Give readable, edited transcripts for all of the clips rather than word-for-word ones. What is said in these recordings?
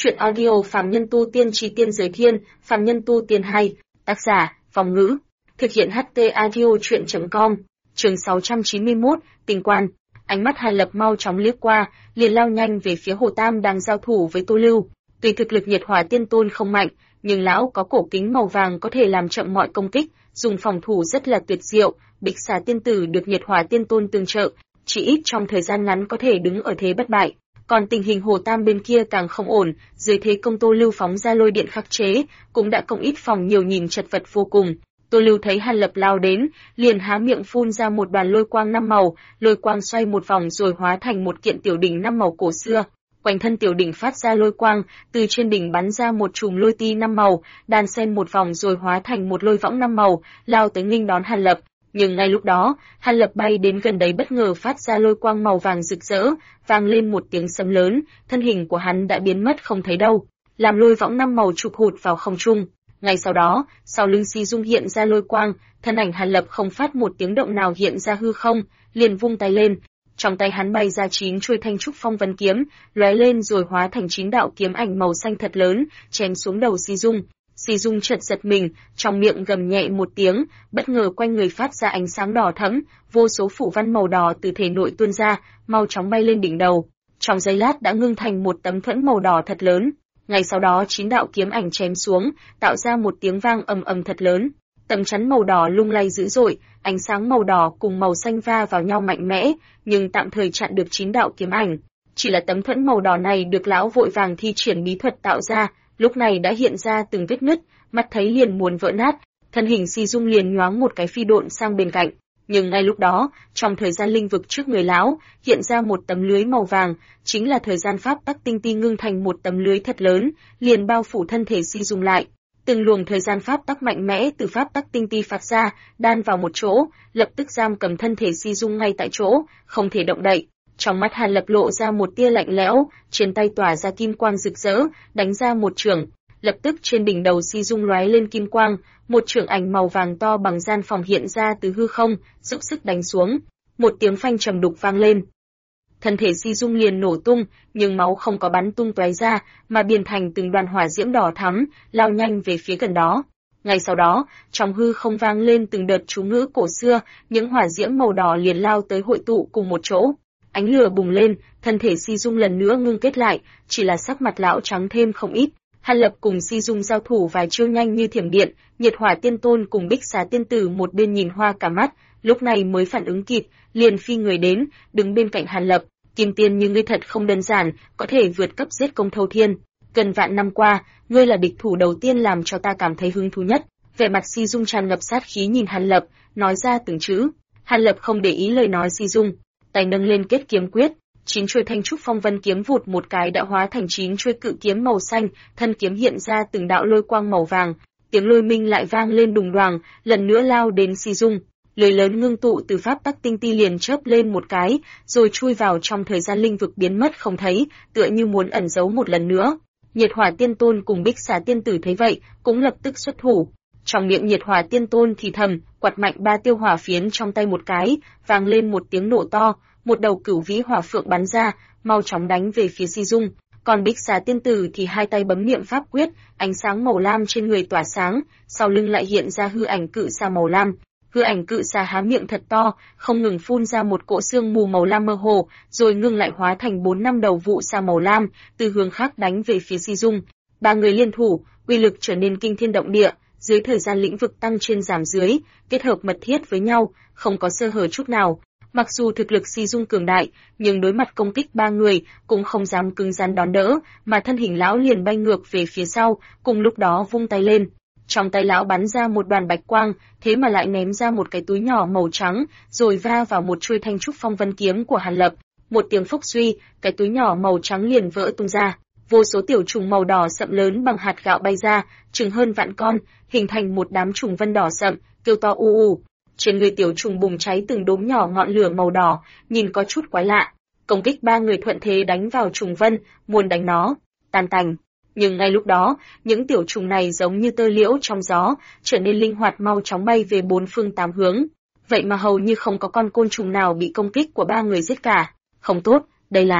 Chuyện audio Phàm Nhân Tu Tiên Chí Tiên Giới Thiên, Phàm Nhân Tu Tiên hay, tác giả, Phong Ngữ. Thực hiện HT Audio Chuyện.com, chương 691, Tình Quan. Ánh mắt Hàn Lập mau chóng liếc qua, liền lao nhanh về phía Hồ Tam đang giao thủ với Tô Lưu. Tuy thực lực Nhiệt Hỏa Tiên Tôn không mạnh, nhưng lão có cổ kính màu vàng có thể làm chậm mọi công kích, dùng phòng thủ rất là tuyệt diệu. Bích Xà Tiên Tử được Nhiệt Hỏa Tiên Tôn tương trợ, chỉ ít trong thời gian ngắn có thể đứng ở thế bất bại. Còn tình hình Hồ Tam bên kia càng không ổn, dưới thế công Tô Lưu phóng ra lôi điện khắc chế, cũng đã công ít phòng nhiều nhìn chật vật vô cùng. Tô Lưu thấy Hàn Lập lao đến, liền há miệng phun ra một đoàn lôi quang 5 màu, lôi quang xoay một vòng rồi hóa thành một kiện tiểu đỉnh 5 màu cổ xưa. Quanh thân tiểu đỉnh phát ra lôi quang, từ trên đỉnh bắn ra một chùm lôi ti 5 màu, đan xen một vòng rồi hóa thành một lôi võng 5 màu, lao tới nghênh đón Hàn Lập. Nhưng ngay lúc đó, Hàn Lập bay đến gần đấy bất ngờ phát ra lôi quang màu vàng rực rỡ, vang lên một tiếng sấm lớn, thân hình của hắn đã biến mất không thấy đâu, làm lôi võng 5 màu chụp hụt vào không trung. Ngay sau đó, sau lưng Si Dung hiện ra lôi quang, thân ảnh Hàn Lập không phát một tiếng động nào hiện ra hư không, liền vung tay lên. Trong tay hắn bay ra 9 chuôi thanh trúc phong vân kiếm, lóe lên rồi hóa thành 9 đạo kiếm ảnh màu xanh thật lớn, chém xuống đầu Si Dung. Si Dung chợt giật mình, trong miệng gầm nhẹ một tiếng, bất ngờ quanh người phát ra ánh sáng đỏ thẫm, vô số phủ văn màu đỏ từ thể nội tuôn ra, mau chóng bay lên đỉnh đầu. Trong giây lát đã ngưng thành một tấm thuẫn màu đỏ thật lớn. Ngay sau đó 9 đạo kiếm ảnh chém xuống, tạo ra một tiếng vang ầm ầm thật lớn. Tấm chắn màu đỏ lung lay dữ dội, ánh sáng màu đỏ cùng màu xanh va vào nhau mạnh mẽ, nhưng tạm thời chặn được 9 đạo kiếm ảnh. Chỉ là tấm thuẫn màu đỏ này được lão vội vàng thi triển bí thuật tạo ra, lúc này đã hiện ra từng vết nứt, mắt thấy liền muốn vỡ nát, thân hình Si Dung liền nhoáng một cái phi độn sang bên cạnh. Nhưng ngay lúc đó, trong thời gian linh vực trước người lão, hiện ra một tấm lưới màu vàng, chính là thời gian pháp tắc tinh ti ngưng thành một tấm lưới thật lớn, liền bao phủ thân thể Si Dung lại. Từng luồng thời gian pháp tắc mạnh mẽ từ pháp tắc tinh ti phát ra, đan vào một chỗ, lập tức giam cầm thân thể Si Dung ngay tại chỗ, không thể động đậy. Trong mắt Hàn Lập lộ ra một tia lạnh lẽo, trên tay tỏa ra kim quang rực rỡ, đánh ra một chưởng. Lập tức trên đỉnh đầu Si Dung lóe lên kim quang, một chưởng ảnh màu vàng to bằng gian phòng hiện ra từ hư không, dốc sức đánh xuống. Một tiếng phanh trầm đục vang lên. Thân thể Si Dung liền nổ tung, nhưng máu không có bắn tung tóe ra, mà biến thành từng đoàn hỏa diễm đỏ thắm, lao nhanh về phía gần đó. Ngay sau đó, trong hư không vang lên từng đợt chú ngữ cổ xưa, những hỏa diễm màu đỏ liền lao tới hội tụ cùng một chỗ. Ánh lửa bùng lên, thân thể Si Dung lần nữa ngưng kết lại, chỉ là sắc mặt lão trắng thêm không ít. Hàn Lập cùng Si Dung giao thủ vài chiêu nhanh như thiểm điện, Nhiệt Hỏa Tiên Tôn cùng Bích Xà Tiên Tử một bên nhìn hoa cả mắt, lúc này mới phản ứng kịp, liền phi người đến, đứng bên cạnh Hàn Lập. Kim Tiên như ngươi thật không đơn giản, có thể vượt cấp giết công thâu thiên. Gần vạn năm qua, ngươi là địch thủ đầu tiên làm cho ta cảm thấy hứng thú nhất. Vẻ mặt Si Dung tràn ngập sát khí nhìn Hàn Lập, nói ra từng chữ. Hàn Lập không để ý lời nói Si Dung, tay nâng lên kết kiếm quyết, 9 chuôi thanh trúc phong vân kiếm vụt một cái đã hóa thành 9 chuôi cự kiếm màu xanh, thân kiếm hiện ra từng đạo lôi quang màu vàng, tiếng lôi minh lại vang lên đùng đoàng, lần nữa lao đến Si Dung. Lưới lớn ngưng tụ từ pháp tắc tinh ti liền chớp lên một cái, rồi chui vào trong thời gian linh vực biến mất không thấy, tựa như muốn ẩn giấu một lần nữa. Nhiệt Hỏa Tiên Tôn cùng Bích Xà Tiên Tử thấy vậy, cũng lập tức xuất thủ. Trong miệng Nhiệt Hỏa Tiên Tôn thì thầm, quạt mạnh 3 tiêu hỏa phiến trong tay một cái, vang lên một tiếng nổ to, một đầu cửu vĩ hỏa phượng bắn ra, mau chóng đánh về phía Si Dung. Còn Bích Xà Tiên Tử thì hai tay bấm niệm pháp quyết, ánh sáng màu lam trên người tỏa sáng, sau lưng lại hiện ra hư ảnh cự xà màu lam. Hư ảnh cự xà há miệng thật to, không ngừng phun ra một cỗ sương mù màu lam mơ hồ, rồi ngưng lại hóa thành 4-5 đầu vụ xà màu lam, từ hướng khác đánh về phía Si Dung. Ba người liên thủ, uy lực trở nên kinh thiên động địa, dưới thời gian lĩnh vực tăng trên giảm dưới, kết hợp mật thiết với nhau, không có sơ hở chút nào. Mặc dù thực lực Si Dung cường đại, nhưng đối mặt công kích ba người cũng không dám cứng rắn đón đỡ, mà thân hình lão liền bay ngược về phía sau, cùng lúc đó vung tay lên. Trong tay lão bắn ra một đoàn bạch quang, thế mà lại ném ra một cái túi nhỏ màu trắng, rồi va vào một chuôi thanh trúc phong vân kiếm của Hàn Lập. Một tiếng phốc suy, cái túi nhỏ màu trắng liền vỡ tung ra. Vô số tiểu trùng màu đỏ sậm lớn bằng hạt gạo bay ra, chừng hơn vạn con, hình thành một đám trùng vân đỏ sậm, kêu to u u. Trên người tiểu trùng bùng cháy từng đốm nhỏ ngọn lửa màu đỏ, nhìn có chút quái lạ. Công kích ba người thuận thế đánh vào trùng vân, muốn đánh nó, tan tành. Nhưng ngay lúc đó, những tiểu trùng này giống như tơ liễu trong gió, trở nên linh hoạt mau chóng bay về 4 phương 8 hướng. Vậy mà hầu như không có con côn trùng nào bị công kích của ba người giết cả. Không tốt, đây là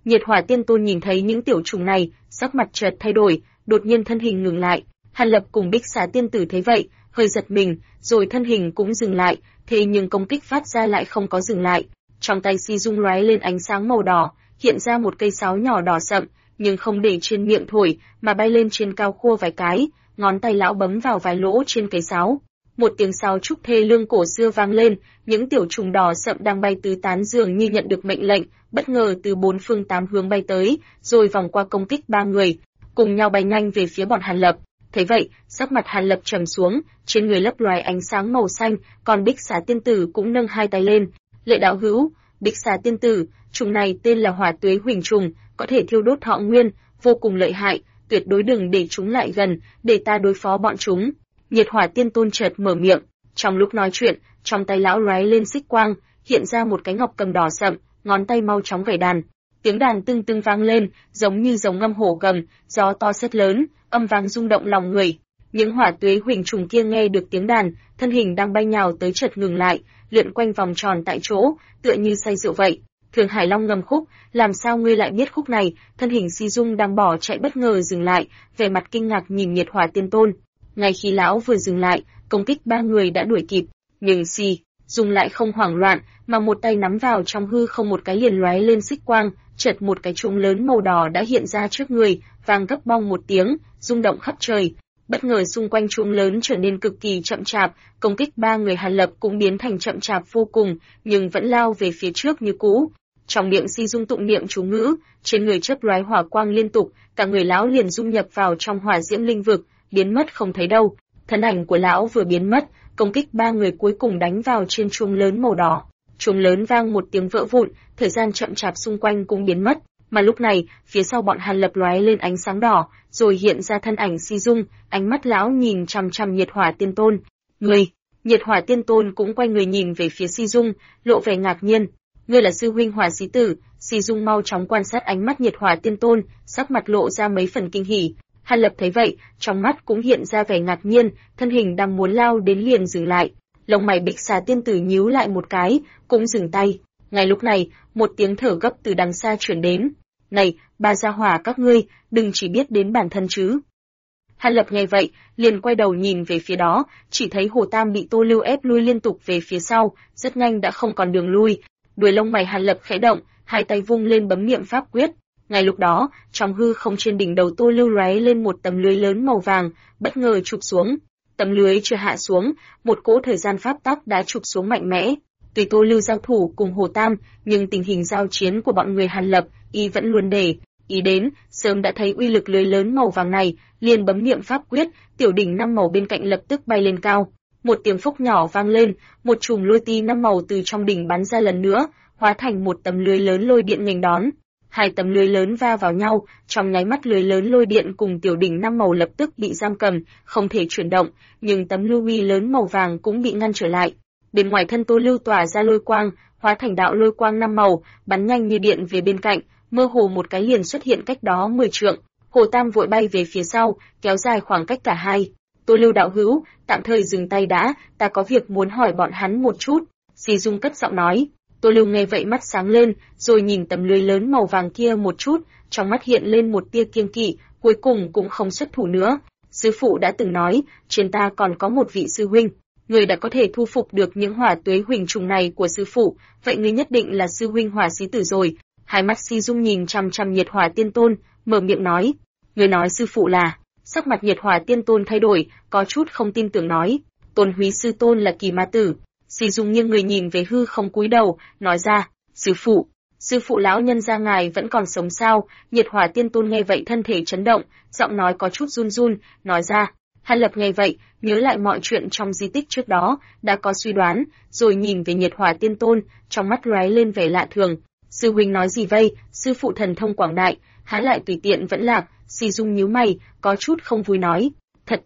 Nhiệt Hỏa Tiên Tôn nhìn thấy những tiểu trùng này, sắc mặt chợt thay đổi, đột nhiên thân hình ngừng lại. Hàn Lập cùng Bích Xà Tiên Tử thấy vậy, hơi giật mình, rồi thân hình cũng dừng lại, thế nhưng công kích phát ra lại không có dừng lại. Trong tay Si Dung lóe lên ánh sáng màu đỏ, hiện ra một cây sáo nhỏ đỏ sậm, nhưng không để trên miệng thổi, mà bay lên trên cao khua vài cái, ngón tay lão bấm vào vài lỗ trên cây sáo. Một tiếng sáo trúc thê lương cổ xưa vang lên, những tiểu trùng đỏ sậm đang bay tứ tán dường như nhận được mệnh lệnh, bất ngờ từ bốn phương tám hướng bay tới, rồi vòng qua công kích ba người, cùng nhau bay nhanh về phía bọn Hàn Lập. Thấy vậy, sắc mặt Hàn Lập trầm xuống, trên người lấp loài ánh sáng màu xanh, còn Bích Xà Tiên Tử cũng nâng hai tay lên. Lệ đạo hữu, Bích Xà Tiên Tử, trùng này tên là Hỏa Tuế Huỳnh trùng, có thể thiêu đốt thọ nguyên, vô cùng lợi hại, tuyệt đối đừng để chúng lại gần, để ta đối phó bọn chúng. Nhiệt Hỏa Tiên Tôn chợt mở miệng, trong lúc nói chuyện, trong tay lão lóe lên xích quang, hiện ra một cái ngọc cầm đỏ sậm, ngón tay mau chóng gảy đàn. Tiếng đàn tưng tưng vang lên, giống như giống ngâm hổ gầm, gió to sét lớn, âm vang rung động lòng người. Những Hỏa Tuế Huỳnh trùng kia nghe được tiếng đàn, thân hình đang bay nhào tới chợt ngừng lại, lượn quanh vòng tròn tại chỗ, tựa như say rượu vậy. Thường Hải Long ngâm khúc, làm sao ngươi lại biết khúc này? Thân hình Si Dung đang bỏ chạy bất ngờ dừng lại, vẻ mặt kinh ngạc nhìn Nhiệt Hỏa Tiên Tôn. Ngay khi lão vừa dừng lại, công kích ba người đã đuổi kịp, nhưng Si Dung lại không hoảng loạn, mà một tay nắm vào trong hư không một cái liền lóe lên xích quang, chợt một cái trùng lớn màu đỏ đã hiện ra trước người, vang gấp bong một tiếng, rung động khắp trời. Bất ngờ xung quanh trùng lớn trở nên cực kỳ chậm chạp, công kích ba người Hàn Lập cũng biến thành chậm chạp vô cùng, nhưng vẫn lao về phía trước như cũ. Trong miệng Si Dung tụng niệm chú ngữ, trên người chớp lóe hỏa quang liên tục, cả người lão liền dung nhập vào trong hỏa diễm linh vực, biến mất không thấy đâu. Thân ảnh của lão vừa biến mất, công kích ba người cuối cùng đánh vào trên chuông lớn màu đỏ. Chuông lớn vang một tiếng vỡ vụn, thời gian chậm chạp xung quanh cũng biến mất, mà lúc này, phía sau bọn Hàn Lập lóe lên ánh sáng đỏ, rồi hiện ra thân ảnh Si Dung, ánh mắt lão nhìn chằm chằm Nhiệt Hỏa Tiên Tôn. "Ngươi?" Nhiệt Hỏa Tiên Tôn cũng quay người nhìn về phía Si Dung, lộ vẻ ngạc nhiên. "Ngươi là sư huynh Hỏa Xí Tử?" Si Dung mau chóng quan sát ánh mắt Nhiệt Hỏa Tiên Tôn, sắc mặt lộ ra mấy phần kinh hỉ. Hàn Lập thấy vậy, trong mắt cũng hiện ra vẻ ngạc nhiên, thân hình đang muốn lao đến liền dừng lại. Lông mày Bích Xà Tiên Tử nhíu lại một cái, cũng dừng tay. Ngay lúc này, một tiếng thở gấp từ đằng xa truyền đến. "Này, ba gia hỏa các ngươi, đừng chỉ biết đến bản thân chứ." Hàn Lập nghe vậy, liền quay đầu nhìn về phía đó, chỉ thấy Hồ Tam bị Tô Lưu ép lui liên tục về phía sau, rất nhanh đã không còn đường lui. Đuôi lông mày Hàn Lập khẽ động, hai tay vung lên bấm niệm pháp quyết. Ngay lúc đó, trong hư không trên đỉnh đầu Tô Lưu lóe lên một tấm lưới lớn màu vàng, bất ngờ chụp xuống. Tấm lưới chưa hạ xuống, một cỗ thời gian pháp tắc đã chụp xuống mạnh mẽ. Tuy Tô Lưu giao thủ cùng Hồ Tam, nhưng tình hình giao chiến của bọn người Hàn Lập, y vẫn luôn để ý đến, sớm đã thấy uy lực lưới lớn màu vàng này, liền bấm niệm pháp quyết, tiểu đỉnh năm màu bên cạnh lập tức bay lên cao. Một tiếng phốc nhỏ vang lên, một chùm lôi ti năm màu từ trong đỉnh bắn ra lần nữa, hóa thành một tấm lưới lớn lôi điện nghênh đón. Hai tấm lưới lớn va vào nhau, trong nháy mắt lưới lớn lôi điện cùng tiểu đỉnh năm màu lập tức bị giam cầm, không thể chuyển động, nhưng tấm lưu uy lớn màu vàng cũng bị ngăn trở lại. Bên ngoài thân Tô Lưu tỏa ra lôi quang, hóa thành đạo lôi quang năm màu, bắn nhanh như điện về bên cạnh, mơ hồ một cái liền xuất hiện cách đó 10 trượng. Hồ Tam vội bay về phía sau, kéo dài khoảng cách cả hai. "Tô Lưu đạo hữu, tạm thời dừng tay đã, ta có việc muốn hỏi bọn hắn một chút." Si Dung cất giọng nói. Tô Lưu nghe vậy mắt sáng lên, rồi nhìn tấm lưới lớn màu vàng kia một chút, trong mắt hiện lên một tia kiêng kỵ, cuối cùng cũng không xuất thủ nữa. "Sư phụ đã từng nói, trên ta còn có một vị sư huynh, người đã có thể thu phục được những Hỏa Tuế Huỳnh trùng này của sư phụ, vậy ngươi nhất định là sư huynh Hỏa Xí Tử rồi." Hai mắt Si Dung nhìn chằm chằm Nhiệt Hỏa Tiên Tôn, mở miệng nói. "Ngươi nói sư phụ là?" Sắc mặt Nhiệt Hỏa Tiên Tôn thay đổi, có chút không tin tưởng nói. "Tôn Húy sư tôn là Kỳ Ma Tử." Si Dung nghiêng người nhìn về hư không cúi đầu, nói ra. Sư phụ lão nhân gia ngài vẫn còn sống sao?" Nhiệt Hỏa Tiên Tôn nghe vậy thân thể chấn động, giọng nói có chút run run, nói ra. Hàn Lập nghe vậy, nhớ lại mọi chuyện trong di tích trước đó, đã có suy đoán, rồi nhìn về Nhiệt Hỏa Tiên Tôn, trong mắt lóe lên vẻ lạ thường. "Sư huynh nói gì vây, sư phụ thần thông quảng đại, há lại tùy tiện vẫn lạc?" Si Dung nhíu mày, có chút không vui nói. Thật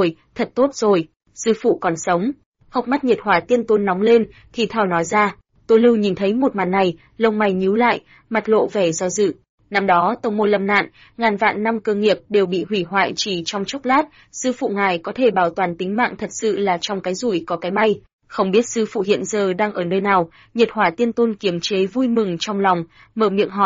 tốt rồi, sư phụ còn sống." Hốc mắt Nhiệt Hỏa Tiên Tôn nóng lên, thì thào nói ra. Tô Lưu nhìn thấy một màn này, lông mày nhíu lại, mặt lộ vẻ do dự. Năm đó tông môn lâm nạn, ngàn vạn năm cơ nghiệp đều bị hủy hoại chỉ trong chốc lát, sư phụ ngài có thể bảo toàn tính mạng thật sự là trong cái rủi có cái may. Không biết sư phụ hiện giờ đang ở nơi nào? Nhiệt Hỏa Tiên Tôn kiềm chế vui mừng trong lòng, mở miệng hỏi.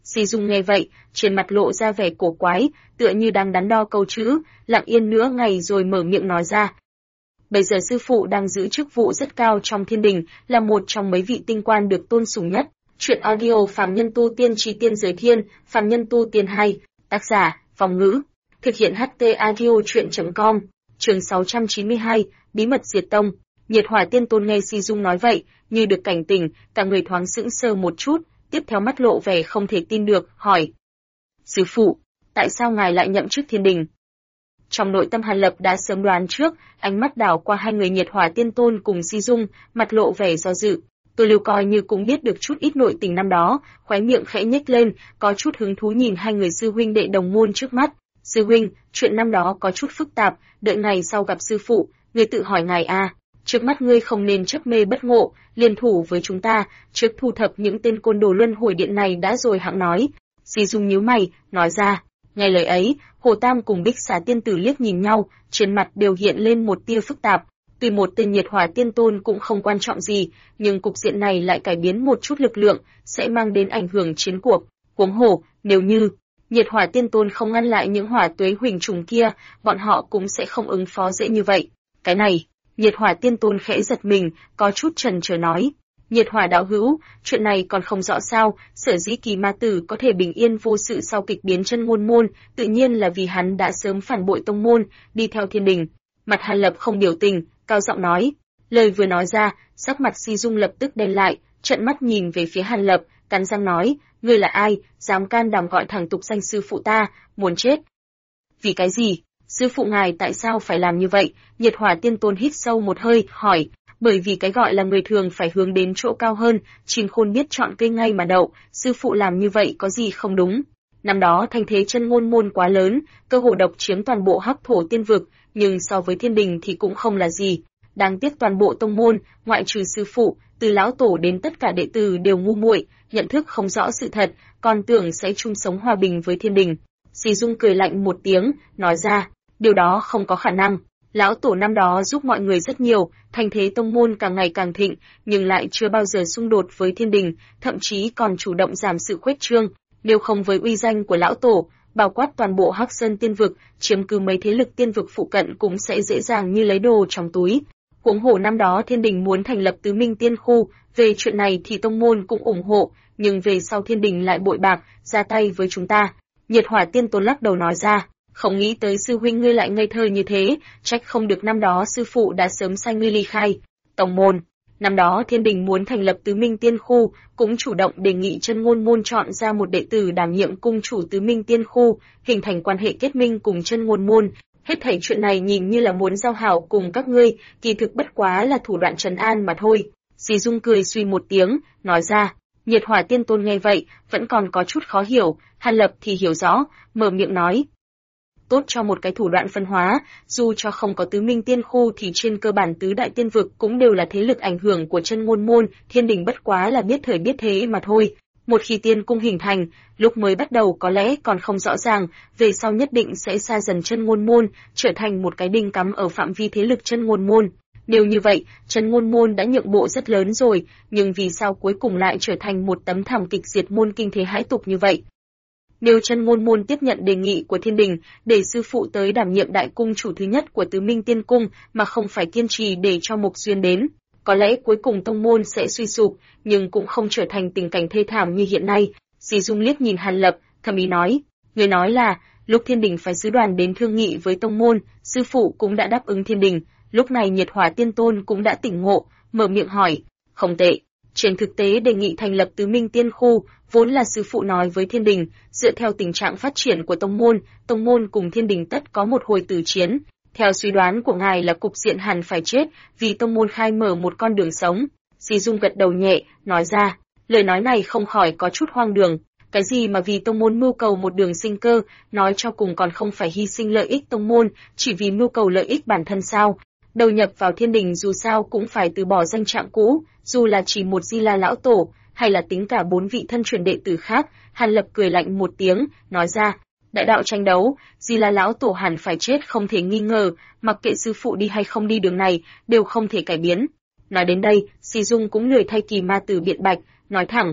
Si Dung nghe vậy, trên mặt lộ ra vẻ cổ quái, tựa như đang đắn đo câu chữ, lặng yên nửa ngày rồi mở miệng nói ra. Bây giờ sư phụ đang giữ chức vụ rất cao trong thiên đình, là một trong mấy vị tinh quan được tôn sùng nhất. Chuyện audio Phàm Nhân Tu Tiên Chi Tiên Giới Thiên, Phàm Nhân Tu Tiên 2, tác giả, Phong Ngữ. Thực hiện HT Audio Chuyện.com, chương 692, Bí mật diệt tông. Nhiệt Hỏa Tiên Tôn nghe Si Dung nói vậy, như được cảnh tỉnh, cả người thoáng sững sờ một chút, tiếp theo mắt lộ vẻ không thể tin được, hỏi. Sư phụ, tại sao ngài lại nhậm chức thiên đình? Trong nội tâm Hàn Lập đã sớm đoán trước, ánh mắt đảo qua hai người Nhiệt Hỏa Tiên Tôn cùng Si Dung, mặt lộ vẻ do dự. Tôi Lưu coi như cũng biết được chút ít nội tình năm đó, khóe miệng khẽ nhếch lên, có chút hứng thú nhìn hai người sư huynh đệ đồng môn trước mắt. Sư huynh, chuyện năm đó có chút phức tạp, đợi ngày sau gặp sư phụ, ngươi tự hỏi ngài a. Trước mắt ngươi không nên chấp mê bất ngộ, liên thủ với chúng ta, trước thu thập những tên côn đồ luân hồi điện này đã rồi hẵng nói. Si Dung nhíu mày, nói ra. Nghe lời ấy, Hồ Tam cùng Bích Xà Tiên Tử liếc nhìn nhau, trên mặt đều hiện lên một tia phức tạp. Tuy một tên Nhiệt Hỏa Tiên Tôn cũng không quan trọng gì, nhưng cục diện này lại cải biến một chút lực lượng, sẽ mang đến ảnh hưởng chiến cuộc. Huống hồ, nếu như Nhiệt Hỏa Tiên Tôn không ngăn lại những hỏa tuế huỳnh trùng kia, bọn họ cũng sẽ không ứng phó dễ như vậy. Cái này, Nhiệt Hỏa Tiên Tôn khẽ giật mình, có chút chần chờ nói. Nhiệt Hỏa đạo hữu, chuyện này còn không rõ sao, sở dĩ Kỳ Ma Tử có thể bình yên vô sự sau kịch biến Chân Ngôn Môn, tự nhiên là vì hắn đã sớm phản bội tông môn, đi theo thiên đình. Mặt Hàn Lập không biểu tình, cao giọng nói. Lời vừa nói ra, sắc mặt Si Dung lập tức đen lại, trợn mắt nhìn về phía Hàn Lập, cắn răng nói, ngươi là ai, dám can đảm gọi thẳng tục danh sư phụ ta, muốn chết. Vì cái gì? Sư phụ ngài tại sao phải làm như vậy? Nhiệt Hỏa Tiên Tôn hít sâu một hơi, hỏi. Bởi vì cái gọi là người thường phải hướng đến chỗ cao hơn, Chim Khôn biết chọn cây ngay mà đậu, sư phụ làm như vậy có gì không đúng. Năm đó thanh thế Chân Ngôn Môn quá lớn, cơ hồ độc chiếm toàn bộ Hắc Thổ Tiên vực, nhưng so với thiên đình thì cũng không là gì. Đáng tiếc toàn bộ tông môn, ngoại trừ sư phụ, từ lão tổ đến tất cả đệ tử đều ngu muội, nhận thức không rõ sự thật, còn tưởng sẽ chung sống hòa bình với thiên đình. Si Dung cười lạnh một tiếng, nói ra, điều đó không có khả năng. Lão tổ năm đó giúp mọi người rất nhiều, thanh thế tông môn càng ngày càng thịnh, nhưng lại chưa bao giờ xung đột với thiên đình, thậm chí còn chủ động giảm sự khuếch trương. Nếu không với uy danh của lão tổ, bao quát toàn bộ Hắc Sơn Tiên vực, chiếm cứ mấy thế lực tiên vực phụ cận cũng sẽ dễ dàng như lấy đồ trong túi. Huống hồ năm đó thiên đình muốn thành lập Tứ Minh Tiên khu, về chuyện này thì tông môn cũng ủng hộ, nhưng về sau thiên đình lại bội bạc, ra tay với chúng ta. Nhiệt Hỏa Tiên Tôn lắc đầu nói ra. Không nghĩ tới sư huynh ngươi lại ngây thơ như thế, trách không được năm đó sư phụ đã sớm sai ngươi ly khai. Tông môn, năm đó thiên đình muốn thành lập Tứ Minh Tiên khu, cũng chủ động đề nghị Chân Ngôn Môn chọn ra một đệ tử đảm nhiệm cung chủ Tứ Minh Tiên khu, hình thành quan hệ kết minh cùng Chân Ngôn Môn. Hết thảy chuyện này nhìn như là muốn giao hảo cùng các ngươi, kỳ thực bất quá là thủ đoạn trấn an mà thôi. Si Dung cười suy một tiếng, nói ra. Nhiệt Hỏa Tiên Tôn nghe vậy, vẫn còn có chút khó hiểu, Hàn Lập thì hiểu rõ, mở miệng nói. Tốt cho một cái thủ đoạn phân hóa, dù cho không có Tứ Minh Tiên khu thì trên cơ bản tứ đại tiên vực cũng đều là thế lực ảnh hưởng của Chân Ngôn Môn, thiên đình bất quá là biết thời biết thế mà thôi. Một khi tiên cung hình thành, lúc mới bắt đầu có lẽ còn không rõ ràng, về sau nhất định sẽ xa dần Chân Ngôn Môn, trở thành một cái đinh cắm ở phạm vi thế lực Chân Ngôn Môn. Nếu như vậy, Chân Ngôn Môn đã nhượng bộ rất lớn rồi, nhưng vì sao cuối cùng lại trở thành một tấm thảm kịch diệt môn kinh thế hãi tục như vậy? Nếu Chân Ngôn Môn tiếp nhận đề nghị của thiên đình, để sư phụ tới đảm nhiệm đại cung chủ thứ nhất của Tứ Minh Tiên cung, mà không phải kiên trì để cho Mục Duyên đến, có lẽ cuối cùng tông môn sẽ suy sụp, nhưng cũng không trở thành tình cảnh thê thảm như hiện nay. Si Dung liếc nhìn Hàn Lập, thầm ý nói, người nói là, lúc thiên đình phải sứ đoàn đến thương nghị với tông môn, sư phụ cũng đã đáp ứng thiên đình, lúc này Nhiệt Hỏa Tiên Tôn cũng đã tỉnh ngộ, mở miệng hỏi, không tệ. Trên thực tế đề nghị thành lập Tứ Minh Tiên khu, vốn là sư phụ nói với thiên đình, dựa theo tình trạng phát triển của tông môn cùng thiên đình tất có một hồi tử chiến. Theo suy đoán của ngài là cục diện hẳn phải chết, vì tông môn khai mở một con đường sống. Si Dung gật đầu nhẹ, nói ra, lời nói này không khỏi có chút hoang đường. Cái gì mà vì tông môn mưu cầu một đường sinh cơ, nói cho cùng còn không phải hy sinh lợi ích tông môn, chỉ vì mưu cầu lợi ích bản thân sao? Đầu nhập vào thiên đình dù sao cũng phải từ bỏ danh trạng cũ, dù là chỉ một Di La lão tổ, hay là tính cả 4 vị thân truyền đệ tử khác. Hàn Lập cười lạnh một tiếng, nói ra, đại đạo tranh đấu, Di La lão tổ hẳn phải chết không thể nghi ngờ, mặc kệ sư phụ đi hay không đi đường này, đều không thể cải biến. Nói đến đây, Si Dung cũng lười thay Kỳ Ma Tử biện bạch, nói thẳng,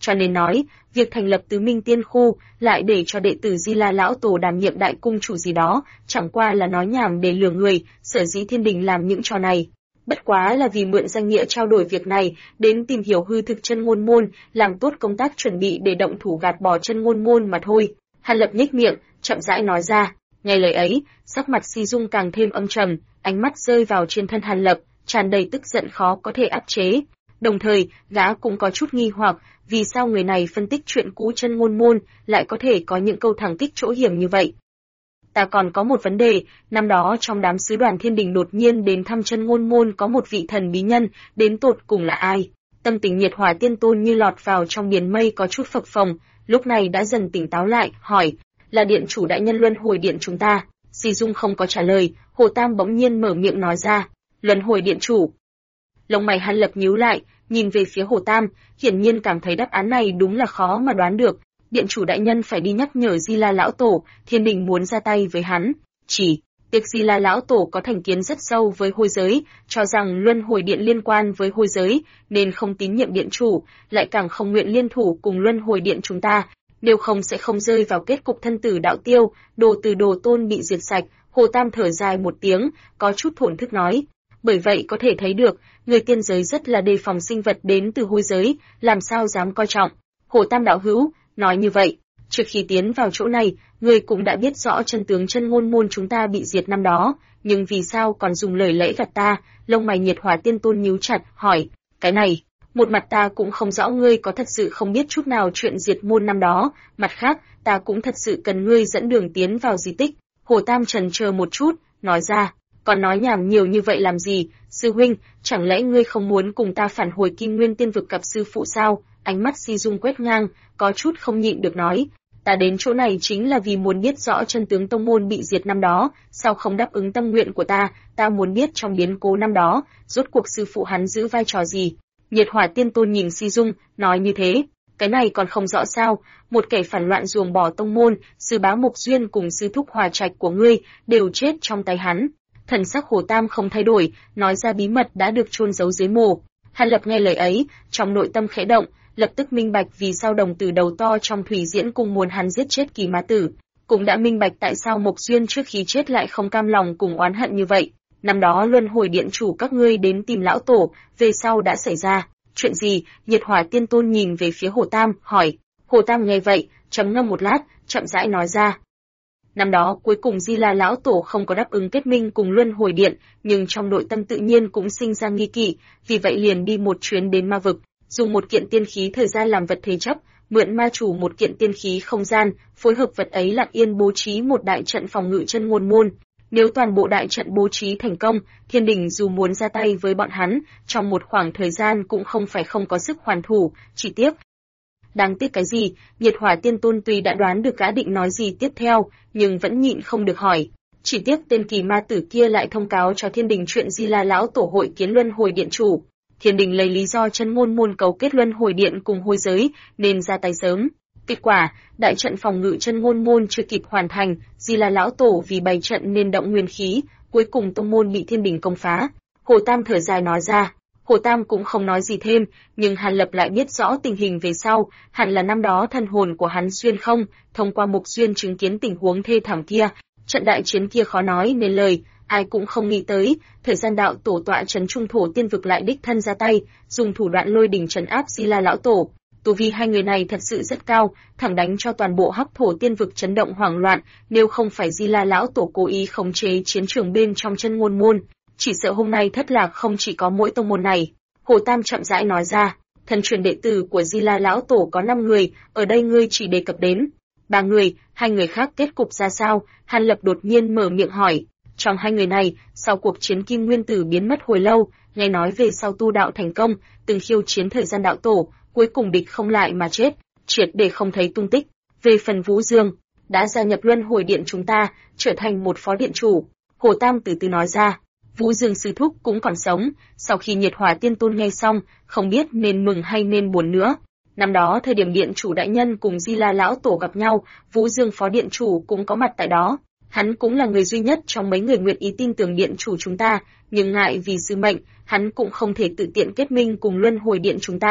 cho nên nói, việc thành lập Tứ Minh Tiên Khu, lại để cho đệ tử Di La lão tổ đảm nhiệm đại cung chủ gì đó, chẳng qua là nói nhảm để lừa người, sở dĩ Thiên Đình làm những trò này. Bất quá là vì mượn danh nghĩa trao đổi việc này, đến tìm hiểu hư thực chân ngôn môn, làm tốt công tác chuẩn bị để động thủ gạt bỏ chân ngôn môn mà thôi. Hàn Lập nhếch miệng, chậm rãi nói ra. Nghe lời ấy, sắc mặt Si Dung càng thêm âm trầm, ánh mắt rơi vào trên thân Hàn Lập, tràn đầy tức giận khó có thể áp chế. Đồng thời, gã cũng có chút nghi hoặc, vì sao người này phân tích chuyện cũ chân ngôn môn, lại có thể có những câu thẳng kích chỗ hiểm như vậy. Ta còn có một vấn đề, năm đó trong đám sứ đoàn Thiên Đình đột nhiên đến thăm chân ngôn môn có một vị thần bí nhân, đến tột cùng là ai? Tâm tình Nhiệt Hỏa Tiên Tôn như lọt vào trong biển mây có chút phập phồng, lúc này đã dần tỉnh táo lại, hỏi, là điện chủ đại nhân Luân Hồi Điện chúng ta. Si Dung không có trả lời, Hồ Tam bỗng nhiên mở miệng nói ra, Luân Hồi Điện chủ. Lông mày Hàn Lập nhíu lại, nhìn về phía Hồ Tam, hiển nhiên cảm thấy đáp án này đúng là khó mà đoán được. Điện chủ đại nhân phải đi nhắc nhở Di La lão tổ, Thiên Đình muốn ra tay với hắn. Chỉ tiếc Di La lão tổ có thành kiến rất sâu với hôi giới, cho rằng Luân Hồi Điện liên quan với hôi giới, nên không tín nhiệm điện chủ, lại càng không nguyện liên thủ cùng Luân Hồi Điện chúng ta, nếu không sẽ không rơi vào kết cục thân tử đạo tiêu, đồ từ đồ tôn bị diệt sạch. Hồ Tam thở dài một tiếng, có chút thổn thức nói. Bởi vậy có thể thấy được, người tiên giới rất là đề phòng sinh vật đến từ hôi giới, làm sao dám coi trọng. Hồ Tam đạo hữu, nói như vậy, trước khi tiến vào chỗ này, người cũng đã biết rõ chân tướng chân ngôn môn chúng ta bị diệt năm đó, nhưng vì sao còn dùng lời lẽ gạt ta? Lông mày Nhiệt Hỏa Tiên Tôn nhíu chặt, hỏi, cái này, một mặt ta cũng không rõ ngươi có thật sự không biết chút nào chuyện diệt môn năm đó, mặt khác, ta cũng thật sự cần ngươi dẫn đường tiến vào di tích. Hồ Tam chần chờ một chút, nói ra, còn nói nhảm nhiều như vậy làm gì? Sư huynh, chẳng lẽ ngươi không muốn cùng ta phản hồi Kim Nguyên Tiên vực gặp sư phụ sao? Ánh mắt Si Dung quét ngang, có chút không nhịn được nói, ta đến chỗ này chính là vì muốn biết rõ chân tướng tông môn bị diệt năm đó, sao không đáp ứng tâm nguyện của ta muốn biết trong biến cố năm đó, rốt cuộc sư phụ hắn giữ vai trò gì. Nhiệt Hỏa Tiên Tôn nhìn Si Dung, nói như thế, cái này còn không rõ sao? Một kẻ phản loạn ruồng bỏ tông môn, sư bá Mục Duyên cùng sư thúc Hòa Trạch của ngươi đều chết trong tay hắn. Thần sắc Hồ Tam không thay đổi, nói ra bí mật đã được chôn giấu dưới mồ. Hàn Lập nghe lời ấy, trong nội tâm khẽ động, lập tức minh bạch vì sao đồng tử đầu to trong Thủy Diễn Cung muốn hắn giết chết Kỳ Ma Tử, cũng đã minh bạch tại sao Mộc Duyên trước khi chết lại không cam lòng cùng oán hận như vậy. Năm đó Luân Hồi Điện chủ các ngươi đến tìm lão tổ, về sau đã xảy ra chuyện gì? Nhiệt Hỏa Tiên Tôn nhìn về phía Hồ Tam, hỏi. Hồ Tam nghe vậy, trầm ngâm một lát, chậm rãi nói ra. Năm đó cuối cùng Di La lão tổ không có đáp ứng kết minh cùng Luân Hồi Điện, nhưng trong nội tâm tự nhiên cũng sinh ra nghi kỵ, vì vậy liền đi một chuyến đến ma vực, dùng một kiện tiên khí thời gian làm vật thế chấp, mượn ma chủ một kiện tiên khí không gian, phối hợp vật ấy lặng yên bố trí một đại trận phòng ngự chân ngôn môn. Nếu toàn bộ đại trận bố trí thành công, Thiên Đình dù muốn ra tay với bọn hắn, trong một khoảng thời gian cũng không phải không có sức hoàn thủ, chỉ tiếc. Đáng tiếc cái gì? Nhiệt Hỏa Tiên Tôn tuy đã đoán được gã định nói gì tiếp theo, nhưng vẫn nhịn không được hỏi. Chỉ tiếc tên Kỳ Ma Tử kia lại thông cáo cho Thiên Đình chuyện Di La lão tổ hội kiến Luân Hồi Điện chủ. Thiên Đình lấy lý do chân ngôn môn cấu kết Luân Hồi Điện cùng hôi giới, nên ra tay sớm. Kết quả, đại trận phòng ngự chân ngôn môn chưa kịp hoàn thành, Di La lão tổ vì bày trận nên động nguyên khí, cuối cùng tông môn bị Thiên Đình công phá. Hồ Tam thở dài nói ra. Hồ Tam cũng không nói gì thêm, nhưng Hàn Lập lại biết rõ tình hình về sau, hẳn là năm đó thân hồn của hắn xuyên không, thông qua Mục Duyên chứng kiến tình huống thê thảm kia. Trận đại chiến kia khó nói nên lời, ai cũng không nghĩ tới, thời gian đạo tổ tọa trấn trung thổ tiên vực lại đích thân ra tay, dùng thủ đoạn lôi đình trấn áp Di La lão tổ. Tu vi hai người này thật sự rất cao, thẳng đánh cho toàn bộ Hắc Thổ Tiên vực chấn động hoảng loạn, nếu không phải Di La lão tổ cố ý khống chế chiến trường bên trong chân ngôn môn, chỉ sợ hôm nay thất lạc không chỉ có mỗi tông môn này. Hồ Tam chậm rãi nói ra, thân truyền đệ tử của Di La lão tổ có 5 người, ở đây ngươi chỉ đề cập đến 3 người, 2 người khác kết cục ra sao? Hàn Lập đột nhiên mở miệng hỏi. Trong 2 người này, sau cuộc chiến Kim Nguyên Tử biến mất hồi lâu, nghe nói về sau tu đạo thành công, từng khiêu chiến thời gian đạo tổ, cuối cùng địch không lại mà chết, triệt để không thấy tung tích. Về phần Vũ Dương, đã gia nhập Luân Hồi Điện chúng ta, trở thành một phó điện chủ. Hồ Tam từ từ nói ra. Vũ Dương sư thúc cũng còn sống. Sau khi Nhiệt Hỏa Tiên Tôn nghe xong, không biết nên mừng hay nên buồn nữa. Năm đó thời điểm điện chủ đại nhân cùng Di La lão tổ gặp nhau, Vũ Dương phó điện chủ cũng có mặt tại đó. Hắn cũng là người duy nhất trong mấy người nguyện ý tin tưởng điện chủ chúng ta, nhưng ngại vì sứ mệnh, hắn cũng không thể tự tiện kết minh cùng Luân Hồi Điện chúng ta.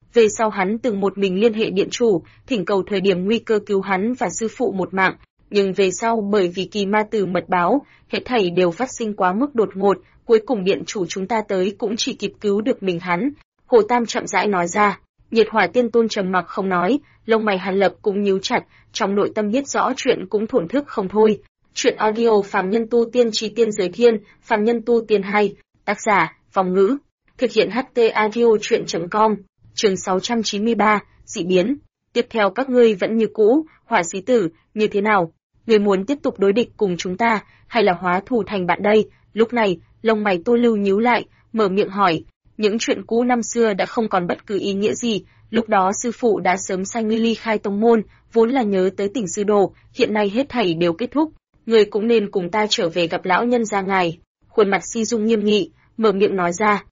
Về sau hắn từng một mình liên hệ điện chủ, thỉnh cầu thời điểm nguy cơ cứu hắn và sư phụ một mạng, nhưng về sau bởi vì kỳ ma tử mật báo, hết thảy đều phát sinh quá mức đột ngột, cuối cùng điện chủ chúng ta tới cũng chỉ kịp cứu được mình hắn. Hồ Tam chậm rãi nói ra. Nhiệt Hỏa Tiên Tôn trầm mặc không nói, lông mày Hàn Lập cũng nhíu chặt, trong nội tâm biết rõ chuyện cũng thổn thức không thôi. Chuyện audio Phàm Nhân Tu Tiên Chi Tiên Giới Thiên, Phàm Nhân Tu Tiên 2, tác giả, Vong Ngữ, thực hiện HT audio chuyện.com, chương 693, dị biến. Tiếp theo các ngươi vẫn như cũ, Hỏa Sĩ Tử, như thế nào? Ngươi muốn tiếp tục đối địch cùng chúng ta, hay là hóa thù thành bạn đây? Lúc này, lông mày Tô Lưu nhíu lại, mở miệng hỏi. Những chuyện cũ năm xưa đã không còn bất cứ ý nghĩa gì, lúc đó sư phụ đã sớm sai ngươi ly khai tông môn, vốn là nhớ tới Tỉnh sư đồ, hiện nay hết thảy đều kết thúc, ngươi cũng nên cùng ta trở về gặp lão nhân gia ngài. Khuôn mặt Si Dung nghiêm nghị, mở miệng nói ra.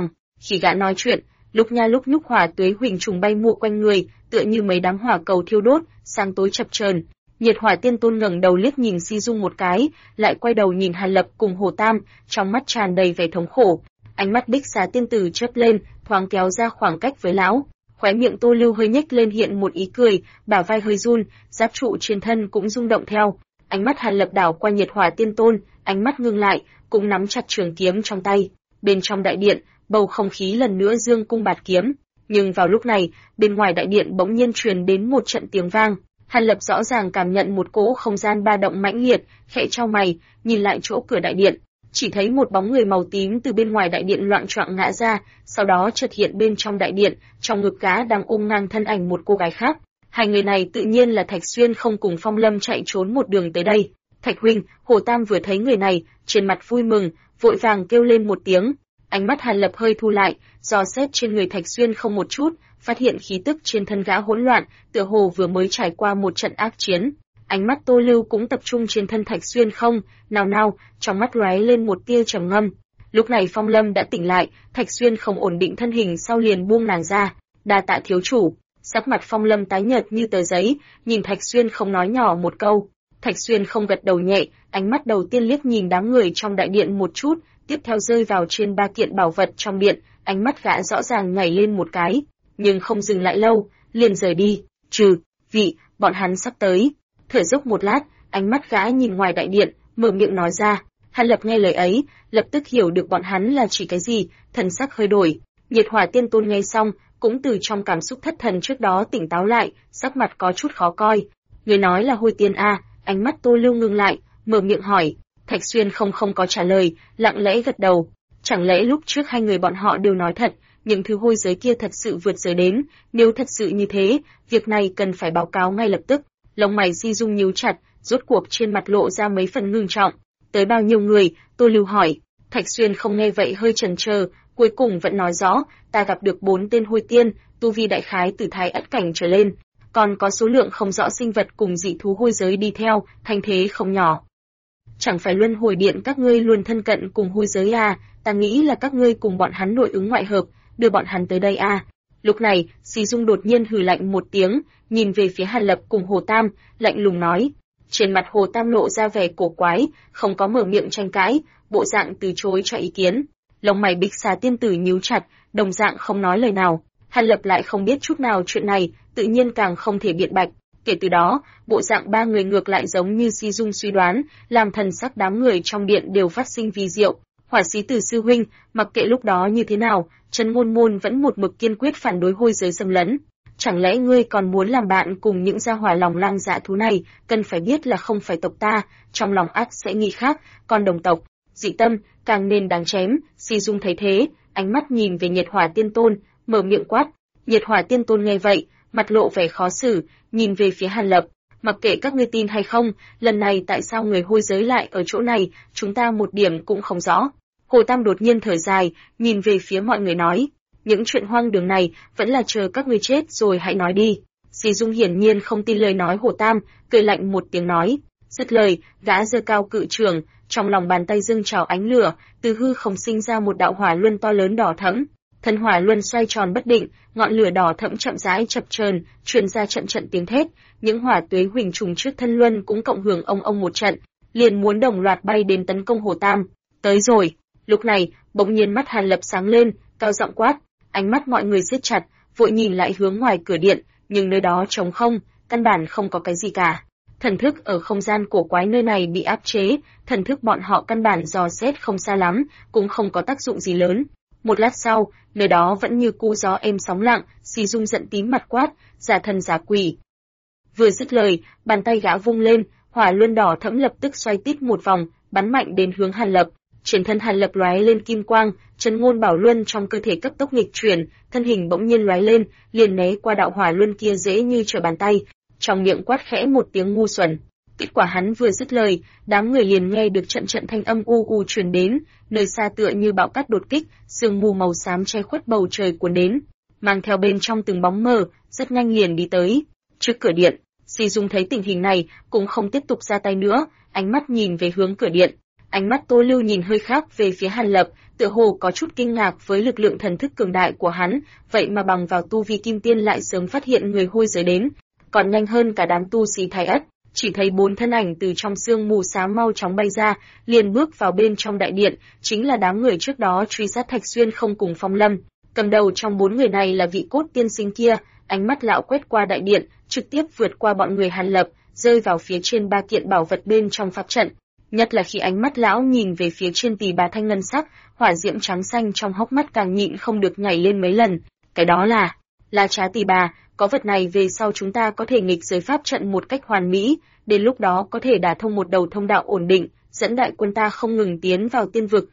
Khi gã nói chuyện, lúc nha lúc nhúc hỏa tuế huỳnh trùng bay mua quanh người, tựa như mấy đám hỏa cầu thiêu đốt, sáng tối chập chờn. Nhiệt Hỏa Tiên Tôn ngẩng đầu liếc nhìn Si Dung một cái, lại quay đầu nhìn Hàn Lập cùng Hồ Tam, trong mắt tràn đầy vẻ thống khổ. Ánh mắt Bích Xà Tiên Tử chớp lên, thoáng kéo ra khoảng cách với lão. Khóe miệng Tô Lưu hơi nhếch lên hiện một ý cười, bả vai hơi run, giáp trụ trên thân cũng rung động theo. Ánh mắt Hàn Lập đảo qua Nhiệt Hỏa Tiên Tôn, ánh mắt ngưng lại, cũng nắm chặt trường kiếm trong tay. Bên trong đại điện, bầu không khí lần nữa dương cung bạt kiếm. Nhưng vào lúc này, bên ngoài đại điện bỗng nhiên truyền đến một trận tiếng vang. Hàn Lập rõ ràng cảm nhận một cỗ không gian ba động mãnh liệt, khẽ chau mày, nhìn lại chỗ cửa đại điện. Chỉ thấy một bóng người màu tím từ bên ngoài đại điện loạng choạng ngã ra, sau đó chợt hiện bên trong đại điện, trong ngực gã đang ôm ngang thân ảnh một cô gái khác. Hai người này tự nhiên là Thạch Xuyên không cùng Phong Lâm chạy trốn một đường tới đây. Thạch huynh, Hồ Tam vừa thấy người này, trên mặt vui mừng, vội vàng kêu lên một tiếng. Ánh mắt Hàn Lập hơi thu lại, dò xét trên người Thạch Xuyên không một chút, phát hiện khí tức trên thân gã hỗn loạn, tựa hồ vừa mới trải qua một trận ác chiến. Ánh mắt Tô Lưu cũng tập trung trên thân Thạch Xuyên không, nào, trong mắt lóe lên một tia trầm ngâm. Lúc này Phong Lâm đã tỉnh lại, Thạch Xuyên không ổn định thân hình sau liền buông nàng ra. Đa tạ thiếu chủ. Sắc mặt Phong Lâm tái nhợt như tờ giấy, nhìn Thạch Xuyên không nói nhỏ một câu. Thạch Xuyên không gật đầu nhẹ, ánh mắt đầu tiên liếc nhìn đám người trong đại điện một chút, tiếp theo rơi vào trên ba kiện bảo vật trong điện, ánh mắt gã rõ ràng nhảy lên một cái, nhưng không dừng lại lâu, liền rời đi. Bọn hắn sắp tới. Thở dốc một lát, ánh mắt gã nhìn ngoài đại điện, mở miệng nói ra. Hàn Lập nghe lời ấy, lập tức hiểu được bọn hắn là chỉ cái gì, thần sắc hơi đổi. Nhiệt Hỏa Tiên Tôn nghe xong, cũng từ trong cảm xúc thất thần trước đó tỉnh táo lại, sắc mặt có chút khó coi. Người nói là Hôi Tiên a? Ánh mắt Tô Lưu ngưng lại, mở miệng hỏi. Thạch Xuyên không có trả lời, lặng lẽ gật đầu. Chẳng lẽ lúc trước hai người bọn họ đều nói thật, những thứ hôi giới kia thật sự vượt giới đến, nếu thật sự như thế, việc này cần phải báo cáo ngay lập tức. Lông mày Si Dung nhíu chặt, rốt cuộc trên mặt lộ ra mấy phần ngưng trọng. Tới bao nhiêu người? Tô Lưu hỏi. Thạch Xuyên không nghe vậy hơi chần chờ, cuối cùng vẫn nói rõ, ta gặp được 4 tên hôi tiên, tu vi đại khái từ thái ất cảnh trở lên, còn có số lượng không rõ sinh vật cùng dị thú hôi giới đi theo, thanh thế không nhỏ. Chẳng phải luân hồi điện các ngươi luôn thân cận cùng hôi giới à? Ta nghĩ là các ngươi cùng bọn hắn nội ứng ngoại hợp, đưa bọn hắn tới đây à? Lúc này, Si Dung đột nhiên hừ lạnh một tiếng, nhìn về phía Hàn Lập cùng Hồ Tam, lạnh lùng nói. Trên mặt Hồ Tam lộ ra vẻ cổ quái, không có mở miệng tranh cãi, bộ dạng từ chối cho ý kiến. Lông mày Bích Xà Tiên Tử nhíu chặt, đồng dạng không nói lời nào. Hàn Lập lại không biết chút nào chuyện này, tự nhiên càng không thể biện bạch. Kể từ đó, bộ dạng ba người ngược lại giống như Si Dung suy đoán, làm thần sắc đám người trong điện đều phát sinh vi diệu. Hỏa Sĩ Tử sư huynh, mặc kệ lúc đó như thế nào, Trấn Ngôn Môn vẫn một mực kiên quyết phản đối hôi giới xâm lấn. Chẳng lẽ ngươi còn muốn làm bạn cùng những gia hỏa lòng lang dạ thú này? Cần phải biết là không phải tộc ta, trong lòng ắt sẽ nghĩ khác, còn đồng tộc, dị tâm, càng nên đáng chém. Si Dung thấy thế, ánh mắt nhìn về Nhiệt Hỏa Tiên Tôn, mở miệng quát. Nhiệt Hỏa Tiên Tôn nghe vậy, mặt lộ vẻ khó xử, nhìn về phía Hàn Lập. Mặc kệ các ngươi tin hay không, lần này tại sao người hôi giới lại ở chỗ này, chúng ta một điểm cũng không rõ. Hồ Tam đột nhiên thở dài, nhìn về phía mọi người nói. Những chuyện hoang đường này, vẫn là chờ các ngươi chết rồi hãy nói đi. Si Dung hiển nhiên không tin lời nói Hồ Tam, cười lạnh một tiếng nói. Dứt lời, gã giơ cao cự trường, trong lòng bàn tay dâng trào ánh lửa, từ hư không sinh ra một đạo hỏa luân to lớn đỏ thẫm. Thân hỏa luân xoay tròn bất định, ngọn lửa đỏ thẫm chậm rãi chập chờn, truyền ra trận trận tiếng thét, những hỏa tuế huỳnh trùng trước thân luân cũng cộng hưởng ông một trận, liền muốn đồng loạt bay đến tấn công Hồ Tam. Tới rồi. Lúc này, bỗng nhiên mắt Hàn Lập sáng lên, cao giọng quát, ánh mắt mọi người siết chặt, vội nhìn lại hướng ngoài cửa điện, nhưng nơi đó trống không, căn bản không có cái gì cả. Thần thức ở không gian cổ quái nơi này bị áp chế, thần thức bọn họ căn bản dò xét không xa lắm, cũng không có tác dụng gì lớn. Một lát sau, nơi đó vẫn như cũ gió êm sóng lặng, Xi Dung giận tím mặt quát, giả thần giả quỷ. Vừa dứt lời, bàn tay gã vung lên, hỏa luân đỏ thẫm lập tức xoay tít một vòng, bắn mạnh đến hướng Hàn Lập. Trên thân Hàn Lập lóe lên kim quang, chân ngôn bảo luân trong cơ thể cấp tốc nghịch chuyển, thân hình bỗng nhiên lóe lên, liền né qua đạo hỏa luân kia dễ như trở bàn tay, trong miệng quát khẽ một tiếng ngu xuẩn. Kết quả hắn vừa dứt lời, đám người liền nghe được trận trận thanh âm u u truyền đến, nơi xa tựa như bão cát đột kích, sương mù màu xám che khuất bầu trời cuốn đến, mang theo bên trong từng bóng mờ, rất nhanh liền đi tới trước cửa điện. Xi Dung thấy tình hình này, cũng không tiếp tục ra tay nữa, ánh mắt nhìn về hướng cửa điện. Ánh mắt Tô Lưu nhìn hơi khác về phía Hàn Lập, tựa hồ có chút kinh ngạc với lực lượng thần thức cường đại của hắn, vậy mà bằng vào tu vi kim tiên lại sớm phát hiện người hôi giới đến, còn nhanh hơn cả đám tu sĩ Thái Ất. Chỉ thấy 4 thân ảnh từ trong sương mù xám mau chóng bay ra, liền bước vào bên trong đại điện, chính là đám người trước đó truy sát Thạch Xuyên không cùng Phong Lâm. Cầm đầu trong 4 người này là vị cốt tiên sinh kia, ánh mắt lão quét qua đại điện, trực tiếp vượt qua bọn người Hàn Lập, rơi vào phía trên 3 kiện bảo vật bên trong pháp trận. Nhất là khi ánh mắt lão nhìn về phía trên tỳ bà thanh ngân sắc, hỏa diễm trắng xanh trong hốc mắt càng nhịn không được nhảy lên mấy lần. Cái đó là trá tỳ bà, có vật này về sau chúng ta có thể nghịch giới pháp trận một cách hoàn mỹ, đến lúc đó có thể đả thông một đầu thông đạo ổn định, dẫn đại quân ta không ngừng tiến vào tiên vực.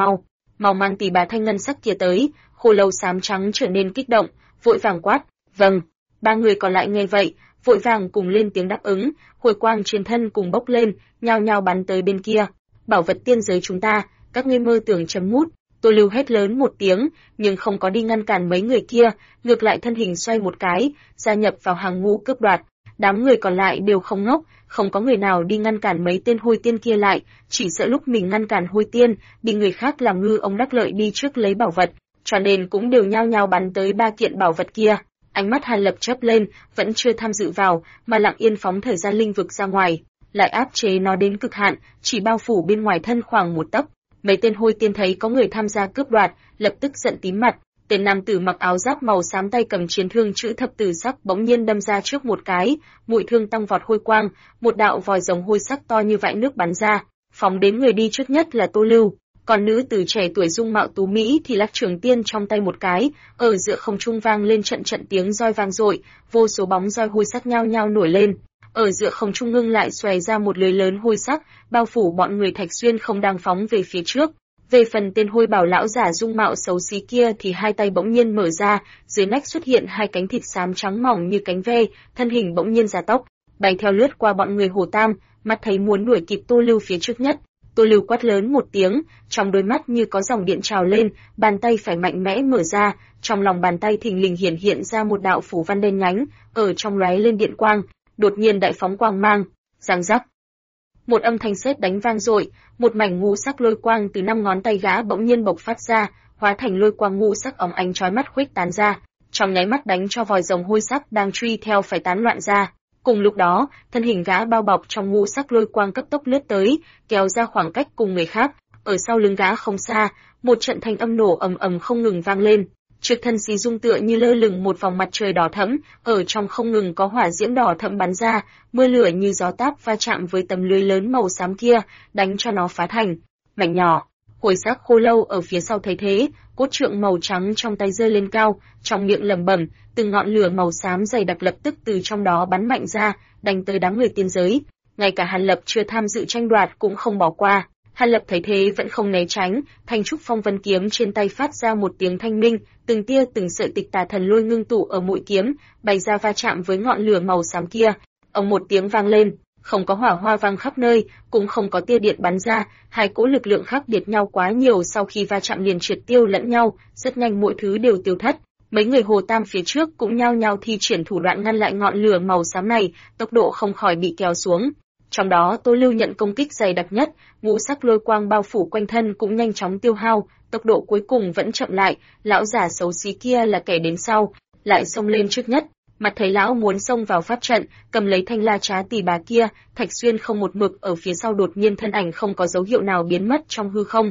Mau mang tỳ bà thanh ngân sắc kia tới. Khô lâu xám trắng trở nên kích động, vội vàng quát, vâng. 3 người còn lại nghe vậy, vội vàng cùng lên tiếng đáp ứng, hồi quang trên thân cùng bốc lên, nhao nhao bắn tới bên kia. Bảo vật tiên giới chúng ta, các ngươi mơ tưởng chấm mút. Tô Lưu hét lớn một tiếng, nhưng không có đi ngăn cản mấy người kia, ngược lại thân hình xoay một cái, gia nhập vào hàng ngũ cướp đoạt. Đám người còn lại đều không ngốc, không có người nào đi ngăn cản mấy tên hôi tiên kia lại, chỉ sợ lúc mình ngăn cản hôi tiên, bị người khác làm ngư ông đắc lợi đi trước lấy bảo vật, cho nên cũng đều nhao nhao bắn tới 3 kiện bảo vật kia. Ánh mắt Hàn Lập chớp lên, vẫn chưa tham dự vào, mà lặng yên phóng thời gian linh vực ra ngoài, lại áp chế nó đến cực hạn, chỉ bao phủ bên ngoài thân khoảng 1 tấc. Mấy tên hôi tiên thấy có người tham gia cướp đoạt, lập tức giận tím mặt. Tên nam tử mặc áo giáp màu xám tay cầm chiến thương chữ thập tử sắc bỗng nhiên đâm ra trước một cái, mũi thương tăng vọt hôi quang, một đạo vòi rồng hôi sắc to như vại nước bắn ra, phóng đến người đi trước nhất là Tô Lưu. Còn nữ tử trẻ tuổi dung mạo tú mỹ thì lắc trường tiên trong tay một cái, ở giữa không trung vang lên trận trận tiếng roi vang dội, vô số bóng roi hôi sắc nhao nhao nổi lên. Ở giữa không trung ngưng lại xòe ra một lưới lớn hôi sắc, bao phủ bọn người Thạch Xuyên không đang phóng về phía trước. Về phần tên hôi bảo lão giả dung mạo xấu xí kia thì hai tay bỗng nhiên mở ra, dưới nách xuất hiện 2 cánh thịt xám trắng mỏng như cánh ve, thân hình bỗng nhiên gia tốc, bay theo lướt qua bọn người Hồ Tam, mắt thấy muốn đuổi kịp Tô Lưu phía trước nhất. Tô Lưu quát lớn một tiếng, trong đôi mắt như có dòng điện trào lên, bàn tay phải mạnh mẽ mở ra, trong lòng bàn tay thình lình hiện ra một đạo phủ văn đen nhánh, ở trong lóe lên điện quang, đột nhiên đại phóng quang mang, giang rắc. Một âm thanh sét đánh vang dội, một mảnh ngũ sắc lôi quang từ 5 ngón tay gã bỗng nhiên bộc phát ra, hóa thành lôi quang ngũ sắc óng ánh chói mắt khuếch tán ra, trong nháy mắt đánh cho vòi rồng hôi sắc đang truy theo phải tán loạn ra. Cùng lúc đó, thân hình gã bao bọc trong ngũ sắc lôi quang cấp tốc lướt tới, kéo ra khoảng cách cùng người khác. Ở sau lưng gã không xa, một trận thanh âm nổ ầm ầm không ngừng vang lên. Trước thân Xí Dung tựa như lơ lửng một vòng mặt trời đỏ thẫm, ở trong không ngừng có hỏa diễm đỏ thẫm bắn ra, mưa lửa như gió táp va chạm với tấm lưới lớn màu xám kia, đánh cho nó phá thành mảnh nhỏ. Hồi sắc khô lâu ở phía sau thấy thế, cốt trượng màu trắng trong tay giơ lên cao, trong miệng lẩm bẩm, từng ngọn lửa màu xám dày đặc lập tức từ trong đó bắn mạnh ra, đánh tới đám người tiên giới. Ngay cả Hàn Lập chưa tham dự tranh đoạt cũng không bỏ qua. Hàn Lập thấy thế vẫn không né tránh, thanh trúc phong vân kiếm trên tay phát ra một tiếng thanh minh, từng tia từng sợi tịch tà thần lôi ngưng tụ ở mũi kiếm, bay ra va chạm với ngọn lửa màu xám kia. Ầm một tiếng vang lên, không có hỏa hoa vang khắp nơi, cũng không có tia điện bắn ra, hai cỗ lực lượng khác biệt nhau quá nhiều, sau khi va chạm liền triệt tiêu lẫn nhau, rất nhanh mọi thứ đều tiêu thất. Mấy người Hồ Tam phía trước cũng nhao nhao thi triển thủ đoạn ngăn lại ngọn lửa màu xám này, tốc độ không khỏi bị kéo xuống. Trong đó Tô Lưu nhận công kích dày đặc nhất, ngũ sắc lôi quang bao phủ quanh thân cũng nhanh chóng tiêu hao, tốc độ cuối cùng vẫn chậm lại, lão giả xấu xí kia là kẻ đến sau, lại xông lên trước nhất. Mặt thấy lão muốn xông vào pháp trận, cầm lấy thanh la trá tỷ bà kia, Thạch Xuyên không một mực ở phía sau đột nhiên thân ảnh không có dấu hiệu nào biến mất trong hư không,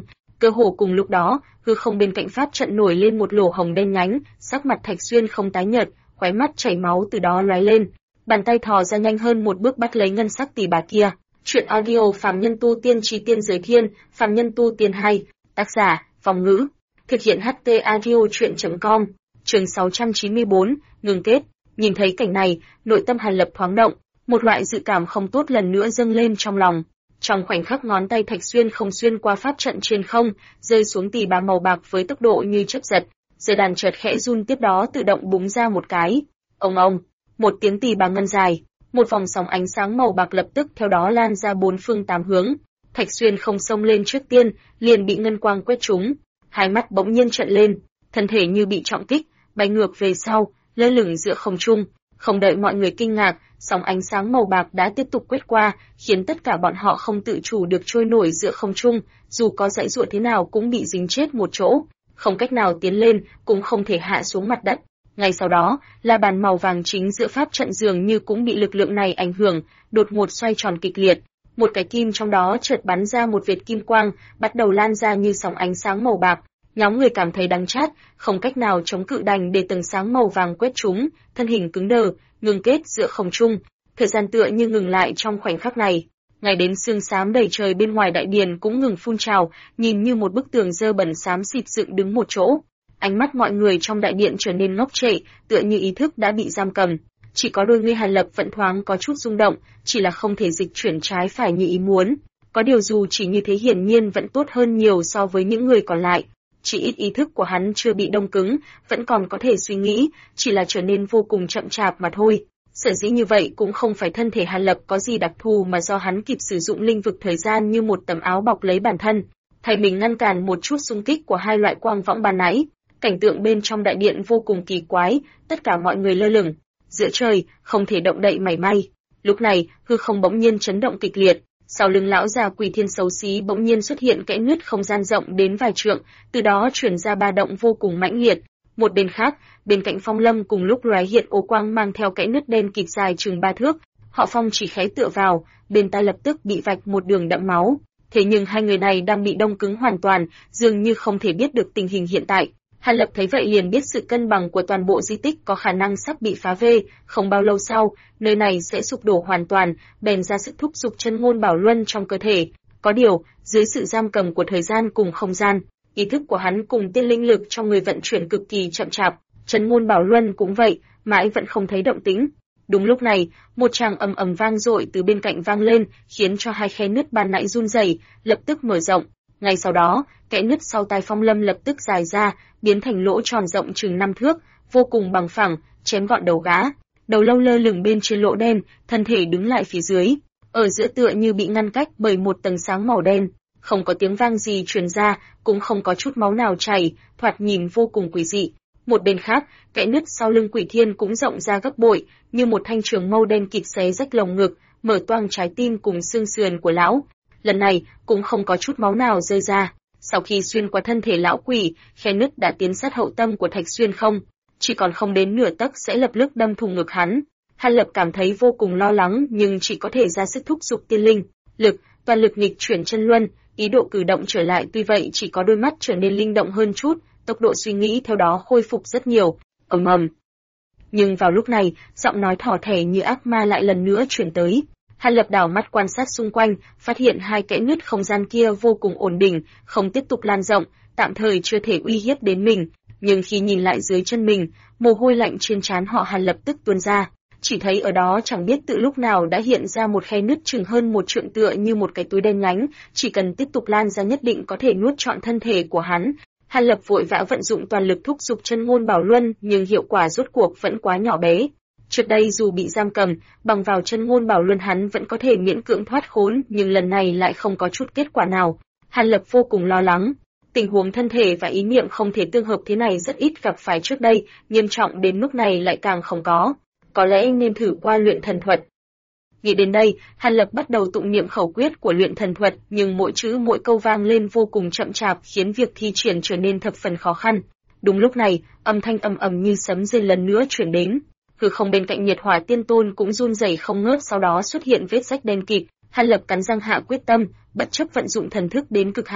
Cơ hồ cùng lúc đó, hư không bên cạnh pháp trận nổi lên một lỗ hồng đen nhánh, sắc mặt Thạch Xuyên không tái nhợt, khóe mắt chảy máu từ đó lóe lên, bàn tay thò ra nhanh hơn một bước bắt lấy ngân sắc tỷ bà kia. Chuyện audio Phàm Nhân Tu Tiên Chí Tiên Giới Thiên, Phàm Nhân Tu Tiên 2, tác giả, Phong Ngữ, thực hiện HT Audio Truyện.com, chương 694, ngừng kết. Nhìn thấy cảnh này, nội tâm Hàn Lập thoáng động, một loại dự cảm không tốt lần nữa dâng lên trong lòng. Trong khoảnh khắc ngón tay Thạch Xuyên không xuyên qua pháp trận trên không, rơi xuống tỷ bà màu bạc với tốc độ như chớp giật, dây đàn chợt khẽ run, tiếp đó tự động búng ra một cái. Ông, một tiếng tỷ bà ngân dài, một vòng sóng ánh sáng màu bạc lập tức theo đó lan ra bốn phương tám hướng. Thạch Xuyên không xông lên trước tiên, liền bị ngân quang quét trúng, hai mắt bỗng nhiên trợn lên, thân thể như bị trọng kích, bay ngược về sau, lơ lửng giữa không trung. Không đợi mọi người kinh ngạc, sóng ánh sáng màu bạc đã tiếp tục quét qua, khiến tất cả bọn họ không tự chủ được trôi nổi giữa không trung, dù có dãy dụa thế nào cũng bị dính chết một chỗ, không cách nào tiến lên, cũng không thể hạ xuống mặt đất. Ngay sau đó, la bàn màu vàng chính giữa pháp trận dường như cũng bị lực lượng này ảnh hưởng, đột ngột xoay tròn kịch liệt. Một cái kim trong đó chợt bắn ra một vệt kim quang, bắt đầu lan ra như sóng ánh sáng màu bạc. Nhóm người cảm thấy đắng chát, không cách nào chống cự, đành để tầng sáng màu vàng quét chúng, thân hình cứng đờ, ngừng kết giữa không trung. Thời gian tựa như ngừng lại trong khoảnh khắc này. Ngay đến sương xám đầy trời bên ngoài đại điền cũng ngừng phun trào, nhìn như một bức tường dơ bẩn xám xịt dựng đứng một chỗ. Ánh mắt mọi người trong đại điện trở nên ngốc trệ, tựa như ý thức đã bị giam cầm. Chỉ có đôi người Hàn Lập vẫn thoáng có chút rung động, chỉ là không thể dịch chuyển trái phải như ý muốn. Có điều dù chỉ như thế hiển nhiên vẫn tốt hơn nhiều so với những người còn lại. Chỉ ít ý thức của hắn chưa bị đông cứng, vẫn còn có thể suy nghĩ, chỉ là trở nên vô cùng chậm chạp mà thôi. Sở dĩ như vậy cũng không phải thân thể Hàn Lập có gì đặc thù, mà do hắn kịp sử dụng linh vực thời gian như một tấm áo bọc lấy bản thân, thay mình ngăn cản một chút xung kích của hai loại quang võng ban nãy. Cảnh tượng bên trong đại điện vô cùng kỳ quái, tất cả mọi người lơ lửng giữa trời, không thể động đậy mảy may. Lúc này, hư không bỗng nhiên chấn động kịch liệt, sau lưng lão già Quỷ Thiên xấu xí bỗng nhiên xuất hiện kẽ nứt không gian rộng đến vài trượng, từ đó truyền ra ba động vô cùng mãnh liệt. Một bên khác, bên cạnh Phong Lâm cùng lúc lóe hiện ô quang mang theo kẽ nứt đen kịt dài chừng 3 thước, họ Phong chỉ khẽ tựa vào, bên tai lập tức bị vạch một đường đẫm máu. Thế nhưng hai người này đang bị đông cứng hoàn toàn, dường như không thể biết được tình hình hiện tại. Hàn Lập thấy vậy liền biết sự cân bằng của toàn bộ di tích có khả năng sắp bị phá vê, không bao lâu sau, nơi này sẽ sụp đổ hoàn toàn, bèn ra sức thúc giục chân ngôn bảo luân trong cơ thể. Có điều, dưới sự giam cầm của thời gian cùng không gian, ý thức của hắn cùng tiên linh lực trong người vận chuyển cực kỳ chậm chạp, chân ngôn bảo luân cũng vậy, mãi vẫn không thấy động tĩnh. Đúng lúc này, một tràng ầm ầm vang dội từ bên cạnh vang lên, khiến cho hai khe nứt ban nãy run rẩy, lập tức mở rộng. Ngay sau đó, kẽ nứt sau tai Phong Lâm lập tức dài ra, biến thành lỗ tròn rộng chừng 5 thước, vô cùng bằng phẳng, chém gọn đầu gã. Đầu lâu lơ lửng bên trên lỗ đen, thân thể đứng lại phía dưới, ở giữa tựa như bị ngăn cách bởi một tầng sáng màu đen. Không có tiếng vang gì truyền ra, cũng không có chút máu nào chảy, thoạt nhìn vô cùng quỷ dị. Một bên khác, kẽ nứt sau lưng Quỷ Thiên cũng rộng ra gấp bội, như một thanh trường mâu đen kịt xé rách lồng ngực, mở toang trái tim cùng xương sườn của lão. Lần này, cũng không có chút máu nào rơi ra. Sau khi xuyên qua thân thể lão quỷ, khe nứt đã tiến sát hậu tâm của Thạch Xuyên không, chỉ còn không đến nửa tấc sẽ lập tức đâm thủng ngực hắn. Hàn Lập cảm thấy vô cùng lo lắng, nhưng chỉ có thể ra sức thúc giục tiên linh lực, toàn lực nghịch chuyển chân luân, ý đồ cử động trở lại. Tuy vậy chỉ có đôi mắt trở nên linh động hơn chút, tốc độ suy nghĩ theo đó khôi phục rất nhiều. Ầm. Nhưng vào lúc này, giọng nói thỏ thẻ như ác ma lại lần nữa truyền tới. Hàn Lập đảo mắt quan sát xung quanh, phát hiện hai kẽ nứt không gian kia vô cùng ổn định, không tiếp tục lan rộng, tạm thời chưa thể uy hiếp đến mình. Nhưng khi nhìn lại dưới chân mình, mồ hôi lạnh trên trán họ Hàn lập tức tuôn ra. Chỉ thấy ở đó chẳng biết từ lúc nào đã hiện ra một khe nứt chừng hơn một trượng, tựa như một cái túi đen nhánh, chỉ cần tiếp tục lan ra nhất định có thể nuốt trọn thân thể của hắn. Hàn Lập vội vã vận dụng toàn lực thúc giục chân ngôn bảo luân, nhưng hiệu quả rốt cuộc vẫn quá nhỏ bé. Trước đây dù bị giam cầm, bằng vào chân ngôn bảo luân hắn vẫn có thể miễn cưỡng thoát khốn, nhưng lần này lại không có chút kết quả nào. Hàn Lập vô cùng lo lắng. Tình huống thân thể và ý niệm không thể tương hợp thế này rất ít gặp phải trước đây, nghiêm trọng đến mức này lại càng không có. Có lẽ nên thử qua luyện thần thuật. Nghĩ đến đây, Hàn Lập bắt đầu tụng niệm khẩu quyết của luyện thần thuật, nhưng mỗi chữ mỗi câu vang lên vô cùng chậm chạp, khiến việc thi triển trở nên thập phần khó khăn. Đúng lúc này, âm thanh ầm ầm như sấm rền lần nữa truyền đến. Hư không bên cạnh Nhiệt Hỏa Tiên Tôn cũng run rẩy không ngớt, sau đó xuất hiện vết rách đen kịt. Hàn Lập cắn răng hạ quyết tâm, bất chấp vận dụng thần thức đến cực hạn,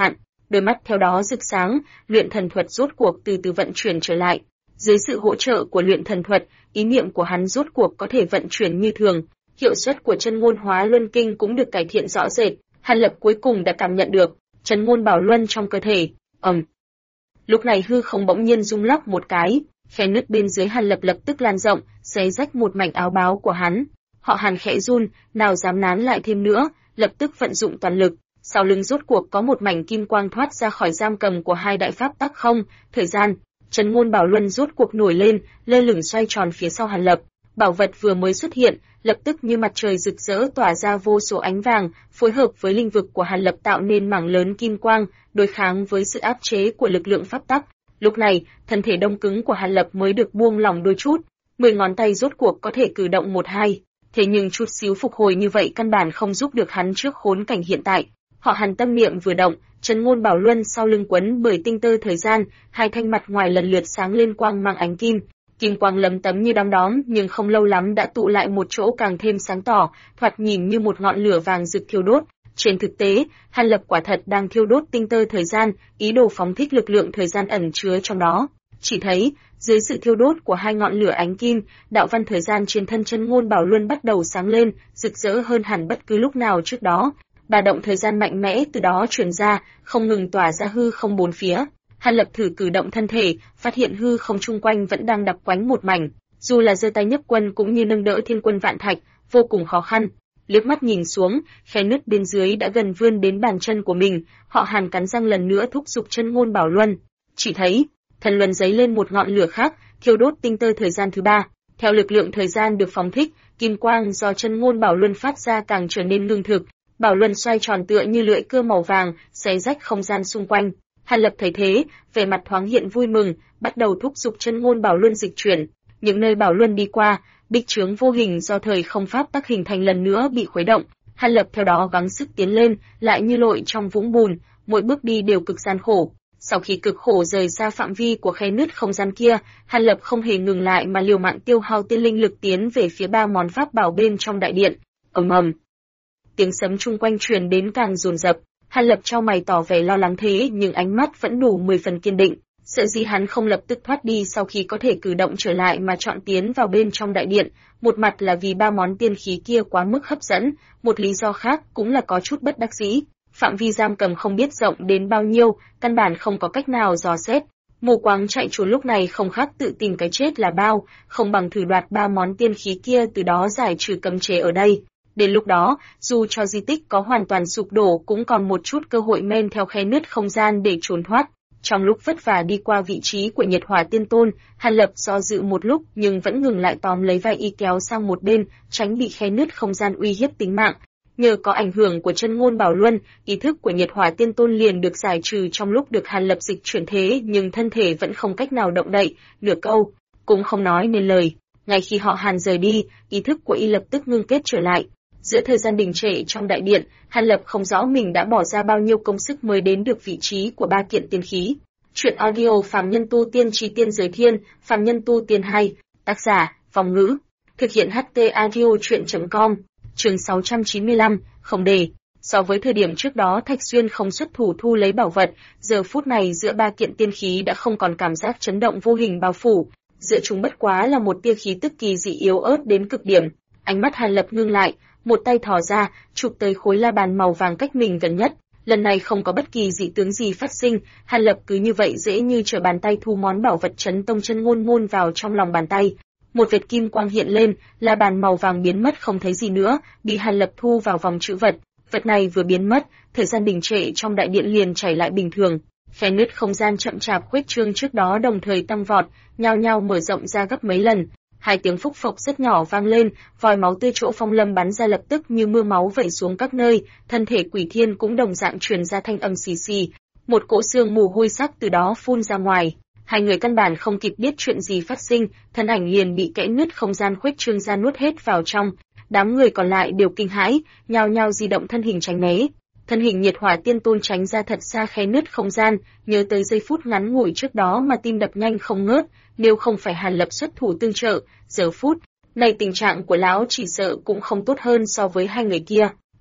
đôi mắt theo đó rực sáng, luyện thần thuật rốt cuộc từ từ vận chuyển trở lại. Dưới sự hỗ trợ của luyện thần thuật, ý niệm của hắn rốt cuộc có thể vận chuyển như thường, hiệu suất của chân ngôn hóa luân kinh cũng được cải thiện rõ rệt. Hàn Lập cuối cùng đã cảm nhận được chân ngôn bảo luân trong cơ thể. Lúc này hư không bỗng nhiên rung lắc một cái, khe nứt bên dưới Hàn Lập lập tức lan rộng, xé rách một mảnh áo bào của hắn. Họ Hàn khẽ run, nào dám nán lại thêm nữa, lập tức vận dụng toàn lực. Sau lưng rốt cuộc có một mảnh kim quang thoát ra khỏi giam cầm của hai đại pháp tắc không, thời gian. Chân ngôn bảo luân rốt cuộc nổi lên, lơ lửng xoay tròn phía sau Hàn Lập. Bảo vật vừa mới xuất hiện, lập tức như mặt trời rực rỡ tỏa ra vô số ánh vàng, phối hợp với linh vực của Hàn Lập tạo nên mảng lớn kim quang, đối kháng với sự áp chế của lực lượng pháp tắc. Lúc này, thân thể đông cứng của Hàn Lập mới được buông lỏng đôi chút, 10 ngón tay rốt cuộc có thể cử động một hai. Thế nhưng chút xíu phục hồi như vậy căn bản không giúp được hắn trước khốn cảnh hiện tại. Họ Hàn tâm niệm vừa động, chân ngôn bảo luân sau lưng quấn bởi tinh tơ thời gian, hai thanh mặt ngoài lần lượt sáng lên quang mang ánh kim. Kim quang lấm tấm như đom đóm nhưng không lâu lắm đã tụ lại một chỗ càng thêm sáng tỏ, thoạt nhìn như một ngọn lửa vàng rực thiêu đốt. Trên thực tế, Hàn Lập quả thật đang thiêu đốt tinh tơ thời gian, ý đồ phóng thích lực lượng thời gian ẩn chứa trong đó. Chỉ thấy, dưới sự thiêu đốt của hai ngọn lửa ánh kim, đạo văn thời gian trên thân chân ngôn bảo luân bắt đầu sáng lên, rực rỡ hơn hẳn bất cứ lúc nào trước đó. Bà động thời gian mạnh mẽ từ đó truyền ra, không ngừng tỏa ra hư không bốn phía. Hàn Lập thử cử động thân thể, phát hiện hư không chung quanh vẫn đang đặc quánh một mảnh, dù là giơ tay nhấc quân cũng như nâng đỡ thiên quân vạn thạch, vô cùng khó khăn. Liếc mắt nhìn xuống, khe nứt bên dưới đã gần vươn đến bàn chân của mình, họ Hàn cắn răng lần nữa thúc giục chân ngôn bảo luân. Chỉ thấy, thần luân giấy lên một ngọn lửa khác, thiêu đốt tinh tơ thời gian thứ ba. Theo lực lượng thời gian được phóng thích, kim quang do chân ngôn bảo luân phát ra càng trở nên ngưng thực, bảo luân xoay tròn tựa như lưỡi cưa màu vàng, xé rách không gian xung quanh. Hàn Lập thấy thế, vẻ mặt thoáng hiện vui mừng, bắt đầu thúc giục chân ngôn bảo luân dịch chuyển. Những nơi bảo luân đi qua, bích chướng vô hình do thời không pháp tắc hình thành lần nữa bị khuấy động. Hàn Lập theo đó gắng sức tiến lên, lại như lội trong vũng bùn, mỗi bước đi đều cực gian khổ. Sau khi cực khổ rời xa phạm vi của khe nứt không gian kia, Hàn Lập không hề ngừng lại mà liều mạng tiêu hao tiên linh lực tiến về phía ba món pháp bảo bên trong đại điện. Ầm. Tiếng sấm chung quanh truyền đến càng dồn dập. Hàn Lập chau mày tỏ vẻ lo lắng thế nhưng ánh mắt vẫn đủ 10 phần kiên định. Sợ gì hắn không lập tức thoát đi sau khi có thể cử động trở lại mà chọn tiến vào bên trong đại điện, một mặt là vì ba món tiên khí kia quá mức hấp dẫn, một lý do khác cũng là có chút bất đắc dĩ. Phạm vi giam cầm không biết rộng đến bao nhiêu, căn bản không có cách nào dò xét. Mù quáng chạy trốn lúc này không khác tự tìm cái chết là bao, không bằng thử đoạt ba món tiên khí kia từ đó giải trừ cấm chế ở đây. Đến lúc đó, dù cho di tích có hoàn toàn sụp đổ cũng còn một chút cơ hội men theo khe nứt không gian để trốn thoát. Trong lúc vất vả đi qua vị trí của Nhiệt Hỏa Tiên Tôn, Hàn Lập do dự một lúc nhưng vẫn ngừng lại tóm lấy vai y kéo sang một bên, tránh bị khe nứt không gian uy hiếp tính mạng. Nhờ có ảnh hưởng của chân ngôn bảo luân, ý thức của Nhiệt Hỏa Tiên Tôn liền được giải trừ trong lúc được Hàn Lập dịch chuyển thế nhưng thân thể vẫn không cách nào động đậy, nửa câu cũng không nói nên lời. Ngay khi họ Hàn rời đi, ý thức của y lập tức ngưng kết trở lại. Giữa thời gian đình trệ trong đại điện, Hàn Lập không rõ mình đã bỏ ra bao nhiêu công sức mới đến được vị trí của ba kiện tiên khí. Truyện audio Phàm Nhân Tu Tiên Chí Tiên Giới Thiên, Phàm Nhân Tu Tiên 2, tác giả, Vong Ngữ, thực hiện HT Audio Truyện.com, chương 695, không đề. So với thời điểm trước đó Thạch Xuyên không xuất thủ thu lấy bảo vật, giờ phút này giữa ba kiện tiên khí đã không còn cảm giác chấn động vô hình bao phủ, giữa chúng bất quá là một tia khí tức kỳ dị yếu ớt đến cực điểm. Ánh mắt Hàn Lập ngưng lại, một tay thò ra, chụp tới khối la bàn màu vàng cách mình gần nhất. Lần này không có bất kỳ dị tướng gì phát sinh, Hàn Lập cứ như vậy dễ như trở bàn tay thu món bảo vật chấn tông chân ngôn môn vào trong lòng bàn tay. Một vệt kim quang hiện lên, la bàn màu vàng biến mất không thấy gì nữa, bị Hàn Lập thu vào vòng trữ vật. Vật này vừa biến mất, thời gian đình trệ trong đại điện liền chảy lại bình thường. Khe nứt không gian chậm chạp khuếch trương trước đó đồng thời tăng vọt, nhao nhao mở rộng ra gấp mấy lần. Hai tiếng phúc phộc rất nhỏ vang lên, vòi máu tươi chỗ Phong Lâm bắn ra lập tức như mưa máu vẩy xuống các nơi, thân thể Quỷ Thiên cũng đồng dạng truyền ra thanh âm xì xì, một cỗ sương mù hôi sắc từ đó phun ra ngoài. Hai người căn bản không kịp biết chuyện gì phát sinh, thân ảnh liền bị kẽ nứt không gian khuếch trương ra nuốt hết vào trong. Đám người còn lại đều kinh hãi, nhao nhao di động thân hình tránh né. Thân hình Nhiệt Hỏa Tiên Tôn tránh ra thật xa khe nứt không gian, nhớ tới giây phút ngắn ngủi trước đó mà tim đập nhanh không ngớt, nếu không phải Hàn Lập xuất thủ tương trợ, giờ phút này tình trạng của lão chỉ sợ cũng không tốt hơn so với hai người kia.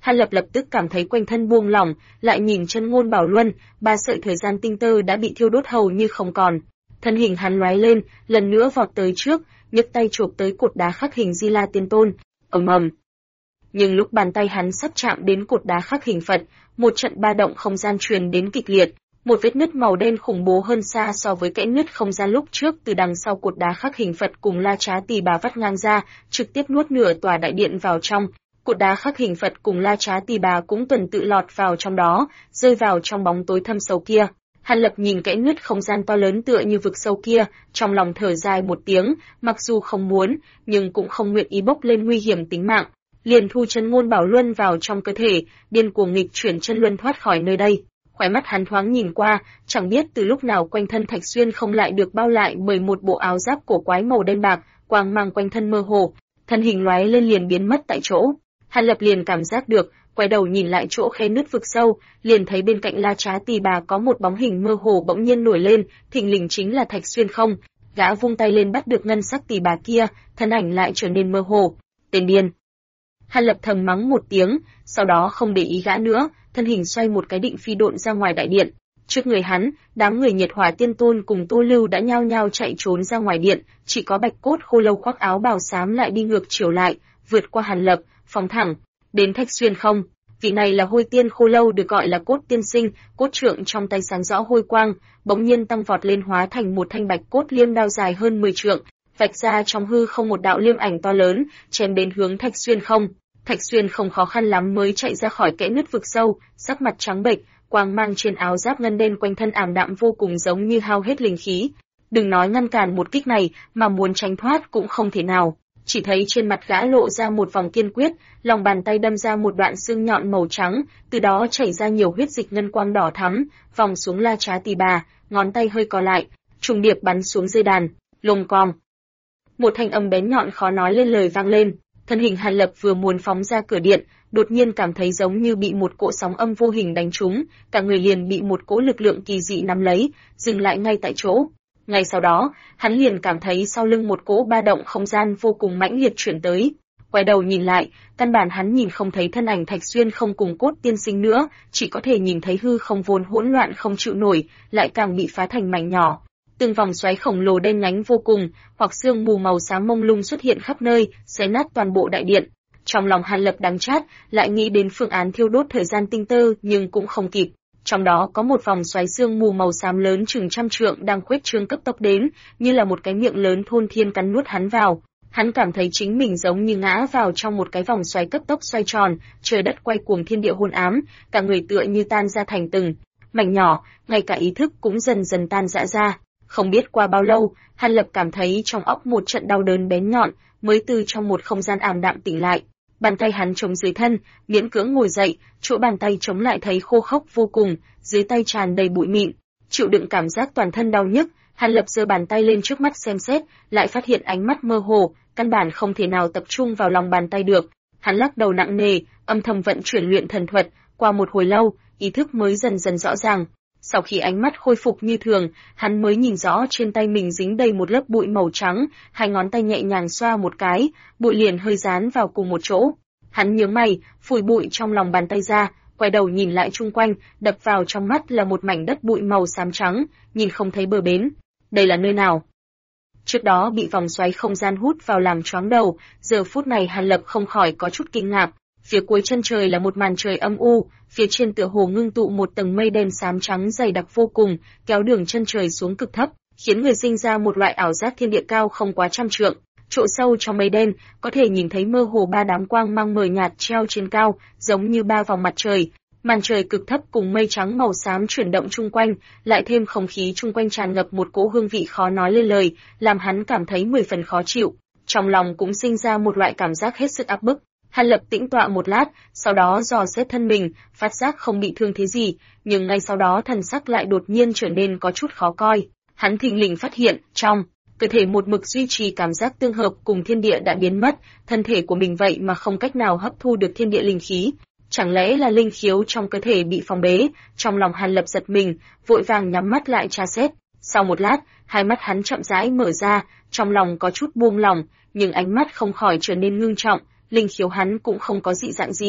Hàn Lập lập tức cảm thấy quanh thân buông lỏng, lại nhìn chân Ngôn Bảo Luân, ba sợi thời gian tinh tơ đã bị thiêu đốt hầu như không còn. Thân hình hắn lóe lên, lần nữa vọt tới trước, nhấc tay chộp tới cột đá khắc hình Di La Tiên Tôn. Ầm ầm. Nhưng lúc bàn tay hắn sắp chạm đến cột đá khắc hình Phật, một trận ba động không gian truyền đến kịch liệt, một vết nứt màu đen khủng bố hơn xa so với kẽ nứt không gian lúc trước từ đằng sau cột đá khắc hình Phật cùng La Trá Tỳ Bà vắt ngang ra, trực tiếp nuốt nửa tòa đại điện vào trong. Cột đá khắc hình Phật cùng La Trá Tỳ Bà cũng tuần tự lọt vào trong đó, rơi vào trong bóng tối thâm sâu kia. Hàn Lập nhìn kẽ nứt không gian to lớn tựa như vực sâu kia, trong lòng thở dài một tiếng, mặc dù không muốn, nhưng cũng không nguyện ý bốc lên nguy hiểm tính mạng. Liền thu chân Ngôn Bảo Luân vào trong cơ thể, điên cuồng nghịch chuyển chân luân thoát khỏi nơi đây. Khóe mắt hắn thoáng nhìn qua, chẳng biết từ lúc nào quanh thân Thạch Xuyên không lại được bao lại bởi một bộ áo giáp cổ quái màu đen bạc, quang mang quanh thân mơ hồ, thân hình lóe lên liền biến mất tại chỗ. Hàn Lập liền cảm giác được, quay đầu nhìn lại chỗ khe nứt vực sâu, liền thấy bên cạnh La Trá Tỳ Bà có một bóng hình mơ hồ bỗng nhiên nổi lên, thình lình chính là Thạch Xuyên không. Gã vung tay lên bắt được ngân sắc tỳ bà kia, thân ảnh lại trở nên mơ hồ. Tên điên. Hàn Lập thầm mắng một tiếng, sau đó không để ý gã nữa, thân hình xoay một cái định phi độn ra ngoài đại điện. Trước người hắn, đám người Nhiệt Hỏa Tiên Tôn cùng Tô Lưu đã nhao nhao chạy trốn ra ngoài điện, chỉ có Bạch Cốt Khô Lâu khoác áo bào xám lại đi ngược chiều lại, vượt qua Hàn Lập, phóng thẳng đến Thạch Xuyên không. Vị này là Hôi Tiên Khô Lâu được gọi là Cốt Tiên Sinh, cốt trượng trong tay sáng rõ hôi quang, bỗng nhiên tăng vọt lên hóa thành một thanh bạch cốt liêm đao dài hơn 10 trượng, vạch ra trong hư không một đạo liêm ảnh to lớn, chém đến hướng Thạch Xuyên không. Thạch Xuyên không khó khăn lắm mới chạy ra khỏi kẽ nứt vực sâu, sắc mặt trắng bệch, quang mang trên áo giáp ngân đen quanh thân ảm đạm vô cùng giống như hao hết linh khí. Đừng nói ngăn cản một kích này, mà muốn tránh thoát cũng không thể nào. Chỉ thấy trên mặt gã lộ ra một vòng kiên quyết, lòng bàn tay đâm ra một đoạn xương nhọn màu trắng, từ đó chảy ra nhiều huyết dịch ngân quang đỏ thắm, vòng xuống La Trá Tỳ Bà, ngón tay hơi co lại, trùng điệp bắn xuống dây đàn, lồm còm. Một thanh âm bén nhọn khó nói lên lời vang lên, thân hình Hàn Lập vừa muốn phóng ra cửa điện, đột nhiên cảm thấy giống như bị một cỗ sóng âm vô hình đánh trúng, cả người liền bị một cỗ lực lượng kỳ dị nắm lấy, dừng lại ngay tại chỗ. Ngay sau đó, hắn liền cảm thấy sau lưng một cỗ ba động không gian vô cùng mãnh liệt chuyển tới. Quay đầu nhìn lại, căn bản hắn nhìn không thấy thân ảnh Thạch Xuyên không cùng Cốt Tiên Sinh nữa, chỉ có thể nhìn thấy hư không vốn hỗn loạn không chịu nổi, lại càng bị phá thành mảnh nhỏ. Từng vòng xoáy khổng lồ đen nhánh vô cùng, hoặc sương mù màu xám mông lung xuất hiện khắp nơi, xé nát toàn bộ đại điện. Trong lòng Hàn Lập đắng chát, lại nghĩ đến phương án thiêu đốt thời gian tinh tơ, nhưng cũng không kịp. Trong đó có một vòng xoáy sương mù màu xám lớn chừng trăm trượng đang khuếch trương cấp tốc đến, như là một cái miệng lớn thôn thiên cắn nuốt hắn vào. Hắn cảm thấy chính mình giống như ngã vào trong một cái vòng xoáy cấp tốc xoay tròn, trời đất quay cuồng thiên địa hôn ám, cả người tựa như tan ra thành từng mảnh nhỏ, ngay cả ý thức cũng dần dần tan rã ra. Không biết qua bao lâu, Hàn Lập cảm thấy trong óc một trận đau đớn bén nhọn, mới từ trong một không gian ảm đạm tỉnh lại. Bàn tay hắn chống dưới thân, miễn cưỡng ngồi dậy, chỗ bàn tay chống lại thấy khô khốc vô cùng, dưới tay tràn đầy bụi mịn, chịu đựng cảm giác toàn thân đau nhức. Hàn Lập giơ bàn tay lên trước mắt xem xét, lại phát hiện ánh mắt mơ hồ, căn bản không thể nào tập trung vào lòng bàn tay được. Hắn lắc đầu nặng nề, âm thầm vận chuyển luyện thần thuật, qua một hồi lâu, ý thức mới dần dần rõ ràng. Sau khi ánh mắt khôi phục như thường, hắn mới nhìn rõ trên tay mình dính đầy một lớp bụi màu trắng, hai ngón tay nhẹ nhàng xoa một cái, bụi liền hơi dán vào cùng một chỗ. Hắn nhướng mày, phủi bụi trong lòng bàn tay ra, quay đầu nhìn lại chung quanh, đập vào trong mắt là một mảnh đất bụi màu xám trắng, nhìn không thấy bờ bến. Đây là nơi nào? Trước đó bị vòng xoáy không gian hút vào làm choáng đầu, giờ phút này Hàn Lập không khỏi có chút kinh ngạc. Phía cuối chân trời là một màn trời âm u, phía trên tựa hồ ngưng tụ một tầng mây đen xám trắng dày đặc vô cùng, kéo đường chân trời xuống cực thấp, khiến người sinh ra một loại ảo giác thiên địa cao không quá trăm trượng. Chỗ sâu trong mây đen, có thể nhìn thấy mơ hồ ba đám quang mang mờ nhạt treo trên cao, giống như ba vòng mặt trời. Màn trời cực thấp cùng mây trắng màu xám chuyển động chung quanh, lại thêm không khí chung quanh tràn ngập một cỗ hương vị khó nói lên lời, làm hắn cảm thấy 10 phần khó chịu. Trong lòng cũng sinh ra một loại cảm giác hết sức áp bức. Hàn Lập tĩnh tọa một lát, sau đó dò xét thân mình, phát giác không bị thương thế gì, nhưng ngay sau đó thần sắc lại đột nhiên trở nên có chút khó coi. Hắn thình lình phát hiện, trong cơ thể một mực duy trì cảm giác tương hợp cùng thiên địa đã biến mất, thân thể của mình vậy mà không cách nào hấp thu được thiên địa linh khí. Chẳng lẽ là linh khiếu trong cơ thể bị phong bế? Trong lòng Hàn Lập giật mình, vội vàng nhắm mắt lại tra xét. Sau một lát, hai mắt hắn chậm rãi mở ra, trong lòng có chút buông lỏng, nhưng ánh mắt không khỏi trở nên ngưng trọng. Linh khiếu hắn cũng không có dị dạng gì,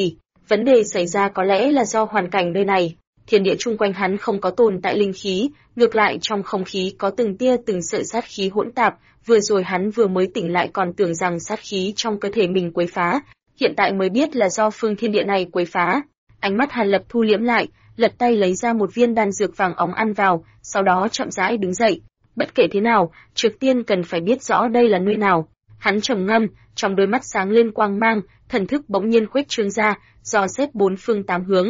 Vấn đề xảy ra có lẽ là do hoàn cảnh nơi này. Thiên địa chung quanh hắn không có tồn tại linh khí, ngược lại trong không khí có từng tia từng sợi sát khí hỗn tạp, vừa rồi hắn vừa mới tỉnh lại còn tưởng rằng sát khí trong cơ thể mình quấy phá, hiện tại mới biết là do phương thiên địa này quấy phá. Ánh mắt Hàn Lập thu liễm lại, lật tay lấy ra một viên đan dược vàng óng ăn vào, sau đó chậm rãi đứng dậy. Bất kể thế nào, trước tiên cần phải biết rõ đây là nơi nào. Hắn trầm ngâm, trong đôi mắt sáng lên quang mang, thần thức bỗng nhiên khuếch trương ra, dò xét bốn phương tám hướng.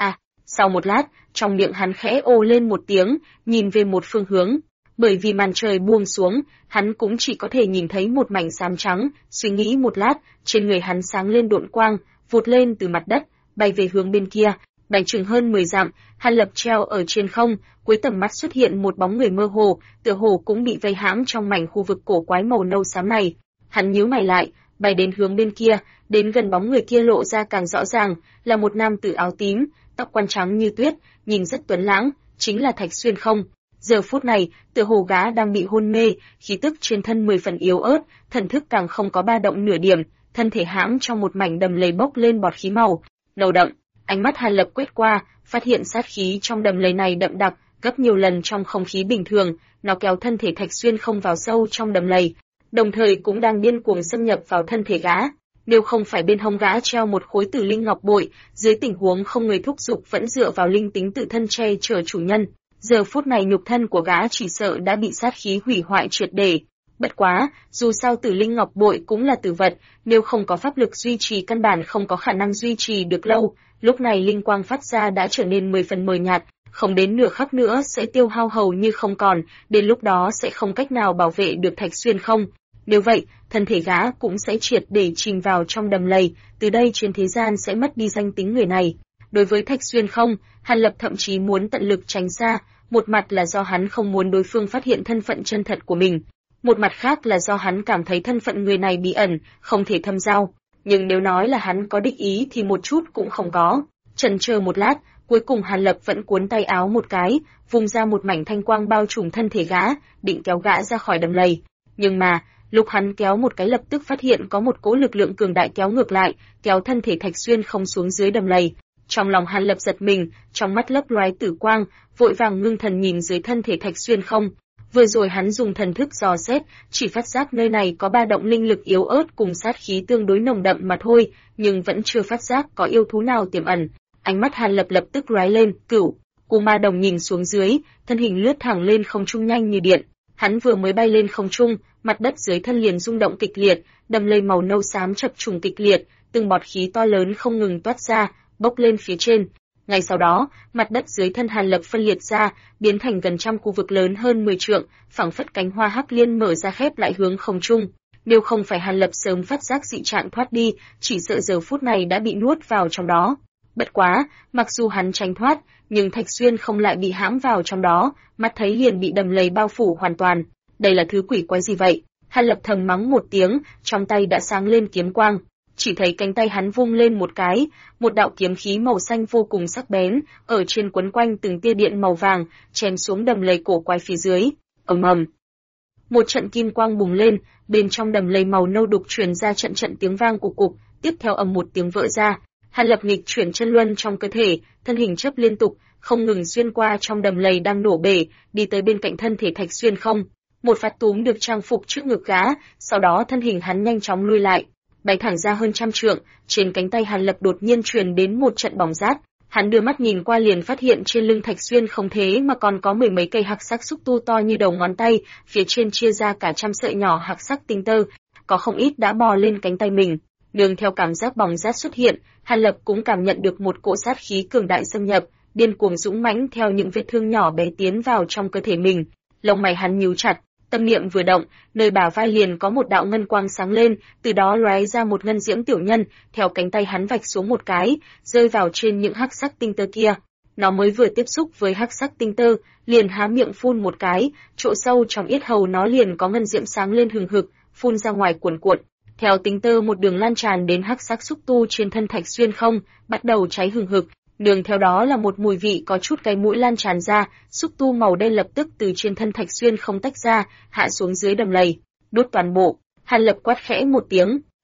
Sau một lát, trong miệng hắn khẽ ồ lên một tiếng, nhìn về một phương hướng. Bởi vì màn trời buông xuống, hắn cũng chỉ có thể nhìn thấy một mảnh xám trắng, suy nghĩ một lát, trên người hắn sáng lên độn quang, vụt lên từ mặt đất, bay về hướng bên kia, bay chừng hơn 10 dặm, Hàn Lập treo ở trên không, cuối tầm mắt xuất hiện một bóng người mơ hồ, tựa hồ cũng bị vây hãm trong mảnh khu vực cổ quái màu nâu xám này. Hắn nhíu mày lại, bay đến hướng bên kia, đến gần bóng người kia lộ ra càng rõ ràng, là một nam tử áo tím, tóc quăn trắng như tuyết, nhìn rất tuấn lãng, chính là Thạch Xuyên không. Giờ phút này, tựa hồ gã đang bị hôn mê, khí tức trên thân 10 phần yếu ớt, thần thức càng không có ba động nửa điểm, thân thể hãm trong một mảnh đầm lầy bốc lên bọt khí màu nâu đậm. Ánh mắt Hàn Lập quét qua, phát hiện sát khí trong đầm lầy này đậm đặc, gấp nhiều lần trong không khí bình thường, nó kéo thân thể Thạch Xuyên không vào sâu trong đầm lầy, đồng thời cũng đang điên cuồng xâm nhập vào thân thể gã. Nếu không phải bên hông gã treo một khối tử linh ngọc bội, dưới tình huống không người thúc giục vẫn dựa vào linh tính tự thân che chở chủ nhân, giờ phút này nhục thân của gã chỉ sợ đã bị sát khí hủy hoại triệt để. Bất quá, dù sao tử linh ngọc bội cũng là tử vật, nếu không có pháp lực duy trì căn bản không có khả năng duy trì được lâu, lúc này linh quang phát ra đã trở nên 10 phần mờ nhạt, không đến nửa khắc nữa sẽ tiêu hao hầu như không còn, đến lúc đó sẽ không cách nào bảo vệ được Thạch Xuyên không. Nếu vậy, thân thể gã cũng sẽ triệt để chìm vào trong đầm lầy, từ đây trên thế gian sẽ mất đi danh tính người này. Đối với Thạch Xuyên không, Hàn Lập thậm chí muốn tận lực tránh xa, một mặt là do hắn không muốn đối phương phát hiện thân phận chân thật của mình, một mặt khác là do hắn cảm thấy thân phận người này bí ẩn, không thể thâm giao. Nhưng nếu nói là hắn có địch ý thì một chút cũng không có. Chần chờ một lát, cuối cùng Hàn Lập vẫn cuốn tay áo một cái, vung ra một mảnh thanh quang bao trùm thân thể gã, định kéo gã ra khỏi đầm lầy. Nhưng mà, lúc hắn kéo một cái lập tức phát hiện có một cỗ lực lượng cường đại kéo ngược lại, kéo thân thể Thạch Xuyên không xuống dưới đầm lầy. Trong lòng Hàn Lập giật mình, trong mắt lấp loé tử quang, vội vàng ngưng thần nhìn dưới thân thể Thạch Xuyên không. Vừa rồi hắn dùng thần thức dò xét, chỉ phát giác nơi này có ba động linh lực yếu ớt cùng sát khí tương đối nồng đậm mà thôi, nhưng vẫn chưa phát giác có yêu thú nào tiềm ẩn. Ánh mắt Hàn Lập lập tức lóe lên, Cửu Cù Ma Đồng nhìn xuống dưới, thân hình lướt thẳng lên không trung nhanh như điện. Hắn vừa mới bay lên không trung, mặt đất dưới thân liền rung động kịch liệt, đầm lầy màu nâu xám chập trùng kịch liệt, từng bọt khí to lớn không ngừng toát ra, bốc lên phía trên. Ngay sau đó, mặt đất dưới thân Hàn Lập phân liệt ra, biến thành gần trăm khu vực lớn hơn 10 trượng, phảng phất cánh hoa hắc liên mở ra khép lại hướng không trung. Nếu không phải Hàn Lập sớm phát giác dị trạng thoát đi, chỉ sợ giờ phút này đã bị nuốt vào trong đó. Bất quá, mặc dù hắn tránh thoát, nhưng Thạch Xuyên không lại bị hãm vào trong đó, mắt thấy liền bị đầm lầy bao phủ hoàn toàn. Đây là thứ quỷ quái gì vậy? Hàn Lập thầm mắng một tiếng, trong tay đã sáng lên kiếm quang. Chỉ thấy cánh tay hắn vung lên một cái, một đạo kiếm khí màu xanh vô cùng sắc bén, ở trên quấn quanh từng tia điện màu vàng, chém xuống đầm lầy cổ quái phía dưới. Ầm ầm. Một trận kim quang bùng lên, bên trong đầm lầy màu nâu đục truyền ra trận trận tiếng vang cục cục, tiếp theo ầm một tiếng vỡ ra. Hàn Lập nghịch chuyển chân luân trong cơ thể, thân hình chớp liên tục, không ngừng xuyên qua trong đầm lầy đang nổ bể, đi tới bên cạnh thân thể Thạch Xuyên không. Một phát túm được trang phục trước ngực gã, sau đó thân hình hắn nhanh chóng lui lại, bay thẳng ra hơn trăm trượng, trên cánh tay Hàn Lập đột nhiên truyền đến một trận bỏng rát. Hắn đưa mắt nhìn qua liền phát hiện trên lưng Thạch Xuyên không thế mà còn có mười mấy cây hắc sắc xúc tu to như đầu ngón tay, phía trên chia ra cả trăm sợi nhỏ hắc sắc tinh tơ, có không ít đã bò lên cánh tay mình. Nương theo cảm giác bỏng rát xuất hiện, Hàn Lập cũng cảm nhận được một cỗ sát khí cường đại xâm nhập, điên cuồng dũng mãnh theo những vết thương nhỏ bé tiến vào trong cơ thể mình. Lông mày hắn nhíu chặt, tâm niệm vừa động, nơi bả vai liền có một đạo ngân quang sáng lên, từ đó lóe ra một ngân diễm tiểu nhân, theo cánh tay hắn vạch xuống một cái, rơi vào trên những hắc sắc tinh tơ kia. Nó mới vừa tiếp xúc với hắc sắc tinh tơ, liền há miệng phun một cái, chỗ sâu trong yết hầu nó liền có ngân diễm sáng lên hừng hực, phun ra ngoài cuồn cuộn. Theo tinh tơ một đường lan tràn đến hắc sắc xúc tu trên thân Thạch Xuyên không, bắt đầu cháy hừng hực. Nương theo đó là một mùi vị có chút cái mũi lan tràn ra, xúc tu màu đen lập tức từ trên thân Thạch Xuyên không tách ra, hạ xuống dưới đầm lầy, đốt toàn bộ. Hàn Lập quát khẽ một tiếng,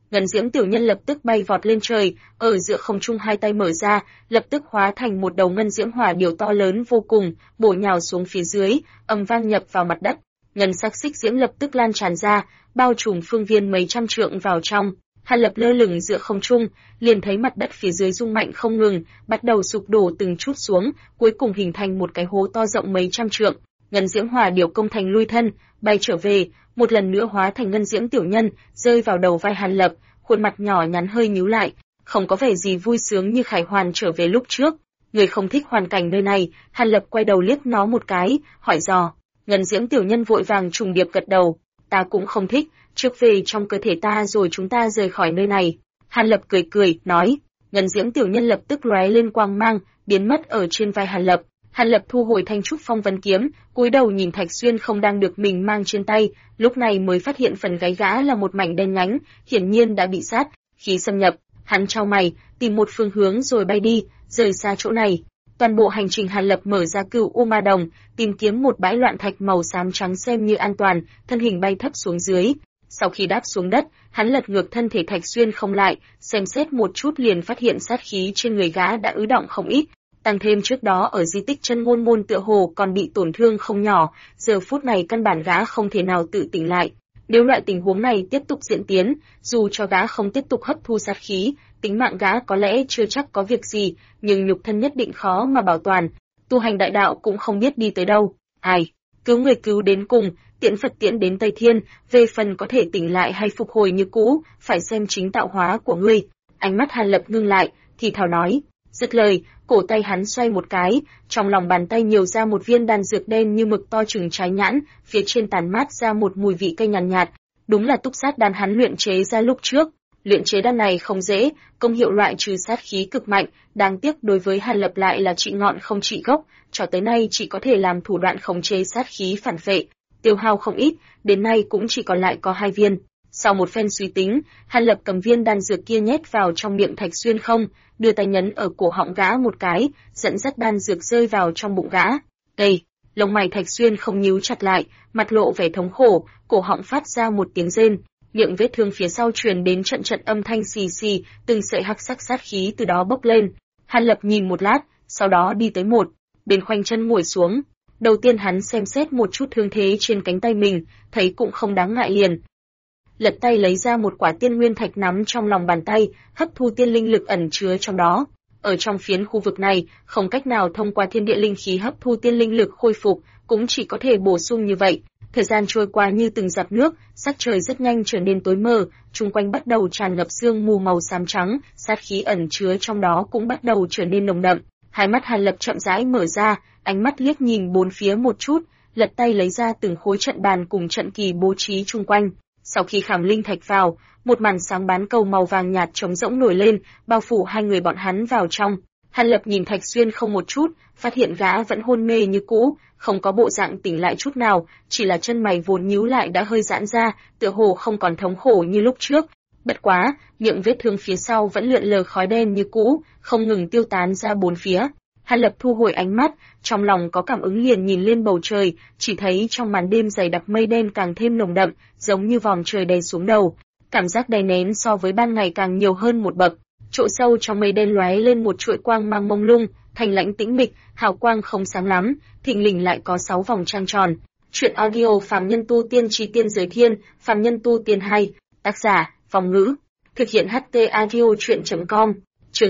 Ngân Diễm tiểu nhân lập tức bay vọt lên trời, ở giữa không trung hai tay mở ra, lập tức hóa thành một đầu ngân diễm hỏa điểu to lớn vô cùng, bổ nhào xuống phía dưới, ầm vang nhập vào mặt đất. Ngân sắc xích diễm lập tức lan tràn ra, bao trùm phương viên mấy trăm trượng vào trong. Hàn Lập lơ lửng giữa không trung, liền thấy mặt đất phía dưới rung mạnh không ngừng, bắt đầu sụp đổ từng chút xuống, cuối cùng hình thành một cái hố to rộng mấy trăm trượng. Ngân diễm hỏa điểu công thành lui thân, bay trở về, một lần nữa hóa thành ngân diễm tiểu nhân, rơi vào đầu vai Hàn Lập, khuôn mặt nhỏ nhắn hơi nhíu lại, không có vẻ gì vui sướng như Khải Hoàn trở về lúc trước. Người không thích hoàn cảnh nơi này, Hàn Lập quay đầu liếc nó một cái, hỏi dò. Ngân diễm tiểu nhân vội vàng trùng điệp gật đầu, ta cũng không thích, trước về trong cơ thể ta rồi chúng ta rời khỏi nơi này. Hàn Lập cười cười, nói. Ngân diễm tiểu nhân lập tức lóe lên quang mang, biến mất ở trên vai Hàn Lập. Hàn Lập thu hồi thanh trúc phong vân kiếm, cúi đầu nhìn Thạch Xuyên không đang được mình mang trên tay, lúc này mới phát hiện phần gáy gã là một mảnh đen nhánh, hiển nhiên đã bị sát khí xâm nhập. Hắn chau mày, tìm một phương hướng rồi bay đi, rời xa chỗ này. Toàn bộ hành trình Hàn Lập mở ra Cửu U Ma Đồng, tìm kiếm một bãi loạn thạch màu xám trắng xem như an toàn, thân hình bay thấp xuống dưới. Sau khi đáp xuống đất, hắn lật ngược thân thể Thạch Xuyên không lại, xem xét một chút liền phát hiện sát khí trên người gã đã ứ đọng không ít. Tăng thêm trước đó ở di tích Chân Ngôn Môn tựa hồ còn bị tổn thương không nhỏ, giờ phút này căn bản gã không thể nào tự tỉnh lại. Nếu loại tình huống này tiếp tục diễn tiến, dù cho gã không tiếp tục hấp thu sát khí, tính mạng gã có lẽ chưa chắc có việc gì, nhưng nhục thân nhất định khó mà bảo toàn. Tu hành đại đạo cũng không biết đi tới đâu. Ai, cứu người cứu đến cùng, tiễn Phật tiễn đến Tây Thiên, về phần có thể tỉnh lại hay phục hồi như cũ, phải xem chính tạo hóa của ngươi. Ánh mắt Hàn Lập ngưng lại, thì thào nói. Dứt lời, cổ tay hắn xoay một cái, trong lòng bàn tay nhiều ra một viên đan dược đen như mực to chừng trái nhãn, phía trên tàn mát ra một mùi vị cây nhàn nhạt, đúng là túc sát đan hắn luyện chế ra lúc trước. Luyện chế đan này không dễ, công hiệu loại trừ sát khí cực mạnh, đáng tiếc đối với Hàn Lập lại là trị ngọn không trị gốc, cho tới nay chỉ có thể làm thủ đoạn khống chế sát khí phản vệ, tiêu hao không ít, đến nay cũng chỉ còn lại có 2 viên. Sau một phen suy tính, Hàn Lập cầm viên đan dược kia nhét vào trong miệng Thạch Xuyên không, đưa tay nhấn ở cổ họng gã một cái, dẫn dắt đan dược rơi vào trong bụng gã. Đây, lông mày Thạch Xuyên không nhíu chặt lại, mặt lộ vẻ thống khổ, cổ họng phát ra một tiếng rên, miệng vết thương phía sau truyền đến trận trận âm thanh xì xì, từng sợi hắc sắc sát khí từ đó bốc lên. Hàn Lập nhìn một lát, sau đó đi tới một bên khoanh chân ngồi xuống. Đầu tiên hắn xem xét một chút thương thế trên cánh tay mình, thấy cũng không đáng ngại liền. Lật tay lấy ra một quả tiên nguyên thạch nắm trong lòng bàn tay, hấp thu tiên linh lực ẩn chứa trong đó. Ở trong phiến khu vực này, không cách nào thông qua thiên địa linh khí hấp thu tiên linh lực khôi phục, cũng chỉ có thể bổ sung như vậy. Thời gian trôi qua như từng giọt nước, sắc trời rất nhanh trở nên tối mờ, chung quanh bắt đầu tràn ngập sương mù màu xám trắng, sát khí ẩn chứa trong đó cũng bắt đầu trở nên nồng đậm. Hai mắt Hàn Lập chậm rãi mở ra, ánh mắt liếc nhìn bốn phía một chút, lật tay lấy ra từng khối trận bàn cùng trận kỳ bố trí chung quanh. Sau khi khảm linh thạch vào, một màn sáng bán cầu màu vàng nhạt trống rỗng nổi lên, bao phủ hai người bọn hắn vào trong. Hàn Lập nhìn Thạch Xuyên không một chút, phát hiện gã vẫn hôn mê như cũ, không có bộ dạng tỉnh lại chút nào, chỉ là chân mày vốn nhíu lại đã hơi giãn ra, tựa hồ không còn thống khổ như lúc trước. Bất quá, miệng vết thương phía sau vẫn lượn lờ khói đen như cũ, không ngừng tiêu tán ra bốn phía. Hàn Lập thu hồi ánh mắt, trong lòng có cảm ứng liền nhìn lên bầu trời, chỉ thấy trong màn đêm dày đặc mây đen càng thêm nồng đậm, giống như vòm trời đè xuống đầu. Cảm giác đè nén so với ban ngày càng nhiều hơn một bậc. Chỗ sâu trong mây đen lóe lên một chuỗi quang mang mông lung, thanh lãnh tĩnh mịch, hào quang không sáng lắm, thình lình lại có 6 vòng trăng tròn. Truyện audio Phàm Nhân Tu Tiên Chí Tiên Giới Thiên, Phàm Nhân Tu Tiên 2, tác giả, Phong Ngữ, thực hiện HT audio truyện.com, chương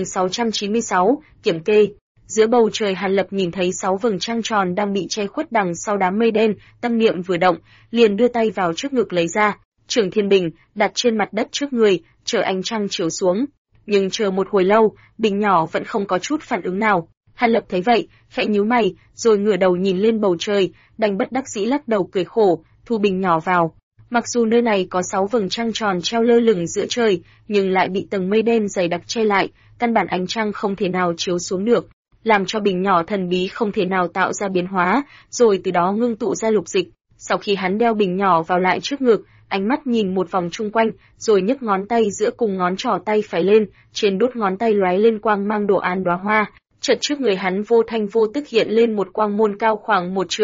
696, kiểm kê. Giữa bầu trời Hàn Lập nhìn thấy 6 vầng trăng tròn đang bị che khuất đằng sau đám mây đen, tâm niệm vừa động, liền đưa tay vào trước ngực lấy ra, Trường Thiên Bình đặt trên mặt đất trước người, chờ ánh trăng chiếu xuống. Nhưng chờ một hồi lâu, bình nhỏ vẫn không có chút phản ứng nào. Hàn Lập thấy vậy, khẽ nhíu mày, rồi ngửa đầu nhìn lên bầu trời, đành bất đắc dĩ lắc đầu cười khổ, thu bình nhỏ vào. Mặc dù nơi này có 6 vầng trăng tròn treo lơ lửng giữa trời, nhưng lại bị tầng mây đen dày đặc che lại, căn bản ánh trăng không thể nào chiếu xuống được, làm cho bình nhỏ thần bí không thể nào tạo ra biến hóa, rồi từ đó ngưng tụ ra lục dịch. Sau khi hắn đeo bình nhỏ vào lại trước ngực, ánh mắt nhìn một vòng chung quanh, rồi nhấc ngón tay giữa cùng ngón trỏ tay phải lên, trên đốt ngón tay lóe lên quang mang đồ án đóa hoa. Chợt trước người hắn vô thanh vô tức hiện lên một quang môn cao khoảng 1 trượng.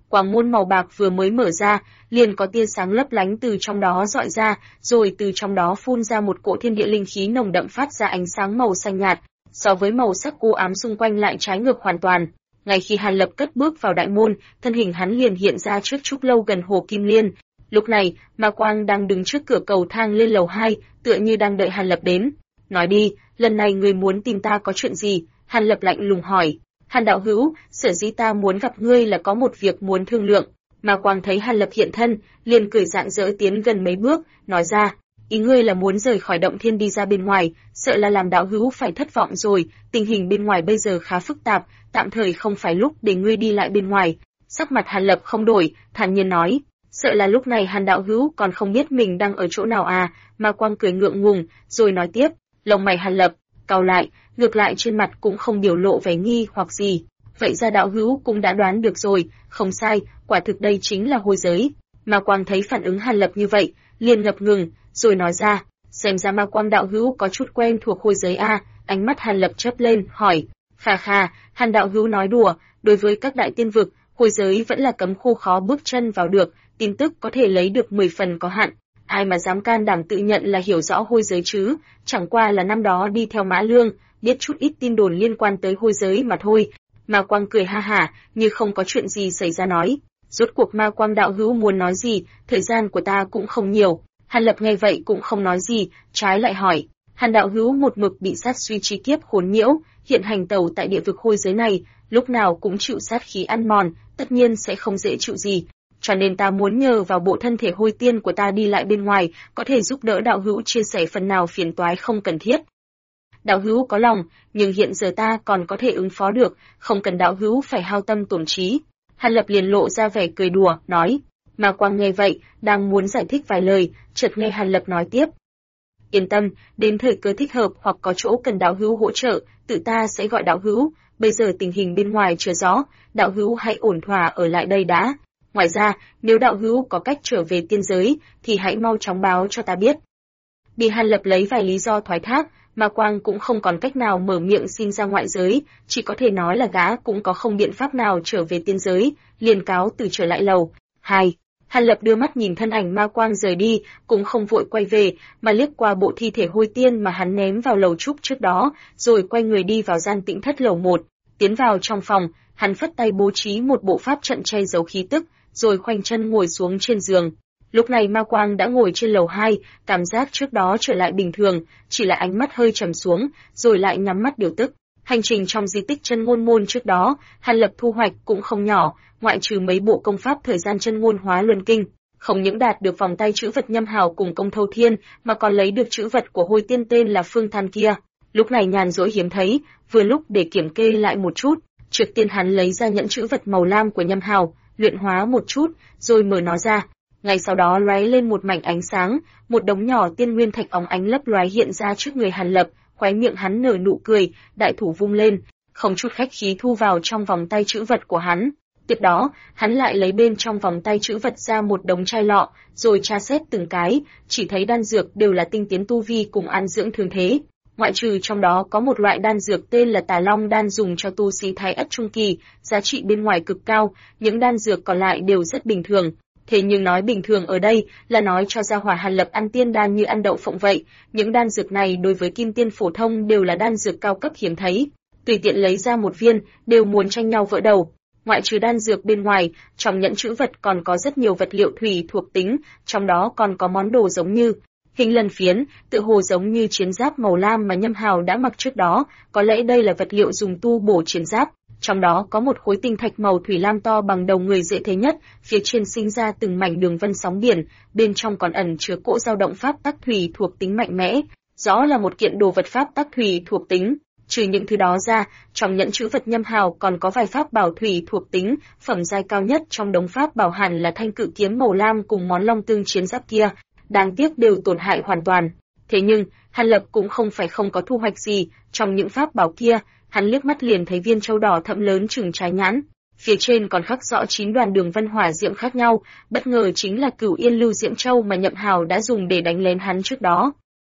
Quang môn màu bạc vừa mới mở ra, liền có tia sáng lấp lánh từ trong đó dọi ra, rồi từ trong đó phun ra một cỗ thiên địa linh khí nồng đậm phát ra ánh sáng màu xanh nhạt, so với màu sắc u ám xung quanh lại trái ngược hoàn toàn. Ngay khi Hàn Lập cất bước vào đại môn, thân hình hắn liền hiện ra trước trúc lâu gần Hồ Kim Liên. Lúc này, Ma Quang đang đứng trước cửa cầu thang lên lầu 2, tựa như đang đợi Hàn Lập đến. Nói đi, lần này ngươi muốn tìm ta có chuyện gì? Hàn Lập lạnh lùng hỏi. Hàn đạo hữu, sở dĩ ta muốn gặp ngươi là có một việc muốn thương lượng. Ma Quang thấy Hàn Lập hiện thân, liền cười rạng rỡ tiến gần mấy bước, nói ra, ý ngươi là muốn rời khỏi động thiên đi ra bên ngoài, sợ là làm đạo hữu phải thất vọng rồi, tình hình bên ngoài bây giờ khá phức tạp, tạm thời không phải lúc để ngươi đi lại bên ngoài. Sắc mặt Hàn Lập không đổi, thản nhiên nói, sợ là lúc này Hàn đạo hữu còn không biết mình đang ở chỗ nào à? Ma Quang cười ngượng ngùng, rồi nói tiếp, lông mày Hàn Lập cau lại, ngược lại trên mặt cũng không biểu lộ vẻ nghi hoặc gì. Vậy ra đạo hữu cũng đã đoán được rồi, không sai, quả thực đây chính là hôi giới. Ma Quang thấy phản ứng Hàn Lập như vậy, liền ngập ngừng, rồi nói ra, xem ra Ma Quang đạo hữu có chút quen thuộc hôi giới a. Ánh mắt Hàn Lập chớp lên, hỏi, khà khà, Hàn đạo hữu nói đùa, đối với các đại tiên vực, hôi giới vẫn là cấm khu khó bước chân vào được, tin tức có thể lấy được 10 phần có hạn. Ai mà dám can đảm tự nhận là hiểu rõ hôi giới chứ, chẳng qua là năm đó đi theo Mã Lương, biết chút ít tin đồn liên quan tới hôi giới mà thôi. Ma Quang cười ha hả, như không có chuyện gì xảy ra nói. Rốt cuộc Ma Quang đạo hữu muốn nói gì, thời gian của ta cũng không nhiều. Hàn Lập nghe vậy cũng không nói gì, trái lại hỏi. Hàn đạo hữu một mực bị sát suy chi kiếp khốn nhiễu, hiện hành tẩu tại địa vực hôi giới này, lúc nào cũng chịu sát khí ăn mòn, tất nhiên sẽ không dễ chịu gì. Cho nên ta muốn nhờ vào bộ thân thể hôi tiên của ta đi lại bên ngoài, có thể giúp đỡ đạo hữu chia sẻ phần nào phiền toái không cần thiết. Đạo hữu có lòng, nhưng hiện giờ ta còn có thể ứng phó được, không cần đạo hữu phải hao tâm tổn trí. Hàn Lập liền lộ ra vẻ cười đùa, nói. Ma Quang nghe vậy, đang muốn giải thích vài lời, chợt nghe Hàn Lập nói tiếp. Yên tâm, đến thời cơ thích hợp hoặc có chỗ cần đạo hữu hỗ trợ, tự ta sẽ gọi đạo hữu. Bây giờ tình hình bên ngoài chưa rõ, đạo hữu hãy ổn thỏa ở lại đây đã. Ngoài ra, nếu đạo hữu có cách trở về tiên giới, thì hãy mau chóng báo cho ta biết. Bị Hàn Lập lấy vài lý do thoái thác, Ma Quang cũng không còn cách nào mở miệng xin ra ngoại giới, chỉ có thể nói là gã cũng có không biện pháp nào trở về tiên giới, liền cáo từ trở lại lầu 2. Hàn Lập đưa mắt nhìn thân ảnh Ma Quang rời đi, cũng không vội quay về, mà liếc qua bộ thi thể hôi tiên mà hắn ném vào lầu trúc trước đó, rồi quay người đi vào gian tĩnh thất lầu 1. Tiến vào trong phòng, hắn phất tay bố trí một bộ pháp trận che giấu khí tức, rồi khoanh chân ngồi xuống trên giường. Lúc này Ma Quang đã ngồi trên lầu 2, cảm giác trước đó trở lại bình thường, chỉ là ánh mắt hơi trầm xuống, rồi lại nhắm mắt điều tức. Hành trình trong di tích chân ngôn môn trước đó, Hàn Lập thu hoạch cũng không nhỏ, ngoại trừ mấy bộ công pháp thời gian chân ngôn hóa luân kinh, không những đạt được vòng tay chữ vật nhâm hào cùng công thâu thiên, mà còn lấy được chữ vật của hôi tiên tên là Phương Than kia. Lúc này nhàn rỗi hiếm thấy, vừa lúc để kiểm kê lại một chút, trước tiên hắn lấy ra nhẫn chữ vật màu lam của nhâm hào, luyện hóa một chút, rồi mở nó ra. Ngay sau đó lóe lên một mảnh ánh sáng, một đống nhỏ tiên nguyên thạch óng ánh lấp lóe hiện ra trước người Hàn Lập, khóe miệng hắn nở nụ cười, đại thủ vung lên, không chút khách khí thu vào trong vòng tay chữ vật của hắn. Tiếp đó, hắn lại lấy bên trong vòng tay chữ vật ra một đống chai lọ, rồi tra xét từng cái, chỉ thấy đan dược đều là tinh tiến tu vi cùng an dưỡng thương thế. Ngoại trừ trong đó có một loại đan dược tên là Tà Long đan dùng cho tu sĩ thái ất trung kỳ, giá trị bên ngoài cực cao, những đan dược còn lại đều rất bình thường. Thế nhưng nói bình thường ở đây là nói cho gia hỏa Hàn Lập ăn tiên đan như ăn đậu phộng vậy, những đan dược này đối với kim tiên phổ thông đều là đan dược cao cấp hiếm thấy, tùy tiện lấy ra một viên đều muốn tranh nhau vỡ đầu. Ngoại trừ đan dược bên ngoài, trong nhẫn trữ vật còn có rất nhiều vật liệu thủy thuộc tính, trong đó còn có món đồ giống như hình lần phiến, tự hồ giống như chiến giáp màu lam mà Nhâm Hào đã mặc trước đó, có lẽ đây là vật liệu dùng tu bổ chiến giáp. Trong đó có một khối tinh thạch màu thủy lam to bằng đầu người dễ thấy nhất, phía trên sinh ra từng mảnh đường vân sóng biển, bên trong còn ẩn chứa cỗ dao động pháp tắc thủy thuộc tính mạnh mẽ, rõ là một kiện đồ vật pháp tắc thủy thuộc tính. Trừ những thứ đó ra, trong nhẫn trữ vật Nhâm Hào còn có vài pháp bảo thủy thuộc tính, phẩm giai cao nhất trong đống pháp bảo hẳn là thanh cự kiếm màu lam cùng món long tương chiến giáp kia, đáng tiếc đều tổn hại hoàn toàn. Thế nhưng, Hàn Lập cũng không phải không có thu hoạch gì, trong những pháp bảo kia, hắn liếc mắt liền thấy viên châu đỏ thẫm lớn chừng trái nhãn, phía trên còn khắc rõ 9 đoàn đường vân hỏa diệm khác nhau, bất ngờ chính là Cửu Yên Lưu Diệm Châu mà Nhậm Hào đã dùng để đánh lén hắn trước đó.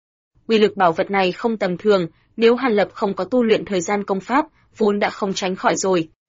Uy lực bảo vật này không tầm thường, nếu Hàn Lập không có tu luyện thời gian công pháp, vốn đã không tránh khỏi rồi.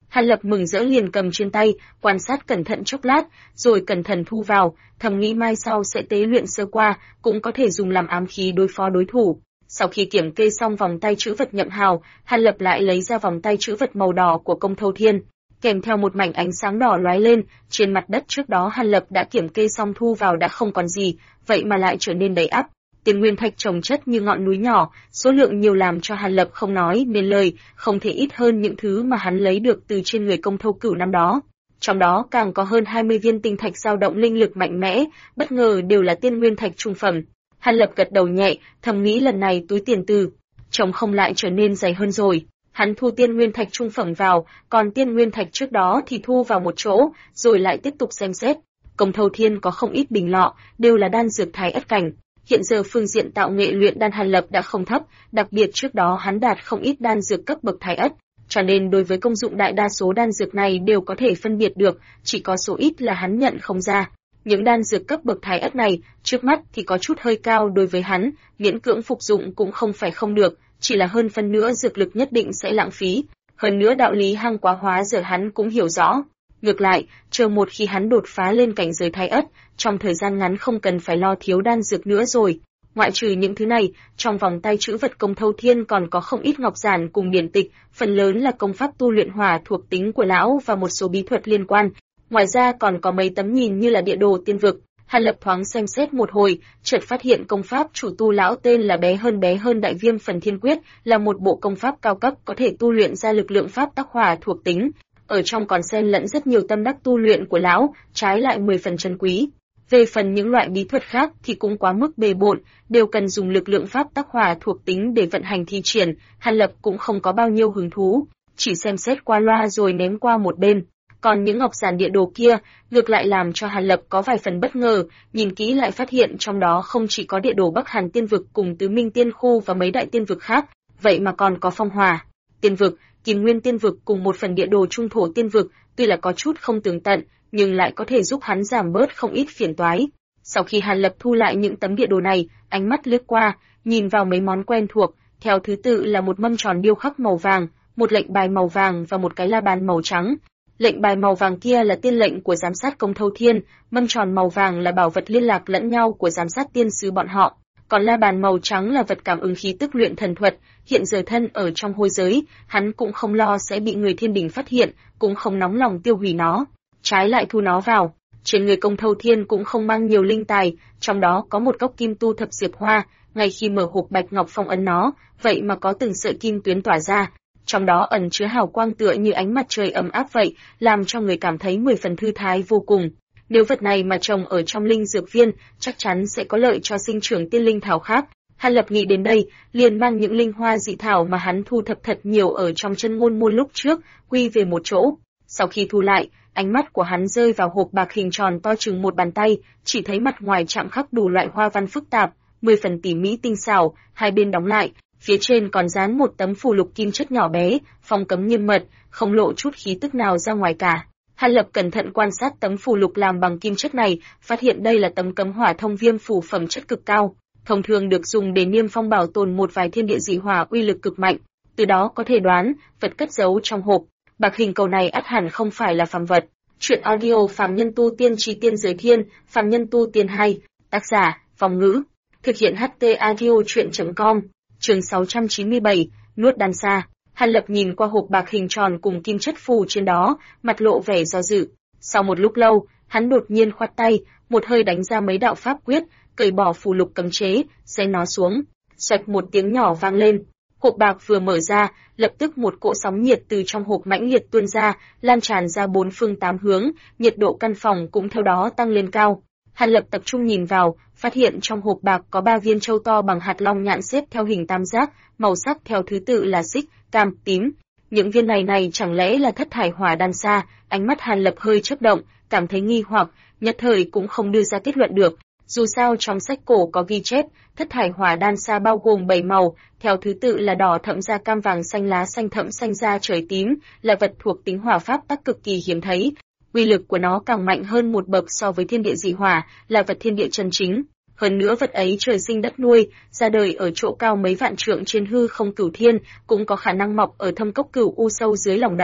Hàn Lập mừng rỡ liền cầm trên tay, quan sát cẩn thận chốc lát, rồi cẩn thận thu vào, thầm nghĩ mai sau sẽ tế luyện sơ qua, cũng có thể dùng làm ám khí đối phó đối thủ. Sau khi kiểm kê xong vòng tay chữ vật nhậm hào, Hàn Lập lại lấy ra vòng tay chữ vật màu đỏ của Công Thâu Thiên, kèm theo một mảnh ánh sáng đỏ lóe lên, trên mặt đất trước đó Hàn Lập đã kiểm kê xong thu vào đã không còn gì, vậy mà lại trở nên đầy ắp. Tiền nguyên thạch chồng chất như ngọn núi nhỏ, số lượng nhiều làm cho Hàn Lập không nói nên lời, không thể ít hơn những thứ mà hắn lấy được từ trên người Công Thâu Cửu năm đó. Trong đó càng có hơn 20 viên tinh thạch dao động linh lực mạnh mẽ, bất ngờ đều là tiên nguyên thạch trung phẩm. Hàn Lập gật đầu nhẹ, thầm nghĩ lần này túi tiền từ chồng không lại trở nên dày hơn rồi. Hắn thu tiên nguyên thạch trung phẩm vào, còn tiên nguyên thạch trước đó thì thu vào một chỗ, rồi lại tiếp tục xem xét. Công Thâu Thiên có không ít bình lọ, đều là đan dược thái ất cảnh. Hiện giờ phương diện tạo nghệ luyện đan Hàn Lập đã không thấp, đặc biệt trước đó hắn đạt không ít đan dược cấp bậc thái ất, cho nên đối với công dụng đại đa số đan dược này đều có thể phân biệt được, chỉ có số ít là hắn nhận không ra. Những đan dược cấp bậc thái ất này, trước mắt thì có chút hơi cao đối với hắn, miễn cưỡng phục dụng cũng không phải không được, chỉ là hơn phân nữa dược lực nhất định sẽ lãng phí. Hơn nữa đạo lý hăng quá hóa giờ hắn cũng hiểu rõ. Ngược lại, chờ một khi hắn đột phá lên cảnh giới thái ất, trong thời gian ngắn không cần phải lo thiếu đan dược nữa rồi. Ngoại trừ những thứ này, trong vòng tay chữ vật Công Thâu Thiên còn có không ít ngọc giản cùng điển tịch, phần lớn là công pháp tu luyện hỏa thuộc tính của lão và một số bí thuật liên quan. Ngoài ra còn có mấy tấm nhìn như là địa đồ tiên vực. Hàn Lập thoáng xem xét một hồi, chợt phát hiện công pháp chủ tu lão tên là bé hơn Đại Viêm Phần Thiên Quyết, là một bộ công pháp cao cấp có thể tu luyện ra lực lượng pháp tắc hỏa thuộc tính. Ở trong còn xen lẫn rất nhiều tâm đắc tu luyện của lão, trái lại 10 phần chân quý. Về phần những loại bí thuật khác thì cũng quá mức bề bộn, đều cần dùng lực lượng pháp tắc hỏa thuộc tính để vận hành thi triển, Hàn Lập cũng không có bao nhiêu hứng thú, chỉ xem xét qua loa rồi ném qua một bên. Còn những ngọc giản địa đồ kia, ngược lại làm cho Hàn Lập có vài phần bất ngờ, nhìn kỹ lại phát hiện trong đó không chỉ có địa đồ Bắc Hàn Tiên Vực cùng Tứ Minh Tiên Khu và mấy đại tiên vực khác, vậy mà còn có Phong Hỏa Tiên Vực, Kim Nguyên Tiên Vực cùng một phần địa đồ Trung Thổ Tiên Vực, tuy là có chút không tường tận, nhưng lại có thể giúp hắn giảm bớt không ít phiền toái. Sau khi Hàn Lập thu lại những tấm địa đồ này, ánh mắt lướt qua, nhìn vào mấy món quen thuộc, theo thứ tự là một mâm tròn điêu khắc màu vàng, một lệnh bài màu vàng và một cái la bàn màu trắng. Lệnh bài màu vàng kia là tiên lệnh của giám sát Công Thâu Thiên, mâm tròn màu vàng là bảo vật liên lạc lẫn nhau của giám sát tiên sứ bọn họ, còn la bàn màu trắng là vật cảm ứng khí tức luyện thần thuật, hiện giờ thân ở trong hôi giới, hắn cũng không lo sẽ bị người thiên đình phát hiện, cũng không nóng lòng tiêu hủy nó, trái lại thu nó vào. Trên người Công Thâu Thiên cũng không mang nhiều linh tài, trong đó có một gốc kim tu thập diệp hoa, ngay khi mở hộp bạch ngọc phong ấn nó, vậy mà có từng sợi kim tuyến tỏa ra, trong đó ẩn chứa hào quang tựa như ánh mặt trời ấm áp vậy, làm cho người cảm thấy 10 phần thư thái vô cùng. Nếu vật này mà trồng ở trong linh dược viên, chắc chắn sẽ có lợi cho sinh trưởng tiên linh thảo khác. Hàn Lập nghĩ đến đây, liền mang những linh hoa dị thảo mà hắn thu thập thật nhiều ở trong chân ngôn môn lúc trước, quy về một chỗ. Sau khi thu lại, ánh mắt của hắn rơi vào hộp bạc hình tròn to chừng một bàn tay, chỉ thấy mặt ngoài chạm khắc đủ loại hoa văn phức tạp, 10 phần tỉ mỉ tinh xảo, hai bên đóng lại, phía trên còn dán một tấm phù lục kim chất nhỏ bé, phong cấm nghiêm mật, không lộ chút khí tức nào ra ngoài cả. Hàn Lập cẩn thận quan sát tấm phù lục làm bằng kim chất này, phát hiện đây là tấm cấm hỏa thông viêm phù phẩm chất cực cao, thông thường được dùng để niêm phong bảo tồn một vài thiên địa dị hỏa uy lực cực mạnh, từ đó có thể đoán vật cất giấu trong hộp bạc hình cầu này ắt hẳn không phải là phàm vật. Truyện audio Phàm Nhân Tu Tiên Chí Tiên Giới Thiên, Phàm Nhân Tu Tiên 2, tác giả Vong Ngữ, thực hiện HT audio truyện.com. Chương 697, nuốt đan xa. Hàn Lập nhìn qua hộp bạc hình tròn cùng kim chất phù trên đó, mặt lộ vẻ do dự. Sau một lúc lâu, hắn đột nhiên khoát tay, một hơi đánh ra mấy đạo pháp quyết, cởi bỏ phù lục cấm chế, xé nó xuống. Xoạch một tiếng nhỏ vang lên. Hộp bạc vừa mở ra, lập tức một cỗ sóng nhiệt từ trong hộp mãnh liệt tuôn ra, lan tràn ra bốn phương tám hướng, nhiệt độ căn phòng cũng theo đó tăng lên cao. Hàn Lập tập trung nhìn vào, phát hiện trong hộp bạc có 3 viên châu to bằng hạt long nhạn xếp theo hình tam giác, màu sắc theo thứ tự là xích, cam, tím. Những viên này chẳng lẽ là thất thải hỏa đan xa? Ánh mắt Hàn Lập hơi chớp động, cảm thấy nghi hoặc, nhất thời cũng không đưa ra kết luận được. Dù sao trong sách cổ có ghi chép, thất thải hỏa đan xa bao gồm 7 màu, theo thứ tự là đỏ thẫm da cam, vàng xanh lá xanh thẫm, xanh da trời tím, là vật thuộc tính hỏa pháp tắc cực kỳ hiếm thấy. Uy lực của nó càng mạnh hơn một bậc so với thiên địa dị hỏa, là vật thiên địa chân chính. Hơn nữa vật ấy trời sinh đất nuôi, ra đời ở chỗ cao mấy vạn trượng trên hư không cửu thiên, cũng có khả năng mọc ở thâm cốc cửu u sâu dưới lòng đất,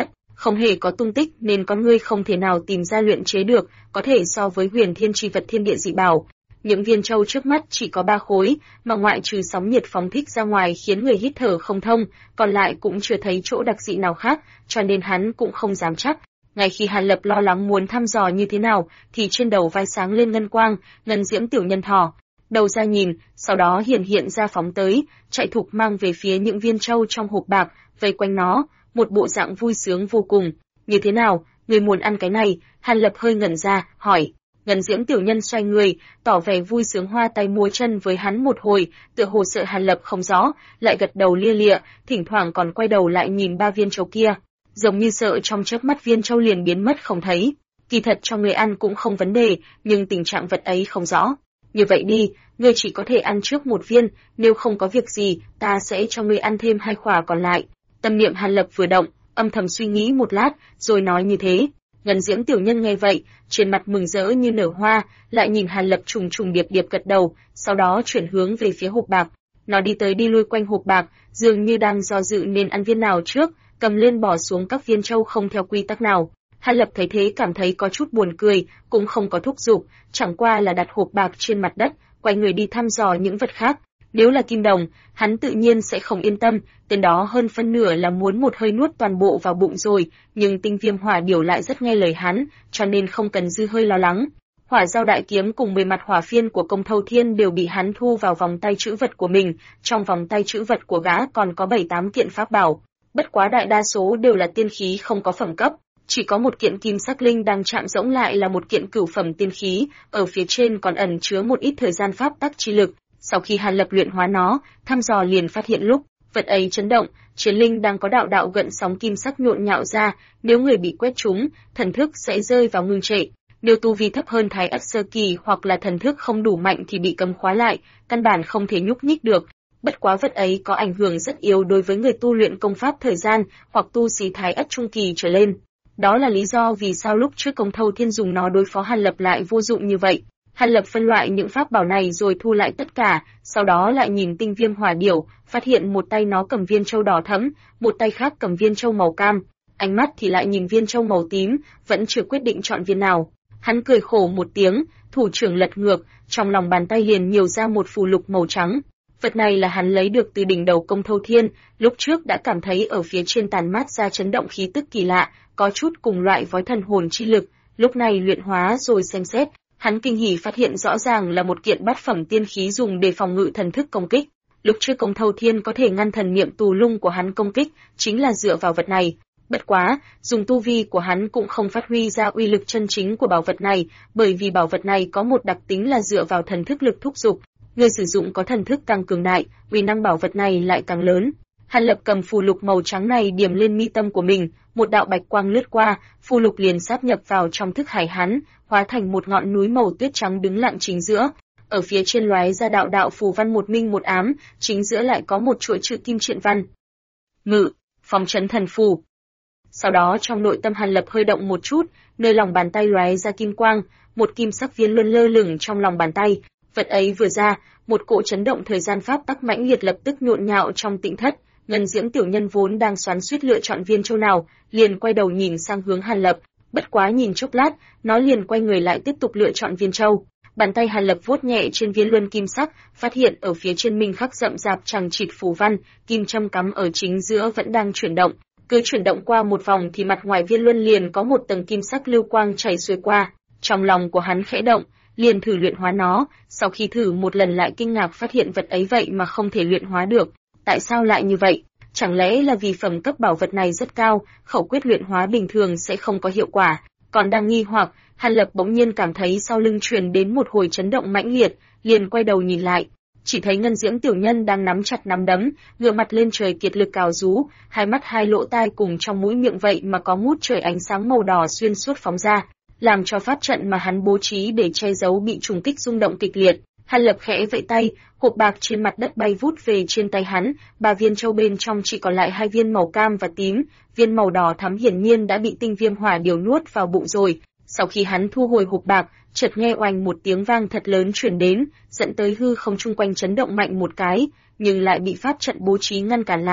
không hề có tung tích nên con ngươi không thể nào tìm ra luyện chế được, có thể so với huyền thiên chi vật thiên địa dị bảo. Những viên châu trước mắt chỉ có 3 khối, mà ngoại trừ sóng nhiệt phóng thích ra ngoài khiến người hít thở không thông, còn lại cũng chưa thấy chỗ đặc dị nào khác, cho nên hắn cũng không dám chắc. Ngay khi Hàn Lập lo lắng muốn thăm dò như thế nào, thì trên đầu vai sáng lên ngân quang, ngân diễm tiểu nhân thỏ đầu ra nhìn, sau đó hiện ra phóng tới, chạy thục mang về phía những viên châu trong hộp bạc, vây quanh nó, một bộ dạng vui sướng vô cùng. Như thế nào, người muốn ăn cái này? Hàn Lập hơi ngẩn ra, hỏi. Ngân diễm tiểu nhân xoay người, tỏ vẻ vui sướng hoa tay múa chân với hắn một hồi, tựa hồ sợ Hàn Lập không rõ, lại gật đầu lia lịa, thỉnh thoảng còn quay đầu lại nhìn 3 viên châu kia, giống như sợ trong chớp mắt viên châu liền biến mất không thấy. Kỳ thật cho người ăn cũng không vấn đề, nhưng tình trạng vật ấy không rõ. Như vậy đi, ngươi chỉ có thể ăn trước 1 viên, nếu không có việc gì, ta sẽ cho ngươi ăn thêm 2 khỏa còn lại. Tâm niệm Hàn Lập vừa động, âm thầm suy nghĩ một lát, rồi nói như thế. Ngân diễm tiểu nhân nghe vậy, trên mặt mừng rỡ như nở hoa, lại nhìn Hàn Lập trùng trùng điệp điệp gật đầu, sau đó chuyển hướng về phía hộp bạc. Nó đi tới đi lui quanh hộp bạc, dường như đang do dự nên ăn viên nào trước, cầm lên bỏ xuống các viên châu không theo quy tắc nào. Hàn Lập thấy thế cảm thấy có chút buồn cười, cũng không có thúc giục, chẳng qua là đặt hộp bạc trên mặt đất, quay người đi thăm dò những vật khác. Nếu là kim đồng, hắn tự nhiên sẽ không yên tâm, tên đó hơn phân nửa là muốn một hơi nuốt toàn bộ vào bụng rồi, nhưng tinh viêm hỏa điểu lại rất nghe lời hắn, cho nên không cần dư hơi lo lắng. Hỏa giao đại kiếm cùng 10 mặt hỏa phiên của Công Thâu Thiên đều bị hắn thu vào vòng tay trữ vật của mình, trong vòng tay trữ vật của gã còn có 7-8 kiện pháp bảo, bất quá đại đa số đều là tiên khí không có phẩm cấp. Chỉ có một kiện kim sắc linh đang chạm rỗng lại là một kiện cửu phẩm tiên khí, ở phía trên còn ẩn chứa một ít thời gian pháp tắc chi lực. Sau khi Hàn Lập luyện hóa nó, thăm dò liền phát hiện lúc vật ấy chấn động, chiến linh đang có đạo đạo gợn sóng kim sắc nhộn nhạo ra, nếu người bị quét trúng, thần thức sẽ rơi vào ngưng trệ. Nếu tu vi thấp hơn Thái Ất sơ kỳ hoặc là thần thức không đủ mạnh thì bị cấm khóa lại, căn bản không thể nhúc nhích được. Bất quá vật ấy có ảnh hưởng rất yếu đối với người tu luyện công pháp thời gian hoặc tu sĩ Thái Ất trung kỳ trở lên. Đó là lý do vì sao lúc trước Công Thâu Thiên dùng nó đối phó Hàn Lập lại vô dụng như vậy. Hàn Lập phân loại những pháp bảo này rồi thu lại tất cả, sau đó lại nhìn tinh viêm hỏa điểu, phát hiện một tay nó cầm viên châu đỏ thẫm, một tay khác cầm viên châu màu cam, ánh mắt thì lại nhìn viên châu màu tím, vẫn chưa quyết định chọn viên nào. Hắn cười khổ một tiếng, thủ trưởng lật ngược, trong lòng bàn tay liền nhiều ra một phù lục màu trắng. Vật này là hắn lấy được từ đỉnh đầu Công Thâu Thiên, lúc trước đã cảm thấy ở phía trên tàn mát ra chấn động khí tức kỳ lạ, có chút cùng loại với thần hồn chi lực, lúc này luyện hóa rồi xem xét, hắn kinh hỉ phát hiện rõ ràng là một kiện bát phẩm tiên khí dùng để phòng ngự thần thức công kích. Lúc trước Công Thâu Thiên có thể ngăn thần niệm tù lung của hắn công kích, chính là dựa vào vật này. Bất quá, dùng tu vi của hắn cũng không phát huy ra uy lực chân chính của bảo vật này, bởi vì bảo vật này có một đặc tính là dựa vào thần thức lực thúc giục. Người sử dụng có thần thức càng cường đại, uy năng bảo vật này lại càng lớn. Hàn Lập cầm phù lục màu trắng này điểm lên mi tâm của mình, một đạo bạch quang lướt qua, phù lục liền sáp nhập vào trong thức hải hắn, hóa thành một ngọn núi màu tuyết trắng đứng lặng chính giữa. Ở phía trên lóe ra đạo đạo phù văn một minh một ám, chính giữa lại có một chuỗi chữ kim triện văn. Ngự, phong trấn thần phù. Sau đó trong nội tâm Hàn Lập hơi động một chút, nơi lòng bàn tay lóe ra kim quang, một kim sắc viên luân lơ lửng trong lòng bàn tay. Vật ấy vừa ra, một cỗ chấn động thời gian pháp tắc mãnh liệt lập tức nhộn nhạo trong tĩnh thất. Ngân diễm tiểu nhân vốn đang xoắn xuýt lựa chọn viên châu nào, liền quay đầu nhìn sang hướng Hàn Lập, bất quá nhìn chốc lát, nó liền quay người lại tiếp tục lựa chọn viên châu. Bàn tay Hàn Lập vuốt nhẹ trên viên luân kim sắc, phát hiện ở phía trên minh khắc rậm rạp chằng chịt phù văn, kim châm cắm ở chính giữa vẫn đang chuyển động. Cứ chuyển động qua một vòng thì mặt ngoài viên luân liền có một tầng kim sắc lưu quang chảy xuôi qua. Trong lòng của hắn khẽ động, liền thử luyện hóa nó, sau khi thử một lần lại kinh ngạc phát hiện vật ấy vậy mà không thể luyện hóa được. Tại sao lại như vậy? Chẳng lẽ là vì phẩm cấp bảo vật này rất cao, khẩu quyết luyện hóa bình thường sẽ không có hiệu quả? Còn đang nghi hoặc, Hàn Lập bỗng nhiên cảm thấy sau lưng truyền đến một hồi chấn động mãnh liệt, liền quay đầu nhìn lại, chỉ thấy Ngân Diễm tiểu nhân đang nắm chặt nắm đấm, ngửa mặt lên trời kiệt lực cào rú, hai mắt hai lỗ tai cùng trong mũi miệng vậy mà có ngút trời ánh sáng màu đỏ xuyên suốt phóng ra, làm cho pháp trận mà hắn bố trí để che giấu bị trùng kích rung động kịch liệt. Hàn Lập khẽ vẫy tay, hộp bạc trên mặt đất bay vút về trên tay hắn, 3 viên châu bên trong chỉ còn lại 2 viên màu cam và tím, viên màu đỏ thắm hiển nhiên đã bị tinh viêm hỏa điều nuốt vào bụng rồi. Sau khi hắn thu hồi hộp bạc, chợt nghe oanh một tiếng vang thật lớn truyền đến, dẫn tới hư không chung quanh chấn động mạnh một cái, nhưng lại bị pháp trận bố trí ngăn cản lại.